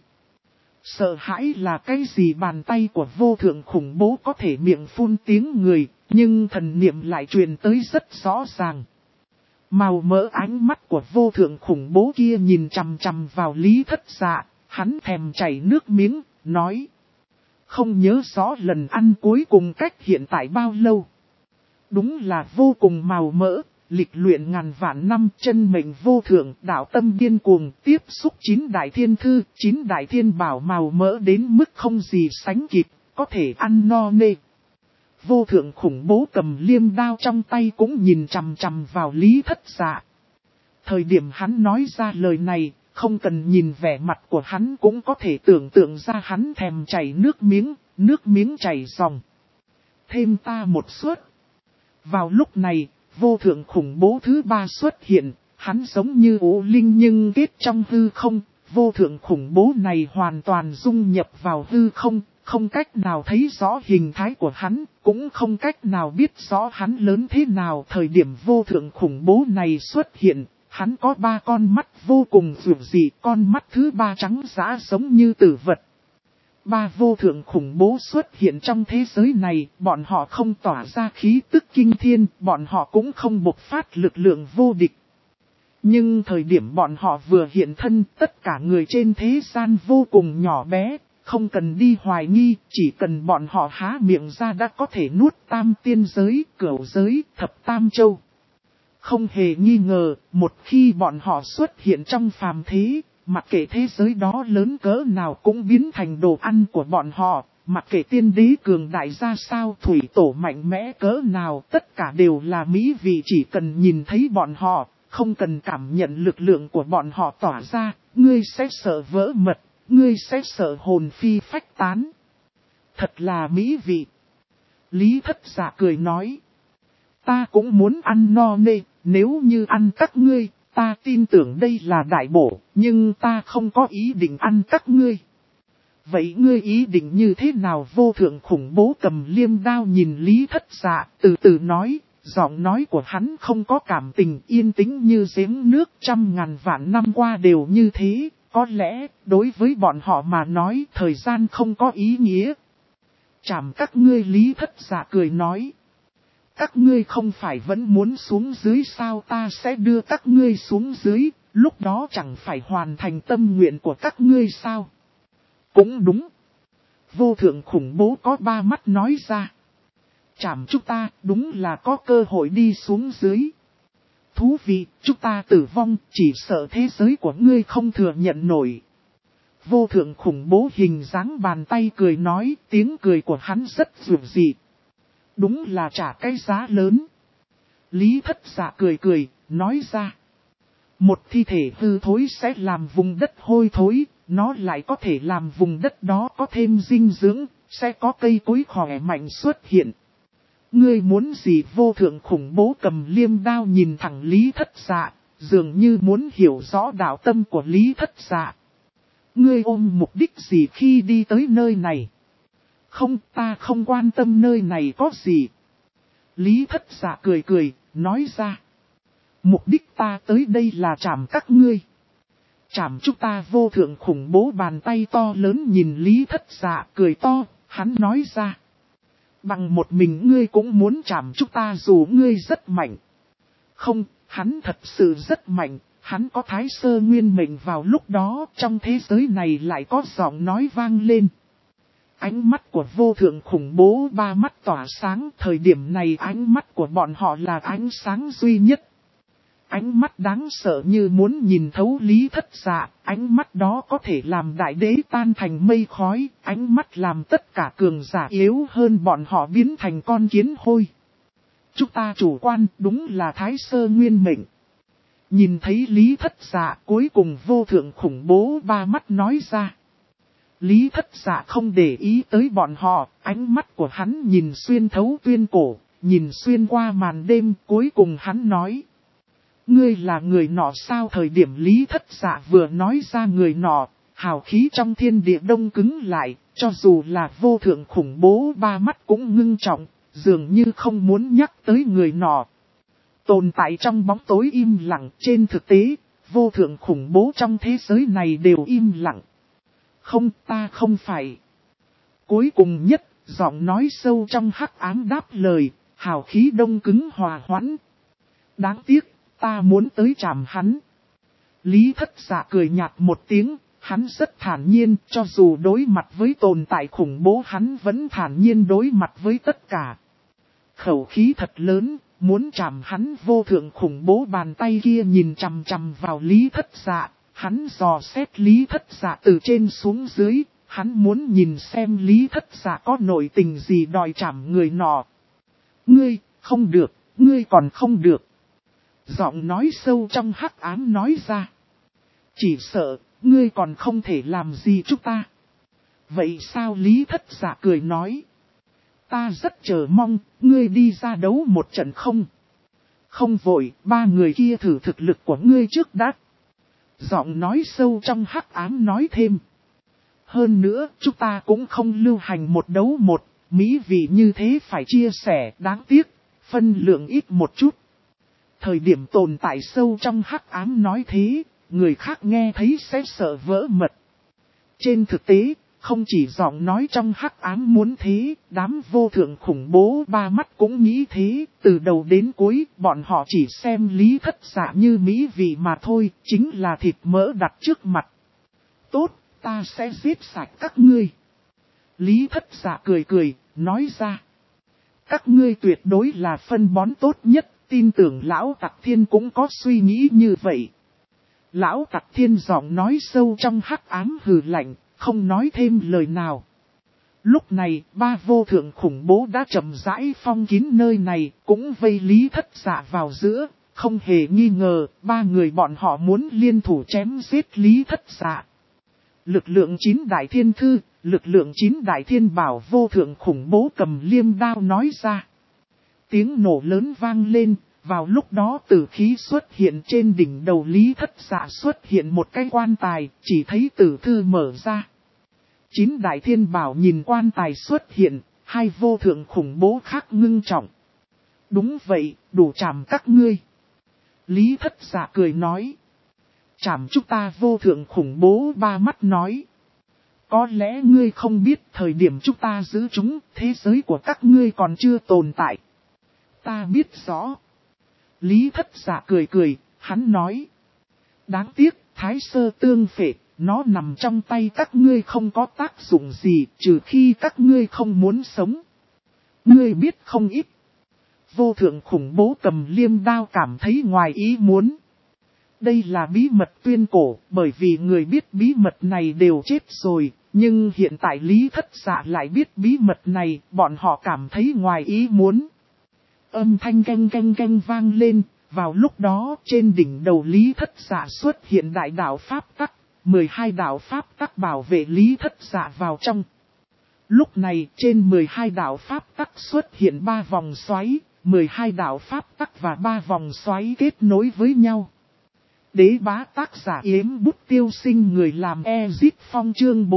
Sợ hãi là cái gì? Bàn tay của vô thượng khủng bố có thể miệng phun tiếng người, nhưng thần niệm lại truyền tới rất rõ ràng. Màu mỡ ánh mắt của vô thượng khủng bố kia nhìn chằm chằm vào Lý Thất Dạ, hắn thèm chảy nước miếng, nói: không nhớ rõ lần ăn cuối cùng cách hiện tại bao lâu. Đúng là vô cùng màu mỡ, lịch luyện ngàn vạn năm, chân mệnh vô thượng, đạo tâm điên cuồng, tiếp xúc 9 đại thiên thư, 9 đại thiên bảo, màu mỡ đến mức không gì sánh kịp, có thể ăn no nê. Vô thượng khủng bố cầm liêm đao trong tay cũng nhìn chằm chằm vào Lý Thất Dạ. Thời điểm hắn nói ra lời này, không cần nhìn vẻ mặt của hắn cũng có thể tưởng tượng ra hắn thèm chảy nước miếng chảy ròng. Thêm ta một suất. Vào lúc này, vô thượng khủng bố thứ 3 xuất hiện, hắn giống như ố linh nhưng kết trong hư không. Vô thượng khủng bố này hoàn toàn dung nhập vào hư không, không cách nào thấy rõ hình thái của hắn, cũng không cách nào biết rõ hắn lớn thế nào. Thời điểm vô thượng khủng bố này xuất hiện, hắn có 3 con mắt vô cùng dường dị, con mắt thứ 3 trắng dã giống như tử vật. 3 vô thượng khủng bố xuất hiện trong thế giới này, bọn họ không tỏa ra khí tức kinh thiên, bọn họ cũng không bộc phát lực lượng vô địch. Nhưng thời điểm bọn họ vừa hiện thân, tất cả người trên thế gian vô cùng nhỏ bé, không cần đi hoài nghi, chỉ cần bọn họ há miệng ra đã có thể nuốt tam tiên giới, cửu giới, thập tam châu. Không hề nghi ngờ, một khi bọn họ xuất hiện trong phàm thế, mặc kệ thế giới đó lớn cỡ nào cũng biến thành đồ ăn của bọn họ, mặc kệ tiên đế cường đại ra sao, thủy tổ mạnh mẽ cỡ nào, tất cả đều là mỹ vị. Chỉ cần nhìn thấy bọn họ, không cần cảm nhận lực lượng của bọn họ tỏa ra, ngươi sẽ sợ vỡ mật, ngươi sẽ sợ hồn phi phách tán. Thật là mỹ vị. Lý Thất Dạ cười nói: ta cũng muốn ăn no nê, nếu như ăn các ngươi, ta tin tưởng đây là đại bổ, nhưng ta không có ý định ăn các ngươi. Vậy ngươi ý định như thế nào? Vô thượng khủng bố cầm liêm đao nhìn Lý Thất Dạ, từ từ nói, giọng nói của hắn không có cảm tình, yên tĩnh như giếng nước. 100.000 vạn năm qua đều như thế, có lẽ, đối với bọn họ mà nói thời gian không có ý nghĩa. Chảm các ngươi. Lý Thất Dạ cười nói: các ngươi không phải vẫn muốn xuống dưới sao? Ta sẽ đưa các ngươi xuống dưới, lúc đó chẳng phải hoàn thành tâm nguyện của các ngươi sao? Cũng đúng. Vô thượng khủng bố có 3 mắt nói ra: chảm chúng ta đúng là có cơ hội đi xuống dưới. thú vị, chúng ta tử vong, chỉ sợ thế giới của ngươi không thừa nhận nổi. Vô thượng khủng bố hình dáng bàn tay cười nói, tiếng cười của hắn rất dịu dị. Đúng là trả cái giá lớn. Lý Thất Dạ cười cười, nói ra. Một thi thể hư thối sẽ làm vùng đất hôi thối, nó lại có thể làm vùng đất đó có thêm dinh dưỡng, sẽ có cây cối khỏe mạnh xuất hiện. Ngươi muốn gì? Vô thượng khủng bố cầm liêm đao nhìn thẳng Lý Thất Dạ, dường như muốn hiểu rõ đạo tâm của Lý Thất Dạ. Ngươi ôm mục đích gì khi đi tới nơi này? Không, ta không quan tâm nơi này có gì. Lý Thất Dạ cười cười, nói ra. Mục đích ta tới đây là trảm các ngươi. Trảm chúng ta. Vô thượng khủng bố bàn tay to lớn nhìn Lý Thất Dạ cười to, hắn nói ra. Bằng một mình ngươi cũng muốn trảm chúng ta dù ngươi rất mạnh. Không, hắn thật sự rất mạnh, hắn có thái sơ nguyên mệnh. Vào lúc đó trong thế giới này lại có giọng nói vang lên. Ánh mắt của vô thượng khủng bố ba mắt tỏa sáng. Thời điểm này ánh mắt của bọn họ là ánh sáng duy nhất. Ánh mắt đáng sợ như muốn nhìn thấu Lý Thất Dạ, ánh mắt đó có thể làm đại đế tan thành mây khói, ánh mắt làm tất cả cường giả yếu hơn bọn họ biến thành con kiến hôi. Chúng ta chủ quan, đúng là thái sơ nguyên mệnh. Nhìn thấy Lý Thất Dạ, cuối cùng vô thượng khủng bố ba mắt nói ra. Lý Thất Dạ không để ý tới bọn họ, ánh mắt của hắn nhìn xuyên thấu tuyên cổ, nhìn xuyên qua màn đêm, cuối cùng hắn nói. Ngươi là người nọ sao? Thời điểm Lý Thất Dạ vừa nói ra người nọ, hào khí trong thiên địa đông cứng lại, cho dù là vô thượng khủng bố ba mắt cũng ngưng trọng, dường như không muốn nhắc tới người nọ. Tồn tại trong bóng tối im lặng, trên thực tế, vô thượng khủng bố trong thế giới này đều im lặng. Không, ta không phải. Cuối cùng nhất, giọng nói sâu trong hắc ám đáp lời, hào khí đông cứng hòa hoãn. Đáng tiếc. Ta muốn tới trảm hắn. Lý Thất Dạ cười nhạt một tiếng, hắn rất thản nhiên, cho dù đối mặt với tồn tại khủng bố hắn vẫn thản nhiên đối mặt với tất cả. Khẩu khí thật lớn, muốn trảm hắn. Vô thượng khủng bố bàn tay kia nhìn chằm chằm vào Lý Thất Dạ, hắn dò xét Lý Thất Dạ từ trên xuống dưới, hắn muốn nhìn xem Lý Thất Dạ có nội tình gì đòi trảm người nọ. Ngươi, không được, ngươi còn không được. Giọng nói sâu trong hắc ám nói ra. Chỉ sợ, ngươi còn không thể làm gì chúng ta. Vậy sao? Lý Thất Dạ cười nói. Ta rất chờ mong, ngươi đi ra đấu một trận không? Không vội, ba người kia thử thực lực của ngươi trước đã. Giọng nói sâu trong hắc ám nói thêm. Hơn nữa, chúng ta cũng không lưu hành một đấu một, mỹ vị như thế phải chia sẻ, đáng tiếc, phân lượng ít một chút. Thời điểm tồn tại sâu trong hắc ám nói thế, người khác nghe thấy sẽ sợ vỡ mật. Trên thực tế, không chỉ giọng nói trong hắc ám muốn thế, đám vô thượng khủng bố ba mắt cũng nghĩ thế, từ đầu đến cuối, bọn họ chỉ xem Lý Thất Dạ như mỹ vị mà thôi, chính là thịt mỡ đặt trước mặt. Tốt, ta sẽ giết sạch các ngươi. Lý Thất Dạ cười cười, nói ra. Các ngươi tuyệt đối là phân bón tốt nhất. Tin tưởng Lão Tặc Thiên cũng có suy nghĩ như vậy. Lão Tặc Thiên giọng nói sâu trong hắc ám hừ lạnh, không nói thêm lời nào. Lúc này, ba vô thượng khủng bố đã chậm rãi phong kín nơi này, cũng vây Lý Thất Dạ vào giữa. Không hề nghi ngờ, ba người bọn họ muốn liên thủ chém giết Lý Thất Dạ. Lực lượng 9 đại thiên thư, lực lượng 9 đại thiên bảo. Vô thượng khủng bố cầm liêm đao nói ra. Tiếng nổ lớn vang lên, vào lúc đó tử khí xuất hiện trên đỉnh đầu Lý Thất Dạ, xuất hiện một cái quan tài, chỉ thấy tử thư mở ra. 9 đại thiên bảo nhìn quan tài xuất hiện, hai vô thượng khủng bố khác ngưng trọng. Đúng vậy, đủ trảm các ngươi. Lý Thất Dạ cười nói. Trảm chúng ta. Vô thượng khủng bố ba mắt nói. Có lẽ ngươi không biết thời điểm chúng ta giữ chúng, thế giới của các ngươi còn chưa tồn tại. Ta biết rõ. Lý Thất Dạ cười cười, hắn nói. Đáng tiếc, thái sơ tương phệ, nó nằm trong tay các ngươi không có tác dụng gì, trừ khi các ngươi không muốn sống. Ngươi biết không ít. Vô thượng khủng bố cầm liêm đao cảm thấy ngoài ý muốn. Đây là bí mật tuyên cổ, bởi vì người biết bí mật này đều chết rồi, nhưng hiện tại Lý Thất Dạ lại biết bí mật này, bọn họ cảm thấy ngoài ý muốn. Âm thanh canh canh canh vang lên, vào lúc đó trên đỉnh đầu Lý Thất Dạ xuất hiện đại đạo Pháp Tắc, 12 đạo Pháp Tắc bảo vệ Lý Thất Dạ vào trong. Lúc này trên 12 đạo Pháp Tắc xuất hiện 3 vòng xoáy, 12 đạo Pháp Tắc và 3 vòng xoáy kết nối với nhau. Đế bá tác giả Yếm Bút Tiêu Sinh, người làm Ezit Phong, chương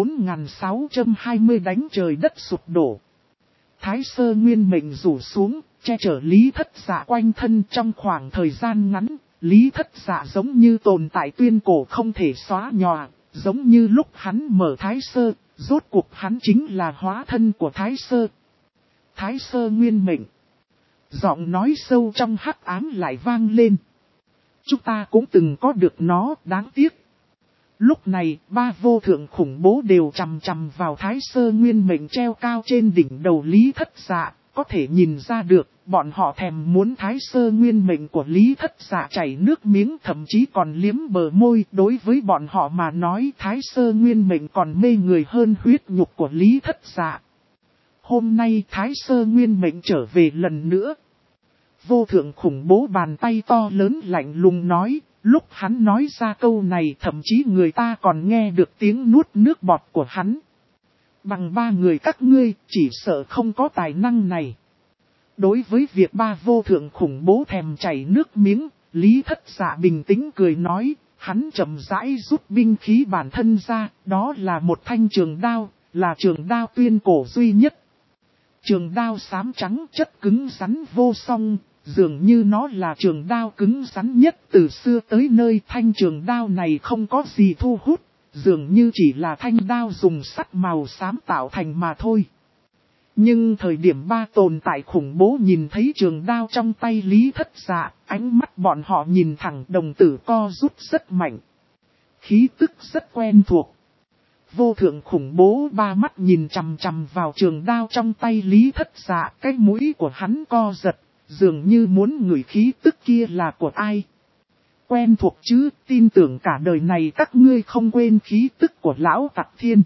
4620 đánh trời đất sụp đổ. Thái sơ nguyên mệnh rủ xuống, che chở Lý Thất Dạ quanh thân trong khoảng thời gian ngắn. Lý Thất Dạ giống như tồn tại tuyên cổ không thể xóa nhòa, giống như lúc hắn mở Thái sơ, rốt cuộc hắn chính là hóa thân của Thái sơ. Thái sơ nguyên mệnh. Giọng nói sâu trong hắc ám lại vang lên. Chúng ta cũng từng có được nó, đáng tiếc. Lúc này, 3 vô thượng khủng bố đều chằm chằm vào Thái sơ nguyên mệnh treo cao trên đỉnh đầu Lý Thất Dạ. Có thể nhìn ra được, bọn họ thèm muốn Thái sơ nguyên mệnh của Lý Thất Dạ chảy nước miếng, thậm chí còn liếm bờ môi. Đối với bọn họ mà nói, Thái sơ nguyên mệnh còn mê người hơn huyết nhục của Lý Thất Dạ. Hôm nay Thái sơ nguyên mệnh trở về lần nữa. Vô thượng khủng bố bàn tay to lớn lạnh lùng nói, lúc hắn nói ra câu này thậm chí người ta còn nghe được tiếng nuốt nước bọt của hắn. Bằng 3 người các ngươi, chỉ sợ không có tài năng này. Đối với việc 3 vô thượng khủng bố thèm chảy nước miếng, Lý Thất Dạ bình tĩnh cười nói, hắn chậm rãi rút binh khí bản thân ra, đó là một thanh trường đao, là trường đao tuyên cổ duy nhất. Trường đao xám trắng chất cứng rắn vô song, dường như nó là trường đao cứng rắn nhất từ xưa tới nơi. Thanh trường đao này không có gì thu hút, dường như chỉ là thanh đao dùng sắt màu xám tạo thành mà thôi. Nhưng thời điểm 3 tồn tại khủng bố nhìn thấy trường đao trong tay Lý Thất Dạ, ánh mắt bọn họ nhìn thẳng đồng tử co rút rất mạnh. Khí tức rất quen thuộc. Vô thượng khủng bố 3 mắt nhìn chằm chằm vào trường đao trong tay Lý Thất Dạ, cái mũi của hắn co giật, dường như muốn ngửi khí tức kia là của ai. Quen thuộc chứ, tin tưởng cả đời này các ngươi không quên khí tức của lão Tặc Thiên.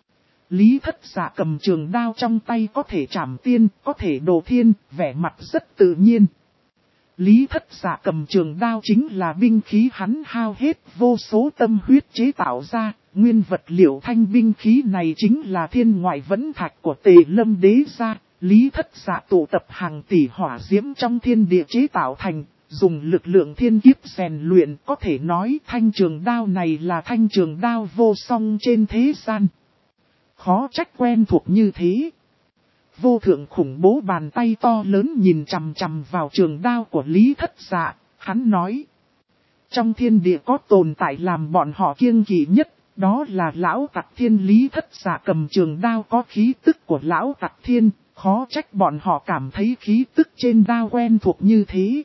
Lý Thất Dạ cầm trường đao trong tay có thể trảm tiên, có thể độ thiên, vẻ mặt rất tự nhiên. Lý Thất Dạ cầm trường đao chính là binh khí hắn hao hết vô số tâm huyết chế tạo ra, nguyên vật liệu thanh binh khí này chính là thiên ngoại vẫn thạch của Tề Lâm Đế gia. Lý Thất Dạ tụ tập hàng tỷ hỏa diễm trong thiên địa chế tạo thành, dùng lực lượng thiên kiếp rèn luyện, có thể nói thanh trường đao này là thanh trường đao vô song trên thế gian. Khó trách quen thuộc như thế. Vô thượng khủng bố bàn tay to lớn nhìn chằm chằm vào trường đao của Lý Thất Dạ, hắn nói. Trong thiên địa có tồn tại làm bọn họ kiêng kỵ nhất, đó là lão Tặc Thiên. Lý Thất Dạ cầm trường đao có khí tức của lão Tặc Thiên, khó trách bọn họ cảm thấy khí tức trên đao quen thuộc như thế.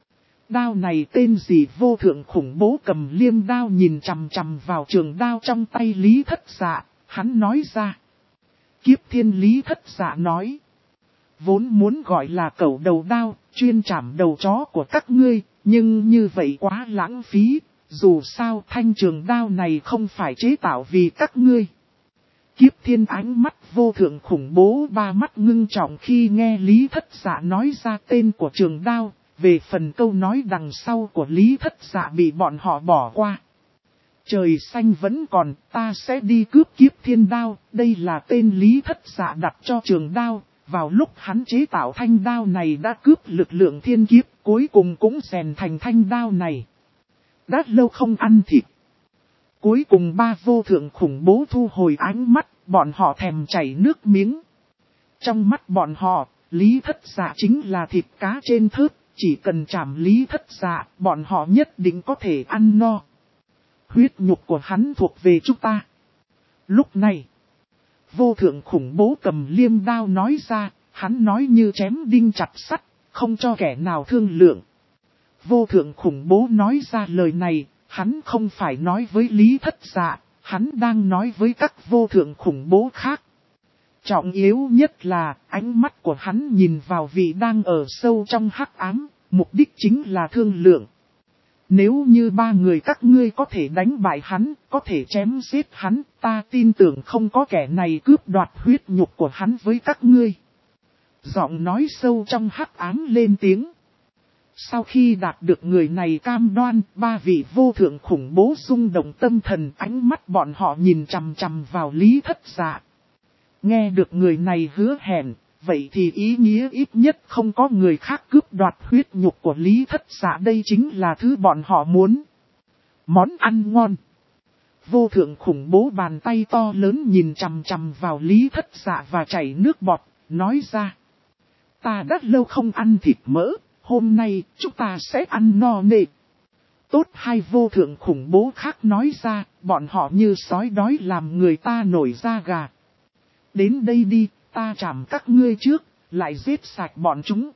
Đao này tên gì? Vô thượng khủng bố cầm liêm đao nhìn chằm chằm vào trường đao trong tay Lý Thất Dạ, hắn nói ra. Kiếp Thiên. Lý Thất Dạ nói. Vốn muốn gọi là cẩu đầu đao, chuyên chảm đầu chó của các ngươi, nhưng như vậy quá lãng phí, dù sao thanh trường đao này không phải chế tạo vì các ngươi. Kiếp Thiên ánh mắt vô thượng khủng bố 3 mắt ngưng trọng khi nghe Lý Thất Dạ nói ra tên của trường đao, về phần câu nói đằng sau của Lý Thất Dạ bị bọn họ bỏ qua. Trời xanh vẫn còn, ta sẽ đi cướp Kiếp Thiên đao, đây là tên Lý Thất Dạ đặt cho trường đao, vào lúc hắn chế tạo thanh đao này đã cướp lực lượng thiên kiếp, cuối cùng cũng rèn thành thanh đao này. Đã lâu không ăn thịt. Cuối cùng 3 vô thượng khủng bố thu hồi ánh mắt, bọn họ thèm chảy nước miếng. Trong mắt bọn họ, Lý Thất Dạ chính là thịt cá trên thớt, chỉ cần chảm Lý Thất Dạ, bọn họ nhất định có thể ăn no. Huyết nhục của hắn thuộc về chúng ta. Lúc này, vô thượng khủng bố cầm liêm đao nói ra, hắn nói như chém đinh chặt sắt, không cho kẻ nào thương lượng. Vô thượng khủng bố nói ra lời này, hắn không phải nói với Lý Thất Dạ, hắn đang nói với các vô thượng khủng bố khác. Trọng yếu nhất là ánh mắt của hắn nhìn vào vị đang ở sâu trong hắc ám, mục đích chính là thương lượng. Nếu như ba người các ngươi có thể đánh bại hắn, có thể chém giết hắn, ta tin tưởng không có kẻ này cướp đoạt huyết nhục của hắn với các ngươi. Giọng nói sâu trong hắc ám lên tiếng. Sau khi đạt được người này cam đoan, ba vị vô thượng khủng bố rung động tâm thần, ánh mắt bọn họ nhìn chằm chằm vào Lý Thất Dạ. Nghe được người này hứa hẹn, vậy thì ý nghĩa ít nhất không có người khác cướp đoạt huyết nhục của Lý Thất Dạ, đây chính là thứ bọn họ muốn. Món ăn ngon. Vô thượng khủng bố bàn tay to lớn nhìn chằm chằm vào Lý Thất Dạ và chảy nước bọt, nói ra. Ta đã lâu không ăn thịt mỡ, hôm nay chúng ta sẽ ăn no nê. Tốt, hai vô thượng khủng bố khác nói ra, bọn họ như sói đói làm người ta nổi da gà. Đến đây đi, ta chạm các ngươi trước, lại giết sạch bọn chúng.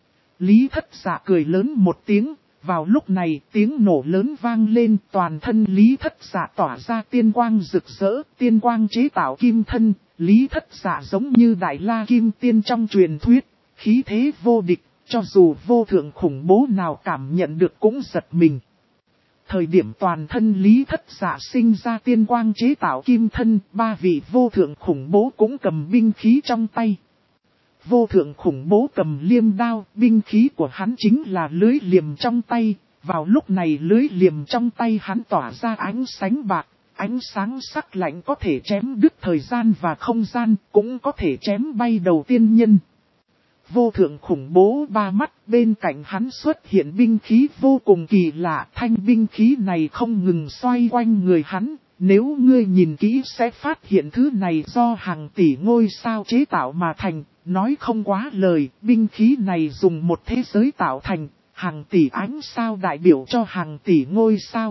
Lý Thất Dạ cười lớn một tiếng, vào lúc này tiếng nổ lớn vang lên, toàn thân Lý Thất Dạ tỏa ra tiên quang rực rỡ, tiên quang chế tạo kim thân, Lý Thất Dạ giống như đại la kim tiên trong truyền thuyết, khí thế vô địch, cho dù vô thượng khủng bố nào cảm nhận được cũng giật mình. Thời điểm toàn thân Lý Thất Dạ sinh ra tiên quang chế tạo kim thân, ba vị vô thượng khủng bố cũng cầm binh khí trong tay. Vô thượng khủng bố cầm liêm đao, binh khí của hắn chính là lưới liềm trong tay. Vào lúc này lưới liềm trong tay hắn tỏa ra ánh sánh bạc, ánh sáng sắc lạnh có thể chém đứt thời gian và không gian, cũng có thể chém bay đầu tiên nhân. Vô thượng khủng bố ba mắt, bên cạnh hắn xuất hiện binh khí vô cùng kỳ lạ, thanh binh khí này không ngừng xoay quanh người hắn. Nếu ngươi nhìn kỹ sẽ phát hiện thứ này do hàng tỷ ngôi sao chế tạo mà thành, nói không quá lời, binh khí này dùng một thế giới tạo thành, hàng tỷ ánh sao đại biểu cho hàng tỷ ngôi sao.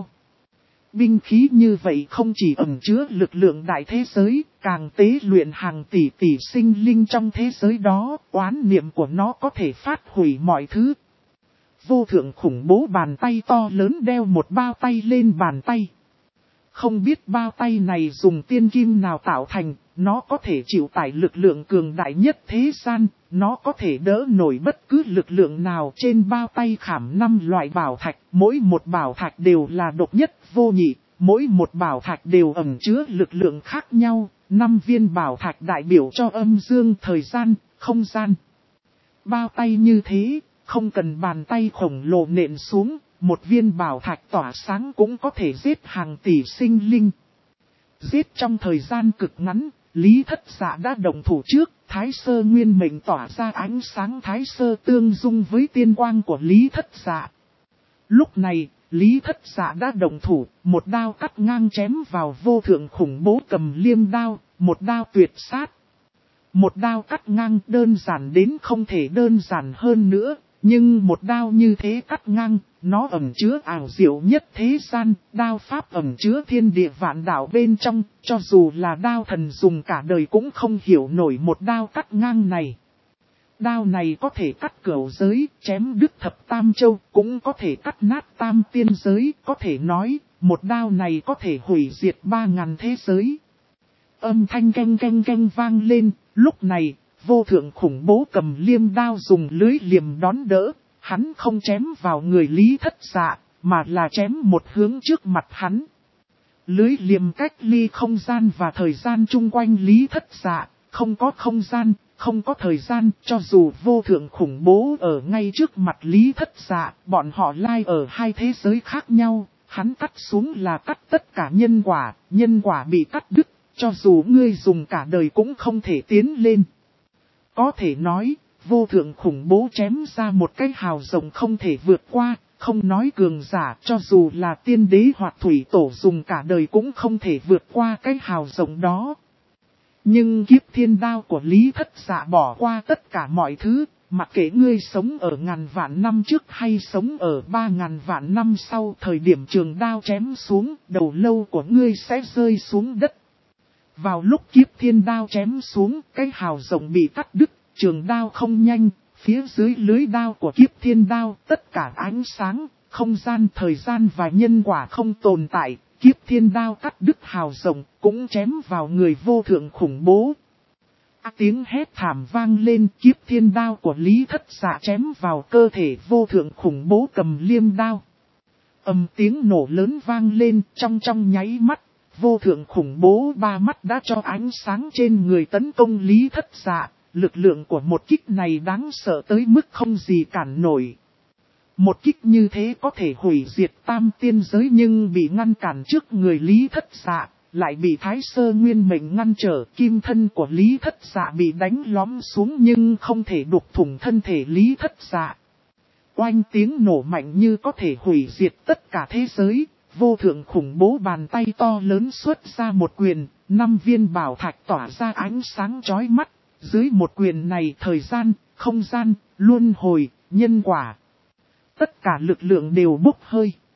Binh khí như vậy không chỉ ẩn chứa lực lượng đại thế giới, càng tế luyện hàng tỷ tỷ sinh linh trong thế giới đó, oán niệm của nó có thể phát hủy mọi thứ. Vô thượng khủng bố bàn tay to lớn đeo một bao tay lên bàn tay. Không biết bao tay này dùng tiên kim nào tạo thành, nó có thể chịu tải lực lượng cường đại nhất thế gian, nó có thể đỡ nổi bất cứ lực lượng nào. Trên bao tay khảm 5 loại bảo thạch, mỗi một bảo thạch đều là độc nhất vô nhị, mỗi một bảo thạch đều ẩn chứa lực lượng khác nhau, 5 viên bảo thạch đại biểu cho âm dương thời gian, không gian. Bao tay như thế, không cần bàn tay khổng lồ nện xuống. Một viên bảo thạch tỏa sáng cũng có thể giết hàng tỷ sinh linh. Giết trong thời gian cực ngắn, Lý Thất Dạ đã động thủ trước, Thái Sơ Nguyên Mệnh tỏa ra ánh sáng Thái Sơ tương dung với tiên quang của Lý Thất Dạ. Lúc này, Lý Thất Dạ đã động thủ, một đao cắt ngang chém vào vô thượng khủng bố cầm liêm đao, một đao tuyệt sát. Một đao cắt ngang đơn giản đến không thể đơn giản hơn nữa. Nhưng một đao như thế cắt ngang, nó ẩn chứa ảo diệu nhất thế gian, đao pháp ẩn chứa thiên địa vạn đạo bên trong, cho dù là đao thần dùng cả đời cũng không hiểu nổi một đao cắt ngang này. Đao này có thể cắt cửu giới, chém đứt thập tam châu, cũng có thể cắt nát tam tiên giới, có thể nói, một đao này có thể hủy diệt 3.000 thế giới. Âm thanh canh canh canh vang lên, lúc này, vô thượng khủng bố cầm liêm đao dùng lưới liềm đón đỡ, hắn không chém vào người Lý Thất Dạ, mà là chém một hướng trước mặt hắn. Lưới liềm cách ly không gian và thời gian chung quanh Lý Thất Dạ, không có không gian, không có thời gian, cho dù vô thượng khủng bố ở ngay trước mặt Lý Thất Dạ, bọn họ lai ở hai thế giới khác nhau, hắn cắt xuống là cắt tất cả nhân quả bị cắt đứt, cho dù ngươi dùng cả đời cũng không thể tiến lên. Có thể nói, vô thượng khủng bố chém ra một cái hào rộng không thể vượt qua, không nói cường giả, cho dù là tiên đế hoặc thủy tổ dùng cả đời cũng không thể vượt qua cái hào rộng đó. Nhưng kiếp thiên đao của Lý Thất Dạ bỏ qua tất cả mọi thứ, mặc kệ ngươi sống ở ngàn vạn năm trước hay sống ở 3.000 vạn năm sau, thời điểm trường đao chém xuống, đầu lâu của ngươi sẽ rơi xuống đất. Vào lúc kiếp thiên đao chém xuống, cái hào rộng bị cắt đứt, trường đao không nhanh, phía dưới lưới đao của kiếp thiên đao, tất cả ánh sáng, không gian, thời gian và nhân quả không tồn tại, kiếp thiên đao cắt đứt hào rộng, cũng chém vào người vô thượng khủng bố. Tiếng hét thảm vang lên, kiếp thiên đao của Lý Thất Dạ chém vào cơ thể vô thượng khủng bố cầm liêm đao. Tiếng nổ lớn vang lên, trong nháy mắt, vô thượng khủng bố ba mắt đã cho ánh sáng trên người tấn công Lý Thất Dạ. Lực lượng của một kích này đáng sợ tới mức không gì cản nổi. Một kích như thế có thể hủy diệt tam tiên giới nhưng bị ngăn cản trước người Lý Thất Dạ, lại bị Thái Sơ Nguyên Mệnh ngăn trở. Kim thân của Lý Thất Dạ bị đánh lõm xuống nhưng không thể đục thủng thân thể Lý Thất Dạ. Oanh, tiếng nổ mạnh như có thể hủy diệt tất cả thế giới. Vô thượng khủng bố bàn tay to lớn xuất ra một quyền, 5 viên bảo thạch tỏa ra ánh sáng chói mắt. Dưới một quyền này thời gian, không gian, luân hồi, nhân quả, tất cả lực lượng đều bốc hơi.